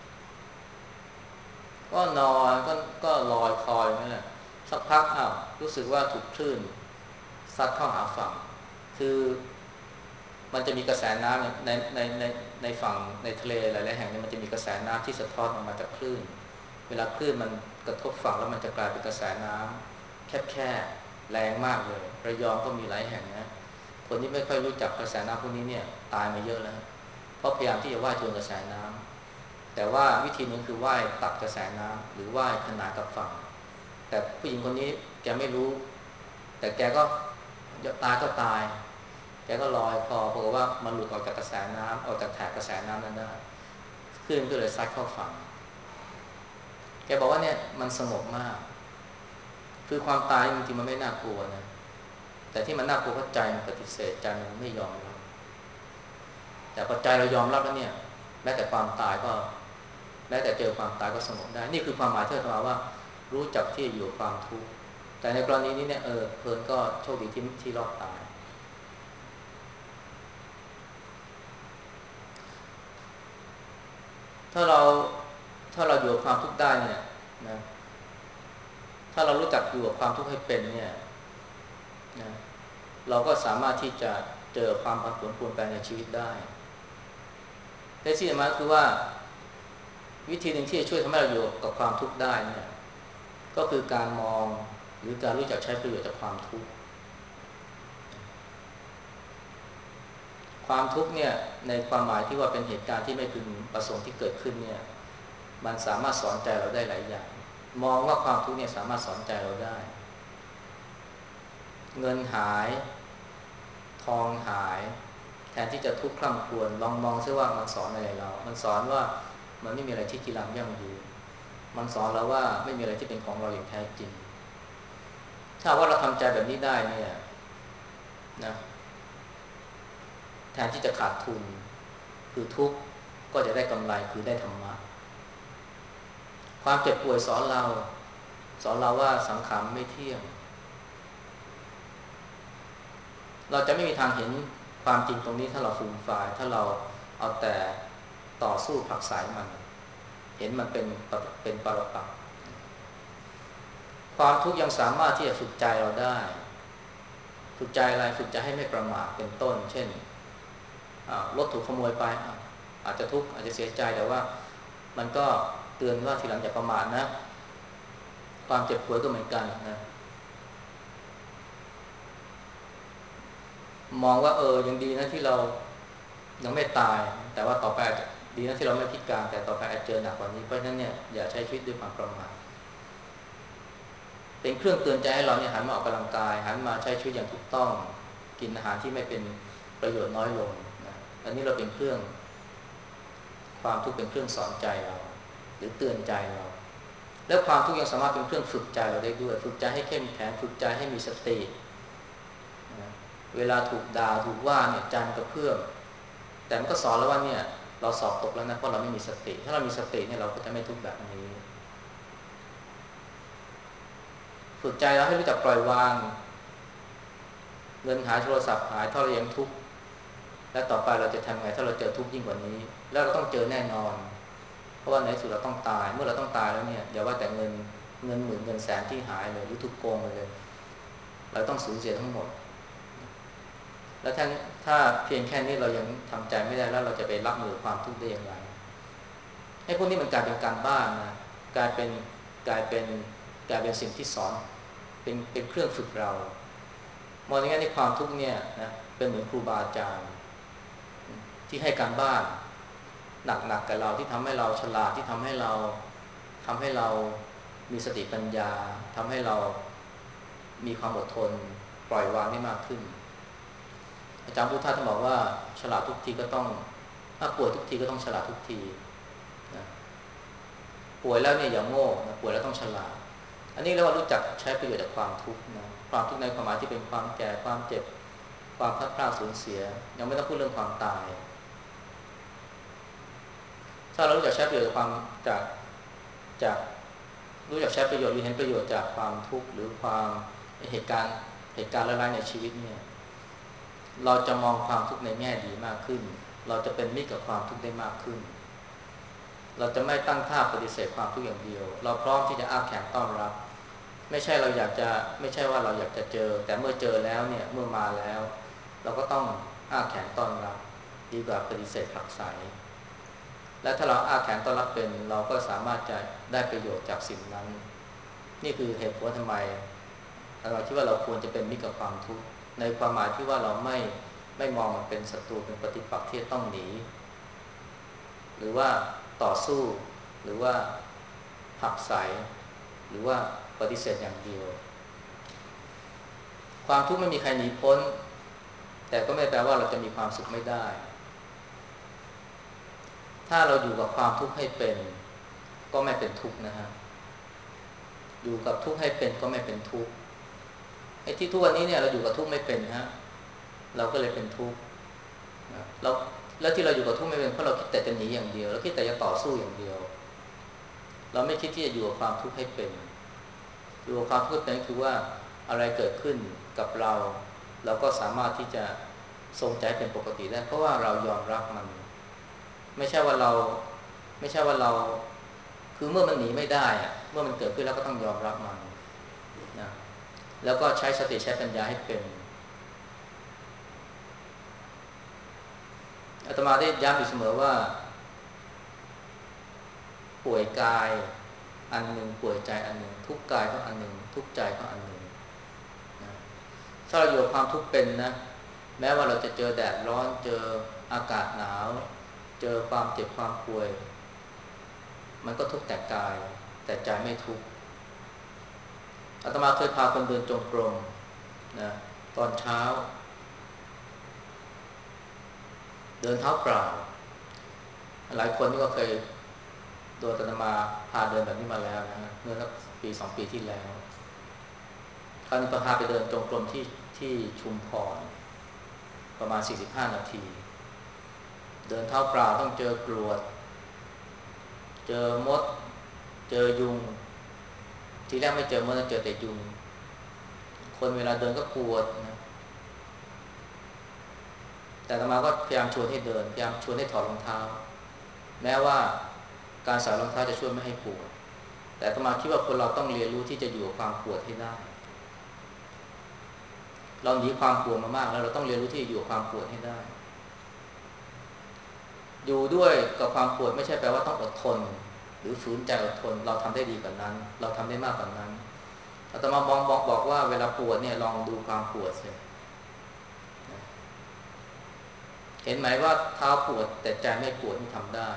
ก็นอนก็ก็ลอยคอยนั่นแหละสักพักอ้าวรู้สึกว่าถูกคลื่นซัดเข้าหาฝั่งคือมันจะมีกระแสน้ำในในในในฝั่งในทะเลหลายๆแห่งเนี่ยมันจะมีกระแสน้ำที่สะท้อนออกมาจากคลื่นเวลาคลื่นมันกระทบฝั่งแล้วมันจะกลายเป็นกระแสน้ำแคบๆแรงมากเลยระยองก็มีหลายแห่งนะคนที่ไม่ค่อยรู้จักกระแสน้ำพวกนี้เนี่ยตายมาเยอะแล้วเพราะพยายามที่จะว่ายทวนกระแสน้ำแต่ว่าวิธีนึงคือว่ายตัดกระแสน้ำหรือว่ายขนานกับฝั่งแต่ผู้หญิงคนนี้แกไม่รู้แต่แกก็ตายก็ตายแกก็ลอยคอเพราะว่ามันหลุดออกจากกระแสน้ำออกจากแถบกระแสน้ำนั้นได้คลื่นก็เลยซัดเข้าฝั่งแกบอกว่าเนี่ยมันสงบมากคือความตายจริงๆมันไม่น่ากลัวนะแต่ที่มันน่ากลัวเพราะใจมันปฏิเสธใจมันไม่ยอมรับแต่พอใจเรายอมรับแล้วเนี่ยแม้แต่ความตายก็แม้แต่เจอความตายก็สงบได้นี่คือความหมายที่เราว่ารู้จักที่จะอยู่กับความทุกข์แต่ในกรณีนี้เนี่ยเออเพลินก็โชคดีที่ที่รอดตายถ้าเราถ้าเราอยู่กับความทุกข์ได้เนี่ยนะถ้าเรารู้จักอยู่กับความทุกข์ให้เป็นเนี่ยนะเราก็สามารถที่จะเจอความผันผวนเปลี่ยนแปลงในชีวิตได้แต่ที่สำคัญคือว่าวิธีหนึ่งที่จะช่วยทำให้เราอยู่กับความทุกข์ได้เนี่ยก็คือการมองหรือการรู้จักใช้ประโยชน์จากความทุกข์ความทุกข์เนี่ยในความหมายที่ว่าเป็นเหตุการณ์ที่ไม่พึงประสงค์ที่เกิดขึ้นเนี่ยมันสามารถสอนใจเราได้หลายอย่างมองว่าความทุกข์เนี่ยสามารถสอนใจเราได้เงินหายทองหายแทนที่จะทุกข์คร่ำครวญลองมองซิว่ามันสอนอะไรเรามันสอนว่ามันไม่มีอะไรที่กีรังยั่งยืนมันสอนเราว่าไม่มีอะไรที่เป็นของเราอย่างแท้จริงถ้าว่าเราทำใจแบบนี้ได้เนี่ยนะแทนที่จะขาดทุนคือทุกข์ก็จะได้กำไรคือได้ธรรมะความเจ็บป่วยสอนเราสอนเราว่าสังขารไม่เที่ยงเราจะไม่มีทางเห็นความจริงตรงนี้ถ้าเราฟูมฟายถ้าเราเอาแต่ต่อสู้ผลักไสมันเห็นมันเป็นเป็นปรปักษ์ความทุกข์ยังสามารถที่จะฝึกใจเราได้ฝึกใจอะไรฝึกใจให้ไม่ประมาทเป็นต้นเช่นรถถูกขโมยไปอาจจะทุกข์อาจจะเสียใจแต่ว่ามันก็เตือนว่าทีหลังอย่าประมาทนะความเจ็บป่วยก็เหมือนกันนะมองว่าเออยังดีนะที่เรายังไม่ตายแต่ว่าต่อไปดีนะที่เราไม่พิการแต่ต่อไปอาจเจอหนักกว่านี้เพราะฉะนั้นเนี่ยอย่าใช้ชีวิตด้วยความประมาทเป็นเครื่องเตือนใจให้เราเนี่ยหันมาออกกำลังกายหันมาใช้ชีวิตอย่างถูกต้องกินอาหารที่ไม่เป็นประโยชน์น้อยลงนะอันนี้เราเป็นเครื่องความทุกข์เป็นเครื่องสอนใจเราหรือเตือนใจเราแล้วความทุกข์ยังสามารถเป็นเครื่องฝึกใจเราได้ด้วยฝึกใจให้เข้มแข็งฝึกใจให้มีสตินะเวลาถูกด่าถูกว่าเนี่ยใจมันกระเพื่อมแต่มันก็สอนแล้วว่าเนี่ยเราสอบตกแล้วนะเพราะเราไม่มีสติถ้าเรามีสติเนี่ยเราก็จะไม่ทุกข์แบบนี้ฝึกใจเราให้รู้จักปล่อยวางเงินหายโทรศัพท์หายถ้าเรายังทุกข์และต่อไปเราจะทำไงถ้าเราเจอทุกข์ยิ่งกว่านี้แล้วเราต้องเจอแน่นอนเพราะว่าในสุดเราต้องตายเมื่อเราต้องตายแล้วเนี่ยอย่าว่าแต่เงินเงินหมื่นเงินแสนที่หายเลยหรือถูกโกงไปเลยเราต้องสูญเสียทั้งหมดแล้วถ้าถ้าเพียงแค่นี้เรายังทำใจไม่ได้แล้วเราจะไปรับมือความทุกข์ได้อย่างไรไอ้พวกนี้มันกลายเป็นการบ้านนะกลายเป็นกลายเป็นกลายเป็นสิ่งที่สอนเป็นเป็นเครื่องฝึกเรามองอย่างนี้ในความทุกข์เนี่ยนะเป็นเหมือนครูบาอาจารย์ที่ให้การบ้านหนักๆกับเราที่ทำให้เราฉลาดที่ทำให้เราทำให้เรามีสติปัญญาทำให้เรามีความอดทนปล่อยวางได้มากขึ้นอาจารย์พุทธะท่านบอกว่าฉลาดทุกทีก็ต้องถ้าป่วยทุกทีก็ต้องฉลาดทุกทีนะป่วยแล้วเนี่ยอย่าโง่นะป่วยแล้วต้องฉลาดอันนี้เรียกว่ารู้จักใช้ประโยชน์จากความทุกข์นะความทุกข์ในความหมายที่เป็นความแก่ความเจ็บความพลัดพรากสูญเสียยังไม่ต้องพูดเรื่องความตายถ้าเรารู้จักใช้ประโยชน์จากความจากจากรู้จักใช้ประโยชน์หรือเห็นประโยชน์จากความทุกข์หรือความเหตุการณ์เหตุการณ์ร้ายๆในชีวิตเนี่ยเราจะมองความทุกข์ในแง่ดีมากขึ้นเราจะเป็นมิตรกับความทุกข์ได้มากขึ้นเราจะไม่ตั้งท่าปฏิเสธความทุกข์อย่างเดียวเราพร้อมที่จะอ้าแขนต้อนรับไม่ใช่เราอยากจะไม่ใช่ว่าเราอยากจะเจอแต่เมื่อเจอแล้วเนี่ยเมื่อมาแล้วเราก็ต้องอ้าแขนต้อนรับดีกว่าปฏิเสธผลักไสและถ้าเราอ้าแขนต้อนรับเป็นเราก็สามารถจะได้ประโยชน์จากสิ่งนั้นนี่คือเหตุผลทำไมเราคิดว่าเราควรจะเป็นมิตรกับความทุกข์ในความหมายที่ว่าเราไม่ไม่มองมันเป็นศัตรูเป็นปฏิปักษ์ที่ต้องหนีหรือว่าต่อสู้หรือว่าผลักไสหรือว่าปฏิเสธอย่างเดียวความทุกข์ไม่มีใครหนีพ้นแต่ก็ไม่แปลว่าเราจะมีความสุขไม่ได้ถ้าเราอยู่กับความทุกข์ให้เป็นก็ไม่เป็นทุกข์นะฮะอยู่กับทุกข์ให้เป็นก็ไม่เป็นทุกข์ไอ้ที่ทุกวันนี้เนี่ยเราอยู่กับทุกข์ไม่เป็นฮะเราก็เลยเป็นทุกข์เราแล้วที่เราอยู่กับทุกข์ไม่เป็นเพราะเราคิดแต่จะหนีอย่างเดียวเราคิดแต่จะต่อสู้อย่างเดียวเราไม่คิดที่จะอยู่กับความทุกข์ให้เป็นอยู่กับความทุกข์เป็นคือว่าอะไรเกิดขึ้นกับเราเราก็สามารถที่จะทรงใจเป็นปกติได้เพราะว่าเรายอมรับมันไม่ใช่ว่าเราไม่ใช่ว่าเราคือเมื่อมันหนีไม่ได้อะเมื่อมันเกิดขึ้นแล้วก็ต้องยอมรับมันนะแล้วก็ใช้สติใช้ปัญญาให้เป็นมาได้ย้ำอยู่เสมอว่าป่วยกายอันหนึ่งป่วยใจอันหนึ่งทุกกายก็อันหนึ่งทุกใจก็อันหนึ่งนะถ้าเราอยู่กับความทุกข์เป็นนะแม้ว่าเราจะเจอแดดร้อนเจออากาศหนาวเจอความเจ็บความป่วยมันก็ทุกข์แต่กายแต่ใจไม่ทุกข์อาตมาเคยพาคนเดินจงกรมนะตอนเช้าเดินเท้าเปล่าหลายคนนี่ก็เคยโดนอาตมาพาเดินแบบนี้มาแล้วนะเมื่อสักปีสองปีที่แล้วคราวนี้พาไปเดินจงกรมที่ที่ชุมพรประมาณสี่สิบห้านาทีเดินเท้าเปล่าต้องเจอกรวดเจอมดเจอยุงทีแรกไม่เจอมดเจอแต่ยุงคนเวลาเดินก็ปวดนะแต่อาตมาก็พยายามชวนให้เดินพยายามชวนให้ถอดรองเท้าแม้ว่าการใส่รองเท้าจะช่วยไม่ให้ปวดแต่อาตมาคิดว่าคนเราต้องเรียนรู้ที่จะอยู่กับความปวดให้ได้เราหนีความปวดมามากแล้วเราต้องเรียนรู้ที่จะอยู่กับความปวดให้ได้อยู่ด้วยกับความปวดไม่ใช่แปลว่าต้องอดทนหรือฝืนใจอดทนเราทำได้ดีกว่านั้นเราทำได้มากกว่านั้นอาตมาบอกบอกบอกว่าเวลาปวดเนี่ยลองดูความปวดสิเห็นไหมว่าเท้าปวดแต่ใจไม่ปวดนี่ทำได้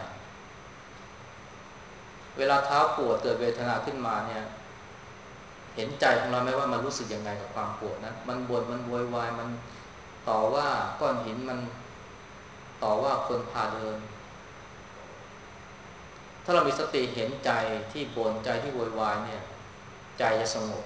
เวลาเท้าปวดเกิดเวทนาขึ้นมาเนี่ยเห็นใจของเราไหมว่ามันรู้สึกยังไงกับความปวดนั้นมันบ่นมันโวยวายมันต่อว่าก้อนหินมันต่อว่าคนพาเดินถ้าเรามีสติเห็นใจที่บ่นใจที่โวยวายเนี่ยใจจะสงบ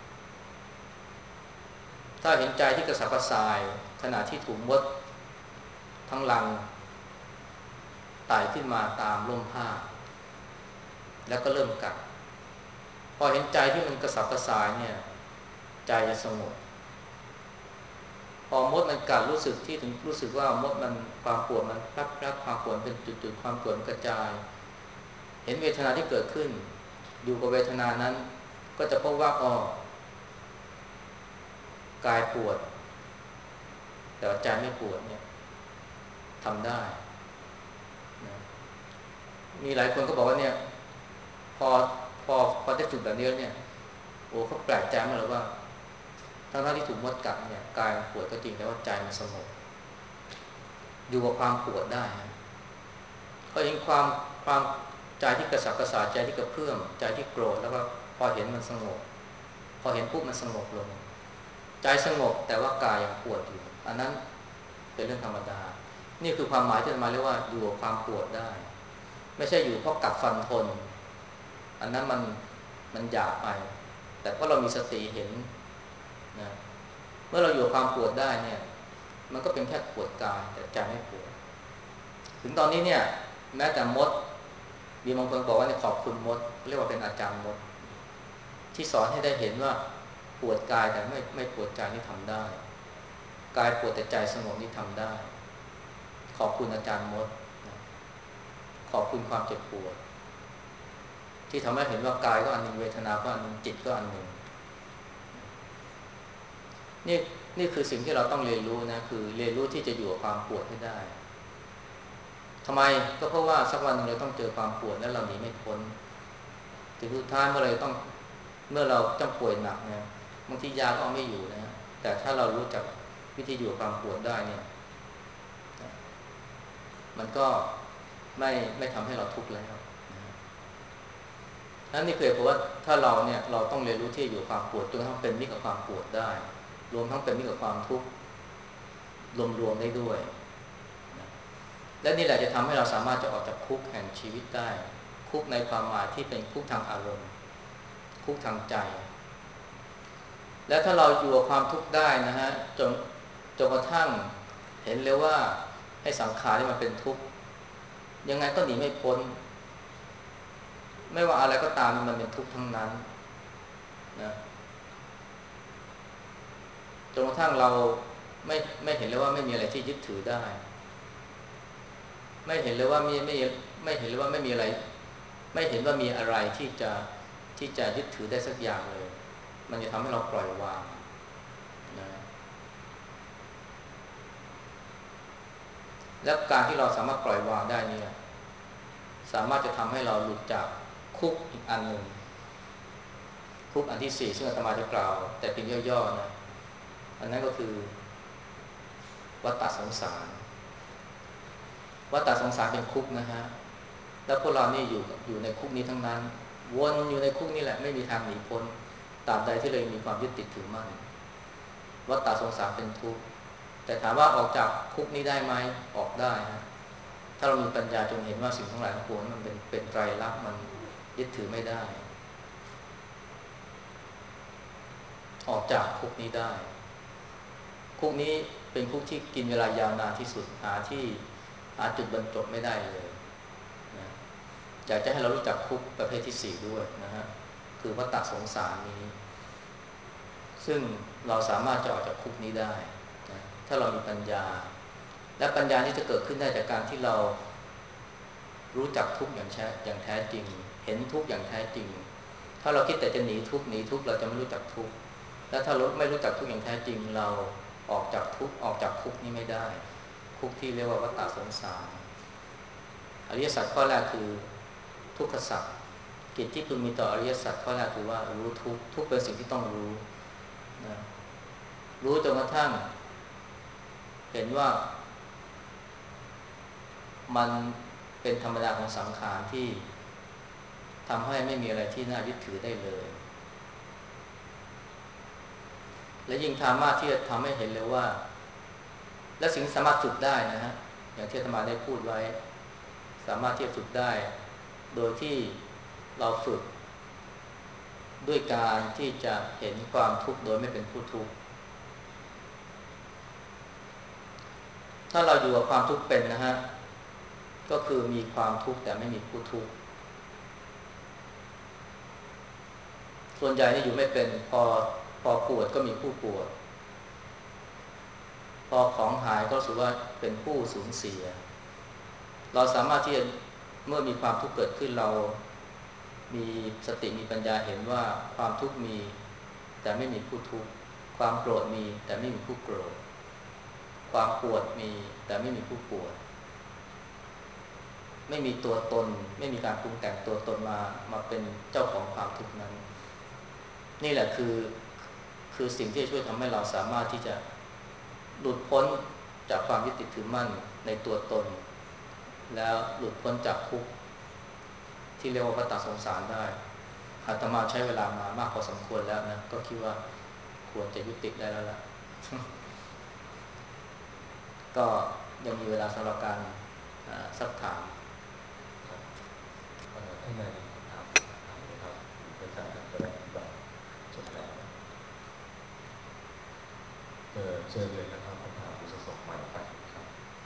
ถ้าเห็นใจที่กระสับกระส่ายขณะที่ถูกมดทั้งรังไต่ขึ้นมาตามร่มผ้าแล้วก็เริ่มกัดพอเห็นใจที่มันกระสับกระส่ายเนี่ยใจจะสงบพอมดมันกัดรู้สึกที่ถึงรู้สึกว่ามดมันความปวดมันแป๊บๆความปวดเป็นจุดๆความปวดมันกระจายเห็นเวทนาที่เกิดขึ้นอยู่กับเวทนานั้นก็จะพบว่าอ๋อกายปวดแต่ใจไม่ปวดเนี่ยทำได้นะมีหลายคนก็บอกว่าเนี่ยพอพอพอได้ฝึกแบบนี้แล้วเนี่ยโอ้เขาแปลกใจมากเลยว่าทั้งๆที่ถูกมดกัดเนี่ยกายมันปวดก็จริงแต่ว่าใจมันสงบอยู่กับความปวดได้ก็เห็นความความใจที่กระสับกระส่ายใจที่กระเพื่อมใจที่โกรธแล้วก็พอเห็นมันสงบพอเห็นปุ๊บมันสงบลงใจสงบแต่ว่ากายยังปวดอยู่อันนั้นเป็นเรื่องธรรมดานี่คือความหมายที่มาเรียกว่าอยู่กับความปวดได้ไม่ใช่อยู่เพราะกัดฟันทนอันนั้นมันมันหยาบไปแต่เพราะเรามีสติเห็นนะเมื่อเราอยู่กับความปวดได้เนี่ยมันก็เป็นแค่ปวดกายแต่ใจไม่ปวดถึงตอนนี้เนี่ยแม้แต่มดมีบางคนบอกว่าเนี่ยขอบคุณมดเรียกว่าเป็นอาจารย์มดที่สอนให้ได้เห็นว่าปวดกายแต่ไม่ไม่ปวดใจนี่ทำได้กายปวดแต่ใจสงบนี่ทำได้ขอบคุณอาจารย์มดขอบคุณความเจ็บปวดที่ทำให้เห็นว่ากายก็อันหนึ่งเวทนาก็อันหนึ่งจิตก็อันหนึ่งนี่นี่คือสิ่งที่เราต้องเรียนรู้นะคือเรียนรู้ที่จะอยู่กับความปวดให้ได้ทำไมก็เพราะว่าสักวันหนึ่งเราต้องเจอความปวดและเราหนีไม่พ้นถึงสุดท้ายเมื่อไรต้องเมื่อเราต้องป่วยหนักเนี่ยบางทียาก็เอาไม่อยู่นะแต่ถ้าเรารู้จักวิธีอยู่กับความปวดได้เนี่ยมันก็ไม่ไม่ทำให้เราทุกข์แล้วนั่นนี่คือเพราะว่าถ้าเราเนี่ยเราต้องเรียนรู้ที่อยู่ความปวดจนทั้งเป็นมิตรกับความปวดได้รวมทั้งเป็นมิตรกับความทุกข์รวมๆได้ด้วยและนี่แหละจะทำให้เราสามารถจะออกจากคุกแห่งชีวิตได้คุกในความหมายที่เป็นคุกทางอารมณ์คุกทางใจและถ้าเราอยู่กับความทุกข์ได้นะฮะจนจนกระทั่งเห็นเลยว่าให้สังขารที่มันเป็นทุกข์ยังไงก็หนีไม่พ้นไม่ว่าอะไรก็ตามมันเป็นทุกข์ทั้งนั้นนะจนกระทั่งเราไม่ไม่เห็นเลยว่าไม่มีอะไรที่ยึดถือได้ไม่เห็นเลยว่ามีไม่ไม่เห็นเลยว่าไม่มีอะไรไม่เห็นว่ามีอะไรที่จะที่จะยึดถือได้สักอย่างเลยมันจะทำให้เราปล่อยวางนะและการที่เราสามารถปล่อยวางได้เนี่ยสามารถจะทำให้เราหลุดจากคุกอีกอันหนึ่งคุกอันที่สี่ซึ่งอาตมาจะกล่าวแต่เพียงย่อๆนะอันนั้นก็คือวัฏฏะสงสารวัฏฏะสงสารเป็นคุกนะฮะแล้วพวกเรานี่อยู่อยู่ในคุกนี้ทั้งนั้นวนอยู่ในคุกนี้แหละไม่มีทางหนีพ้นตราบใดที่เรามีความยึดติดถือมั่นวัฏฏะสงสารเป็นทุกข์แต่ถามว่าออกจากคุกนี้ได้ไหมออกได้ฮะถ้าเรามีปัญญาจงเห็นว่าสิ่งทั้งหลายทั้งปวงมันเป็นเป็นไตรลักษณ์มันยึดถือไม่ได้ออกจากคุกนี้ได้คุกนี้เป็นคุกที่กินเวลายาวนานที่สุดหาที่หาจุดบรรจบไม่ได้เลยนะอยากจะให้เรารู้จักคุกประเภทที่สี่ด้วยนะฮะคือวัฏฏะสงสารนี้ซึ่งเราสามารถจะออกจากคุกนี้ได้นะถ้าเรามีปัญญาและปัญญานี้จะเกิดขึ้นได้จากการที่เรารู้จักทุกข์อย่างแท้อย่างแท้จริงเห็นทุกข์อย่างแท้จริงถ้าเราคิดแต่จะหนีทุกข์หนีทุกข์เราจะไม่รู้จักทุกข์และถ้าเราไม่รู้จักทุกข์อย่างแท้จริงเราออกจากทุกข์ออกจากคุกนี้ไม่ได้คุกที่เรียกว่าวัฏฏะสงสารอริยสัจข้อแรกคือทุกขสัจกิจที่พึงมีต่ออริยสัจข้อแรกคือว่ารู้ทุกข์ทุกข์เป็นสิ่งที่ต้องรู้นะรู้จนกระทั่งเห็นว่ามันเป็นธรรมดาของสังขารที่ทำให้ไม่มีอะไรที่น่ายึดถือได้เลยและยิ่งสามารถที่จะทำให้เห็นเลยว่าและสิ่งสามารถฝึกได้นะฮะอย่างที่อาตมาได้พูดไว้สามารถที่จะฝึกได้โดยที่เราฝึกด้วยการที่จะเห็นความทุกข์โดยไม่เป็นผู้ทุกข์ถ้าเราอยู่กับความทุกข์เป็นนะฮะก็คือมีความทุกข์แต่ไม่มีผู้ทุกข์ส่วนใหญ่นี่อยู่ไม่เป็นพอพอปวดก็มีผู้ปวดพอของหายก็รู้สึกว่าเป็นผู้สูญเสียเราสามารถที่จะเมื่อมีความทุกข์เกิดขึ้นเรามีสติมีปัญญาเห็นว่าความทุกข์มีแต่ไม่มีผู้ทุกข์ความโกรธมีแต่ไม่มีผู้โกรธความปวดมีแต่ไม่มีผู้ปวดไม่มีตัวตนไม่มีการปรุงแต่งตัวตนมามาเป็นเจ้าของความทุกข์นั้นนี่แหละคือคือสิ่งที่ช่วยทำให้เราสามารถที่จะหลุดพ้นจากความยึดติดถือมั่นในตัวตนแล้วหลุดพ้นจากคุกที่เรียกว่าวัฏฏะสงสารได้อาตมาใช้เวลามามากพอสมควรแล้วนะก็คิดว่าควรจะยุติได้แล้วล่ะ ก็ยังมีเวลาสำหรับการซักถามท่านใดมีคำถามถามเลยครับอาจารย์จะได้อธิบายจบแล้วเชิญเชิญเลยนะครับคำถามที่จะส่งใหม่ไปครับ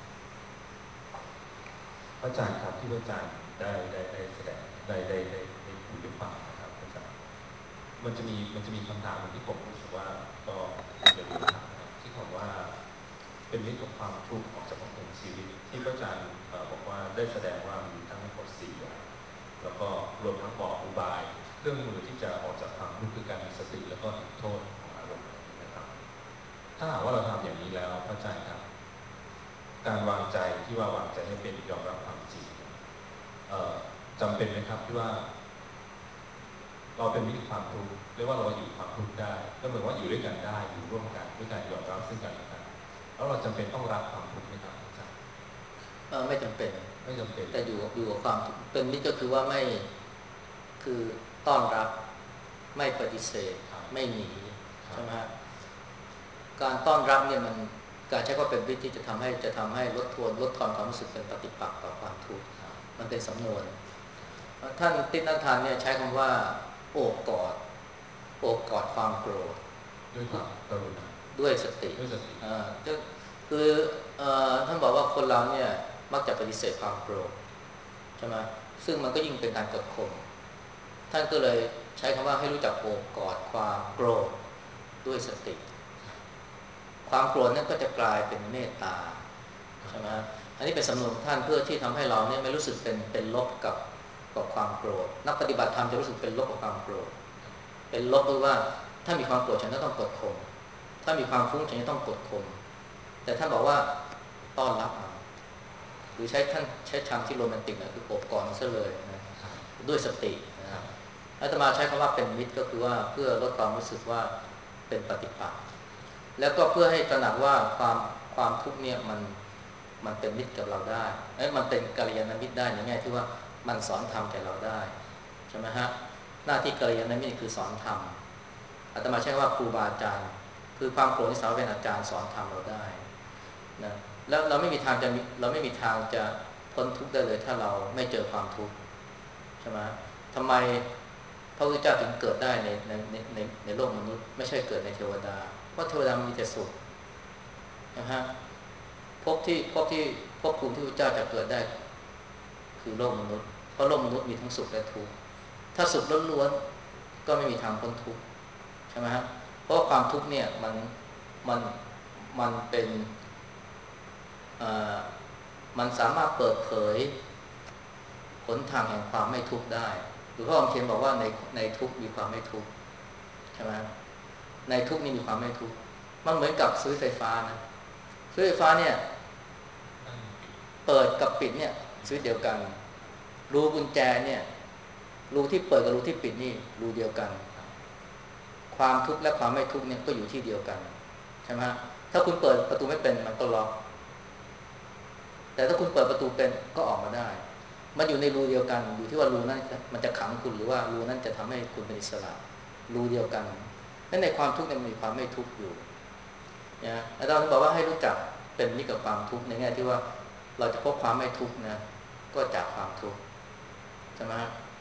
อาจารย์ครับที่อาจารย์ได้ได้ได้แสดงได้ได้ได้ได้พูดให้ฟังนะครับอาจารย์มันจะมีมันจะมีคำถามที่ผมรู้สึกว่าก็อย่าลืมถามนะครับที่บอกว่าเป็นมิตรกับความทุกข์ออกจากความเป็นชีวิตที่อาจารย์บอกว่าได้แสดงว่ามีทั้งหมดสี่อย่างแล้วก็รวมทั้งบอกอุบายเครื่องมือที่จะออกจากความทุกข์คือการมีสติแล้วก็เห็นโทษของอารมณ์นะครับถ้าหากว่าเราทำอย่างนี้แล้วอาจารย์ครับการวางใจที่ว่าวางใจให้เป็นยอมรับความจริงจำเป็นไหมครับที่ว่าเราเป็นมิตรความทุกข์เรียกว่าเราอยู่ความทุกข์ได้ก็เหมือนว่าอยู่ด้วยกันได้อยู่ร่วมกันด้วยการยอมรับซึ่งกันและกันแล้วเราจำเป็นต้องรับความทุกข์ไหมครับอาจารย์เออไม่จำเป็นไม่จำเป็นแต่อยู่อยู่กับความเป็นมิตรก็คือว่าไม่คือต้อนรับไม่ปฏิเสธไม่หนีใช่ไหมการต้อนรับเนี่ยมันการใช้ว่าเป็นมิตรที่จะทำให้จะทำให้ลดทวนลดทอนความรู้สึกเป็นปฏิปักษ์ต่อความทุกข์มันเป็นสำนวนท่านติณฑานเนี่ยใช้คำว่าโอบกอดโอบกอดความโกรธด้วยความกรุณาด้วยสติด้วยสติอ่าคือท่านบอกว่าคนเราเนี่ยมักจะปฏิเสธความโกรธใช่ไหมซึ่งมันก็ยิ่งเป็นการกดข่มท่านก็เลยใช้คำว่าให้รู้จักโอบกอดความโกรธด้วยสติความโกรธนั้นก็จะกลายเป็นเมตตาใช่ไหมอันนี้เป็นสำนวนของท่านเพื่อที่ทำให้เราเนี่ยไม่รู้สึกเป็นเป็นลบกับกับความโกรธนักปฏิบัติธรรมจะรู้สึกเป็นลบกับความโกรธเป็นลบคือว่าถ้ามีความโกรธฉันก็ต้องกดข่มถ้ามีความฟุ้งฉันจะต้องกดข่มแต่ท่านบอกว่าต้อนรับมันหรือใช้ท่านใช้คำที่โรแมนติกนะคือโอบกอดซะเลยนะด้วยสตินะอาตมาใช้คำว่าเป็นมิตรก็คือว่าเพื่อลดความรู้สึกว่าเป็นปฏิปักษ์แล้วก็เพื่อให้ตระหนักว่าความความทุกข์เนี่ยมันมันเป็นมิตรกับเราได้เอ้ยมันเป็นกัลยาณมิตรได้ในแง่ที่ว่ามันสอนธรรมแก่เราได้ใช่ไหมฮะหน้าที่กัลยาณมิตรคือสอนธรรมอาตมาใช้ว่าครูบาอาจารย์คือความโกรธที่สาวเป็นอาจารย์สอนธรรมเราได้นะแล้วเราไม่มีทางจะเราไม่มีทางจะพ้นทุกข์ได้เลยถ้าเราไม่เจอความทุกข์ใช่ไหมทำไมพระพุทธเจ้าถึงเกิดได้ในในในในในโลกมนุษย์ไม่ใช่เกิดในเทวดาเพราะเทวดามีแต่สุขนะฮะภพที่ภพที่ภพภูมิที่พระเจ้าจะเกิดได้คือโลกมนุษย์เพราะโลกมนุษย์มีทั้งสุขและทุกข์ถ้าสุขล้วนๆก็ไม่มีทางพ้นทุกข์ใช่ไหมฮะเพราะความทุกข์เนี่ยมันมันมันเป็นมันสามารถเปิดเผยหนทางแห่งความไม่ทุกข์ได้หรือพ่อคำเขียนบอกว่าในในทุกข์มีความไม่ทุกข์ใช่ไหมในทุกข์นี่มีความไม่ทุกข์มันเหมือนกับสวิตช์ไฟฟ้านะสวิตช์ไฟฟ้าเนี่ยเปิดกับปิดเนี่ยสวิตช์เดียวกันรูกุญแจเนี่ยรูที่เปิดกับรูที่ปิดนี่รูเดียวกันความทุกข์และความไม่ทุกข์เนี่ยก็อยู่ที่เดียวกันใช่ไหมถ้าคุณเปิดประตูไม่เป็นมันก็ล็อกแต่ถ้าคุณเปิดประตูเป็นก็ออกมาได้มันอยู่ในรูเดียวกันอยู่ที่ว่ารูนั้นมันจะขังคุณหรือว่ารูนั้นจะทำให้คุณเป็นอิสระรูเดียวกันและในความทุกข์มันมีความไม่ทุกข์อยู่นะอาจารย์บอกว่าให้รู้จักเป็นมิตรกับความทุกข์ในแง่ที่ว่าเราจะพบความไม่ทุกข์นะก็จากความทุกข์ใช่ไหม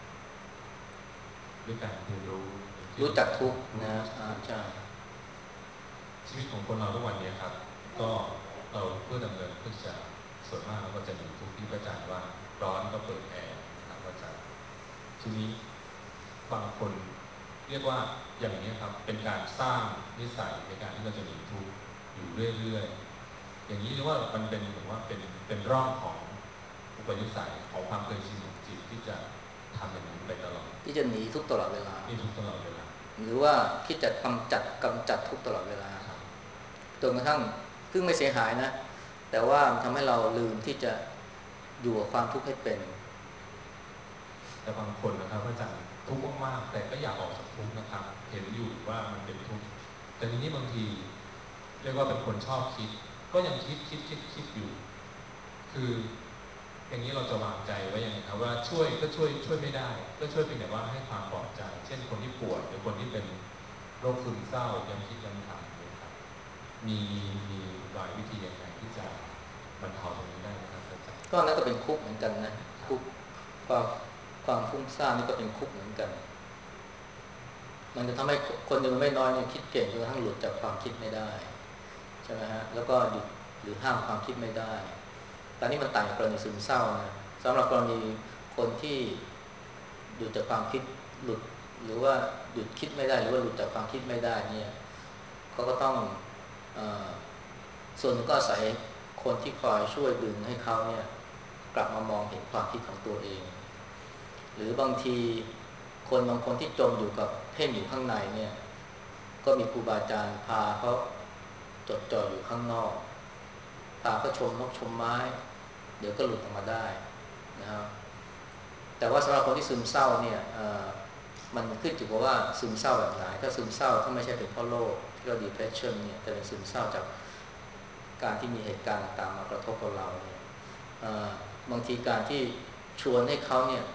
ด้วยการเรียนรู้รู้จักทุกข์นะใช่ชีวิตของคนเราทุกวันนี้ครับก็เราเพื่อดำเนินเพื่อจะส่วนมากเราก็จะมีทุกข์ที่ประจานว่าร้อนก็เปิดแอร์นะครับว่าจะทีนี้บางคนเรียกว่าอย่างนี้ครับเป็นการสร้างนิสัยในการที่เราจะมีทุกข์อยู่เรื่อยๆอย่างนี้เรียกว่ามันเป็นเหมือนว่าเป็นเป็นร่องของอุปนิสัยของความเคยชินของจิตที่จะทำอย่างนี้ไปตลอดที่จะหนีทุกตลอดเวลาหนีทุกตลอดเวลาหรือว่าคิดจะกำจัดกำจัดทุกตลอดเวลาจนกระทั่งซึ่งไม่เสียหายนะแต่ว่ามันทำให้เราลืมที่จะอยู่กับความทุกข์ให้เป็นแต่บางคนนะครับอาจารย์ทุกข์มากๆแต่ก็อยากออกจากทุกข์นะครับเห็นอยู่ว่ามันเป็นทุกข์แต่ทีนี้บางทีเรียกว่าเป็นคนชอบคิดก็ยังคิดคิดคิดคิดอยู่คืออย่างนี้เราจะวางใจไว้ยังไงครับว่าช่วยก็ช่วยช่วยไม่ได้ก็ช่วยเพียงแต่ว่าให้ความปลอบใจเช่นคนที่ป่วยหรือคนที่เป็นโรคซึมเศร้ายังคิดยังทำอยู่ครับมีมีหลายวิธียังไงที่จะบรรเทาตรงนี้ได้ไหมครับอาจารย์ก็นั่นก็เป็นคุกเหมือนกันนะคุกความความฟุ้งซ่านนี่ก็เป็นคุกเหมือนกันมันจะทำให้คนจำนวนไม่น้อยเนี่ยคิดเก่งจนกระทั่งหลุดจากความคิดไม่ได้ใช่ไหมฮะแล้วก็หยุดหรือห้ามความคิดไม่ได้ตอนนี้มันต่างจากกรณีซึมเศร้านะสำหรับกรณีคนที่หยุดจากความคิดหลุดหรือว่าหยุดคิดไม่ได้หรือว่าหลุดจากความคิดไม่ได้เนี่ยเขาก็ต้องเอ่อส่วนหนึ่งก็อาศัยคนที่คอยช่วยดึงให้เขาเนี่ยกลับมามองเห็นความคิดของตัวเองหรือบางทีคนบางคนที่จมอยู่กับเพ่งอยู่ข้างในเนี่ยก็มีครูบาอาจารย์พาเขาจดจ่ออยู่ข้างนอกพาเขาชมนกชมไม้เดี๋ยวก็หลุดออกมาได้นะครับแต่ว่าสำหรับคนที่ซึมเศร้าเนี่ยมันขึ้นอยู่กับว่าซึมเศร้าแบบไหนถ้าซึมเศร้าถ้าไม่ใช่เป็นเพราะโรคที่เรา depression เนี่ยแต่เป็นซึมเศร้าจากการที่มีเหตุการณ์ต่างๆมากระทบกับเราเนี่ยบางทีการที่ชวนให้เขาเนี่ย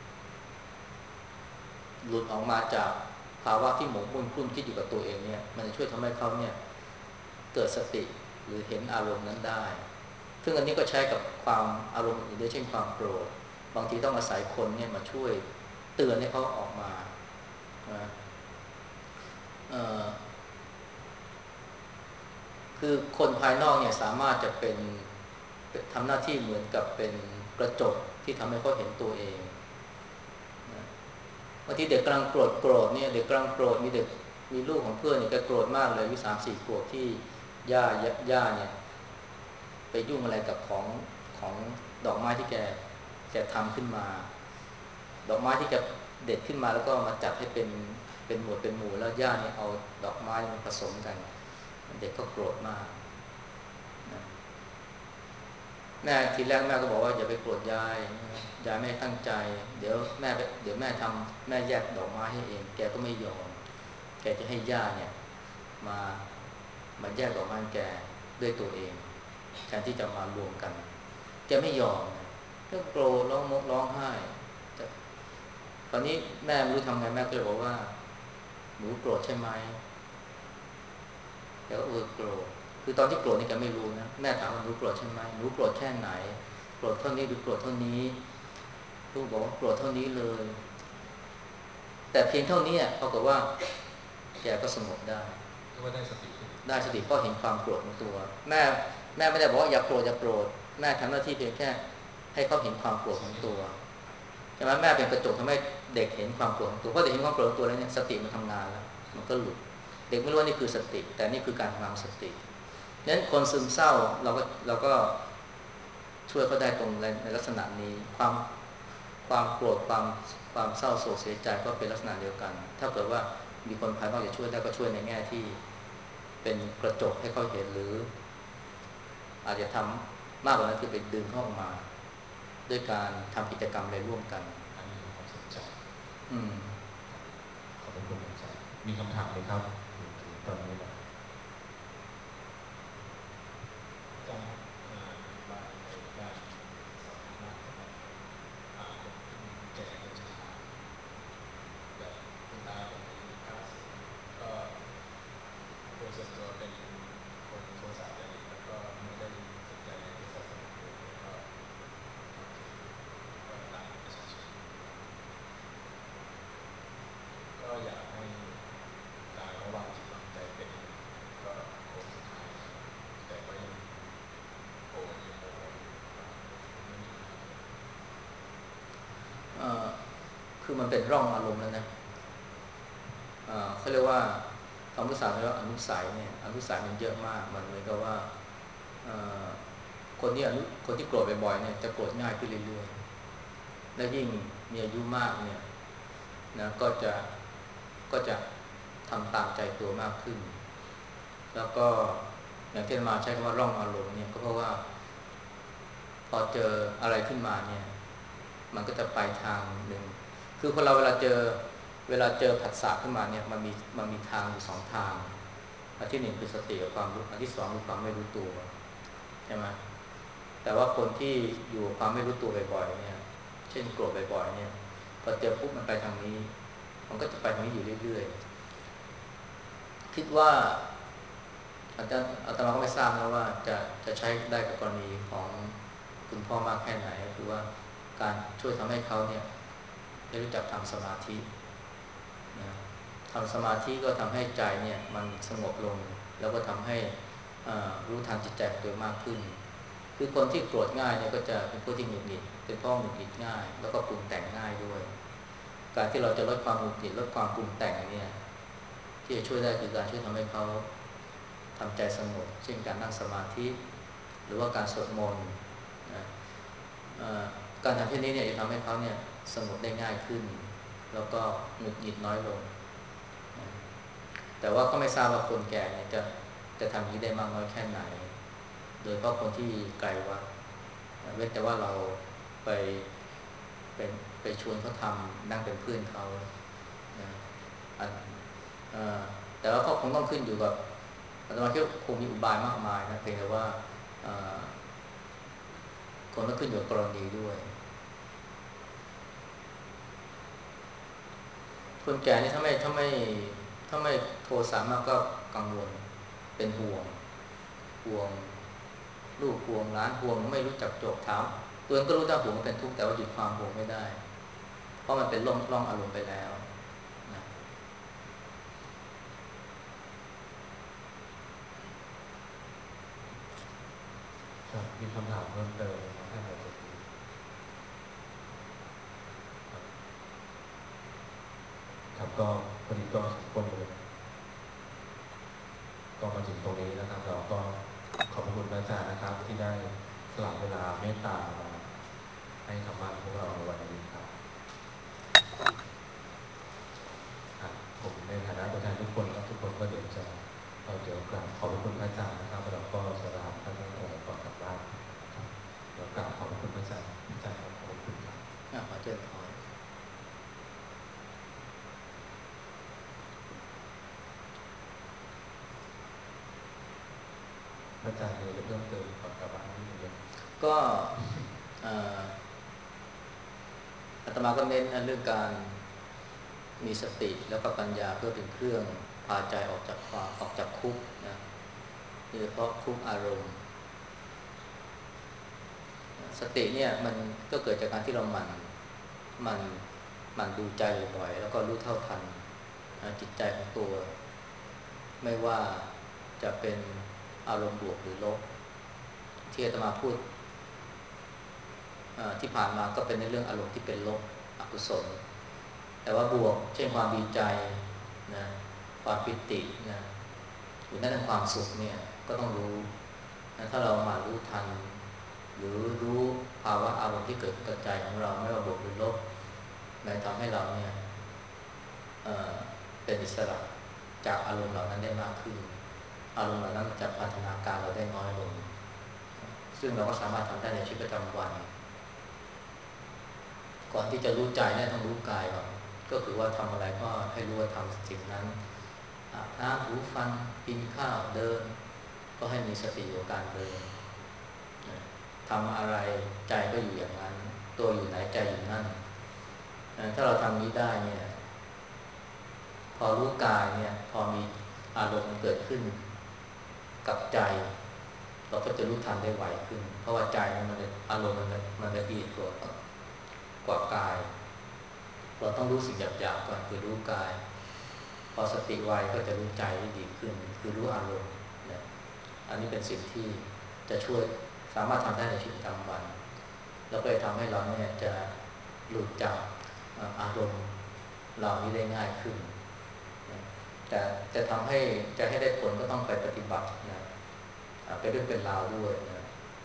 หลุดออกมาจากภาวะที่หมกมุ่นคลุ่นคิดอยู่กับตัวเองเนี่ยมันจะช่วยทำให้เขาเนี่ยเกิดสติหรือเห็นอารมณ์นั้นได้ซึ่งอันนี้ก็ใช้กับความอารมณ์อื่นด้วยเช่นความโกรธบางทีต้องอาศัยคนเนี่ยมาช่วยเตือนให้เขาออกมานะคือคนภายนอกเนี่ยสามารถจะเป็นทำหน้าที่เหมือนกับเป็นกระจกที่ทำให้เขาเห็นตัวเองบางทีเด็กกำลังโกรธโกรธเนี่ยเด็กกำลังโกรธมีเด็กมีลูกของเพื่อนเนี่ยแกโกรธมากเลยอายุสามสี่ขวบที่ย่าย่าเนี่ยไปยุ่งอะไรกับของของดอกไม้ที่แกแกทำขึ้นมาดอกไม้ที่แกเด็ดขึ้นมาแล้วก็มาจัดให้เป็นเป็นหมวดเป็นหมู่แล้วย่าเนี่ยเอาดอกไม้มาผสมกันเด็กก็โกรธมากนะแม่ทีแรกแม่ก็บอกว่าอย่าไปโกรธยายยายไม่ตั้งใจเดี๋ยวแม่เดี๋ยวแม่ทำแม่แยกดอกไม้ให้เองแกก็ไม่ยอมแกจะให้ย่าเนี่ยมามาแยกดอกไม้แกด้วยตัวเองแทนที่จะมารวมกันแกไม่ยอมก็โกรธร้องมกร้องไห้ตอนนี้แม่ไม่รู้ทำไงแม่ก็เลยบอกว่าหนูโกรธใช่ไหมแกก็เออโกรธคือตอนที่โกรธนี่แกไม่รู้นะแม่ถามว่าหนูโกรธใช่ไหมหนูโกรธแค่ไหนโกรธเท่านี้หรือโกรธเท่านี้ลูกบอกว่าโกรธเท่านี้เลยแต่เพียงเท่านี้ปรากฏว่าแกก็สงบได้เรียกว่าได้สติได้สติเพราะเห็นความโกรธของตัวแม่แม่ไม่ได้บอกว่าอย่าโกรธอย่าโกรธแม่ทำหน้าที่เพียงแค่ให้เขาเห็นความโกรธของตัวใช่ไหมแม่เป็นกระจกทำให้เด็กเห็นความโกรธของตัวเพราะเด็กเห็นความโกรธของตัวแล้วเนี่ยสติมันทำงานแล้วมันก็หลุดเด็กไม่รู้ว่านี่คือสติแต่นี่คือการทำงานสตินั้นคนซึมเศร้าเราก็เราก็ช่วยเขาได้ตรงในลักษณะนี้ความความโกรธความความเศร้าโศกเสียใจก็เป็นลักษณะเดียวกันถ้าเกิดว่ามีคนภายนอกจะช่วยได้ก็ช่วยในแง่ที่เป็นกระจกให้เขาเห็นหรืออาจจะทำมากกว่านั้นคือไปดึงเขาออกมาด้วยการทำกิจกรรมอะไรร่วมกันอันนี้ความสนใจอืมขอบคุณอาจารย์มีคำถามไหมครับตอนนี้นะการบางในการสอนมากนะครับคนที่แก่ก็จะถามแบบคุณตาผมอายุเก้าสิบก็โดยส่วนตัวเป็นคนโทรศัพท์เลยแล้วก็ไม่ได้สนใจในศาสนาเลยแล้วก็ก็ตามประชาชนก็อยากให้ตาระวังจิตวางใจเป็นก็โค้งสุดท้ายแต่ก็ยังโอ้ยยังโอ้ยเอ่อคือมันเป็นร่องอารมณ์แล้วนะเอ่อเขาเรียกว่าคำภาษาเรียกว่าอนุสัยเนี่ยอนุสัยมันเยอะมากมันเหมือนกับว่าเอ่อคนที่อนุคนที่โกรธบ่อยๆเนี่ยจะโกรธง่ายขึ้นเรื่อยๆและยิ่งมีอายุมากเนี่ยนะก็จะก็จะทำตามใจตัวมากขึ้นแล้วก็อย่างที่มาใช้คำว่าร่องอารมณ์เนี่ยก็เพราะว่าพอเจออะไรขึ้นมาเนี่ยมันก็จะไปทางหนึ่งคือคนเราเวลาเจอเวลาเจอผัสสะขึ้นมาเนี่ยมันมีมันมีทางอยู่สองทางอันที่หนึ่งคือสติกับความรู้อันที่สองคือความไม่รู้ตัวใช่ไหมแต่ว่าคนที่อยู่ความไม่รู้ตัวบ่อยๆเนี่ยเช่นโกรธบ่อยๆเนี่ยพอเจอปุ๊บมันไปทางนี้มันก็จะไปทางนี้อยู่เรื่อยๆคิดว่าอาจารย์อาตมาก็ไม่ทราบนะว่าจะจะใช้ได้กับกรณีของคุณพ่อมากแค่ไหนก็คือว่าการช่วยทำให้เขาเนี่ยได้รู้จักทำสมาธินะทำสมาธิก็ทำให้ใจเนี่ยมันสงบลงแล้วก็ทำให้รู้ทันจิตใจของตัวมากขึ้นคือคนที่โกรธง่ายเนี่ยก็จะเป็นผู้ที่หงุดหงิดเป็นพ่อหงุดหงิดง่ายแล้วก็ปรุงแต่งง่ายด้วยการที่เราจะลดความหงุดหงิดลดความปรุงแต่งเนี่ยที่จะช่วยได้คือการช่วยทำให้เขาทำใจสงบเช่นการนั่งสมาธิหรือว่าการสวดมนต์นะการทำเช่นนี้เนี่ยจะทำให้เขาเนี่ยสงบได้ง่ายขึ้นแล้วก็หงุดหงิดน้อยลงนะแต่ว่าก็ไม่ทราบว่าคนแก่เนี่ยจะจะทำนี้ได้มากน้อยแค่ไหนโดยเฉพาะคนที่ไกลวัดเว้นแต่ว่าเราไปเป็นไปชวนเขาทำนั่งเป็นเพื่อนเขานะแต่ว่าก็คงต้องขึ้นอยู่กับอาตมาคิดว่าคงมีอุบายมากมายนะเพียงแต่ว่าคงต้องขึ้นอยู่กับกรณีด้วยคนแก่นี่ถ้าไม่ถ้าไม่ถ้าไม่โทรสามารถก็กังวลเป็นห่วงห่วงลูกห่วงหลานห่วงไม่รู้จักจบถามตัวเองก็รู้ว่าห่วงเป็นทุกข์แต่ว่าหยุดความห่วงไม่ได้เพราะมันเป็นร่องร่องอารมณ์ไปแล้วนะมีคำถามเพิ่มเติมนะท่านอาจารย์ครับก็พอดีก็สมควรเลยก็มาถึงตรงนี้นะครับเราก็ขอบคุณอาจารย์นะครับที่ได้สละเวลาเมตตามาให้ธรรมะพวกเราในวันนี้ครับผมในฐานะตัวแทนทุกคนและทุกคนก็เดี๋ยวจะเดี๋ยวกราบขอบคุณอาจารย์นะครับเราก็จะลาท่านทั้งหลายก่อนกลับบ้านครับอาจารย์มีอะไรเพิ่มเติมก่อนกลับบ้านนิดนึงก็อาตมาก็เน้นเรื่องการมีสติแล้วก็ปัญญาเพื่อเป็นเครื่องพาใจออกจากความออกจากคุกนะโดยเฉพาะคุกอารมณ์สติเนี่ยมันก็เกิดจากการที่เราหมั่นหมั่นหมั่นดูใจบ่อยๆแล้วก็รู้เท่าทันจิตใจของตัวไม่ว่าจะเป็นอารมณ์บวกหรือลบที่อาตมาพูดที่ผ่านมาก็เป็นในเรื่องอารมณ์ที่เป็นลบอกุศลแต่ว่าบวกเช่นความดีใจนะความปิตินะหรือแม้แต่ความสุขเนี่ยก็ต้องรู้นะถ้าเรามารู้ทันหรือรู้ภาวะอารมณ์ที่เกิดกับใจของเราไม่ว่าบวกหรือลบมันทำให้เราเนี่ย เอ่อ เป็นอิสระจากอารมณ์เหล่านั้นได้มากขึ้นอารมณ์เหล่านั้นจะพัฒนาการเราได้น้อยลงซึ่งเราก็สามารถทำได้ในชีวิตประจำวันก่อนที่จะรู้ใจเนี่ยต้องรู้กายก่อนก็คือว่าทำอะไรก็ให้รู้ว่าทำสิ่งนั้นอาบน้ำถูฟันกินข้าวเดินก็ให้มีสติอยู่กับการเดินทำอะไรใจก็อยู่อย่างนั้นตัวอยู่ไหนใจอยู่นั่นถ้าเราทำนี้ได้เนี่ยพอรู้กายเนี่ยพอมีอารมณ์เกิดขึ้นกับใจเราก็จะรู้ทันได้ไวขึ้นเพราะว่าใจมันอารมณ์มันมันละเอียดกว่ากว่ากายเราต้องรู้สิ่งหยาบๆก่อนคือรู้กายพอสติไวก็จะรู้ใจได้ดีขึ้นคือรู้อารมณ์นะอันนี้เป็นสิ่งที่จะช่วยสามารถทำได้ในชีวิตประจำวันแล้วก็จะทำให้เราเนี่ยจะหลุดจากอารมณ์เหล่านี้ได้ง่ายขึ้นแต่จะทำให้จะให้ได้ผลก็ต้องไปปฏิบัตินะไปด้วยเป็นราวด้วยนะ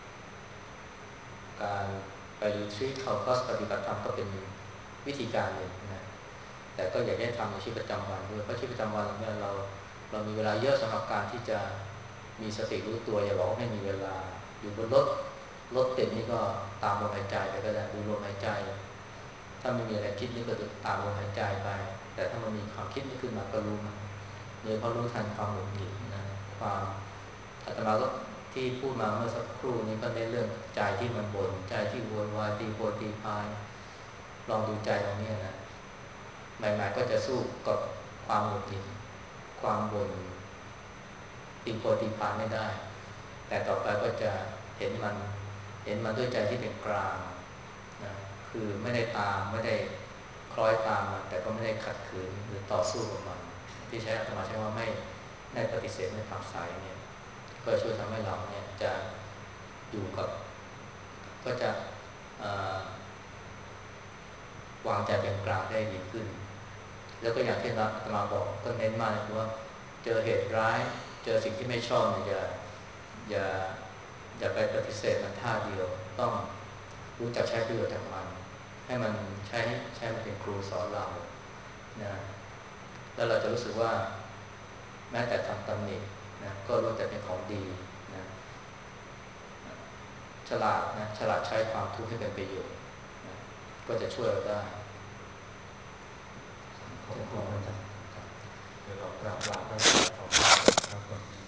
การไปรีทรีตเข้าคอร์สปฏิบัติธรรมก็เป็นวิธีการหนึ่งนะแต่ก็อยากให้ทำในชีวิตประจำวันด้วยเพราะชีวิตประจำวันเนี่ยเราเรามีเวลาเยอะสำหรับการที่จะมีสติรู้ตัวอย่าบอกว่าไม่มีเวลาอยู่บนรถรถติดนี่ก็ตามลมหายใจไปก็ได้ดูลมหายใจถ้าไม่มีอะไรคิดนี่ก็ตามลมหายใจไปแต่ถ้ามันมีความคิดนี่ขึ้นมาก็รู้มันโดยเพราะรู้ทันความหงุดหงิดนะความอาตมาก็ที่พูดมาเมื่อสักครู่นี้ก็ในเรื่องใจที่มันบ่นใจที่โวยวายตีโพตีพายลองดูใจตรงนี้นะใหม่ๆก็จะสู้กับความหงุดหงิดความบ่นตีโพตีพายไม่ได้แต่ต่อไปก็จะเห็นมันเห็นมันด้วยใจที่เป็นกลางนะคือไม่ได้ตามไม่ได้คล้อยตามมันแต่ก็ไม่ได้ขัดขืนหรือต่อสู้กับมันที่ใช้อาตมาใช้ว่าไม่ไม่ปฏิเสธไม่ผักใสเนี่ยก็ช่วยทำให้เราเนี่ยจะอยู่กับก็จะวางใจเป็นกลางได้ดีขึ้นแล้วก็อย่างที่อาตมาบอกก็เน้นมากเลยว่าเจอเหตุร้ายเจอสิ่งที่ไม่ชอบเนี่ยอย่าอย่าอย่าไปปฏิเสธมันท่าเดียวต้องรู้จักใช้ประโยชน์จากมันให้มันใช้ใช้มันเป็นครูสอนเรานะแล้วเราจะรู้สึกว่าแม้แต่ทำตำหนินะก็รู้แต่เป็นของดีนะฉลาดนะฉลาดใช้ความทุกข์ให้เป็นประโยชน์นะก็จะช่วยเราได้ขอบคุณอาจารย์ครับเดี๋ยวเรากราบลาพระอาจารย์ขอบคุณครับ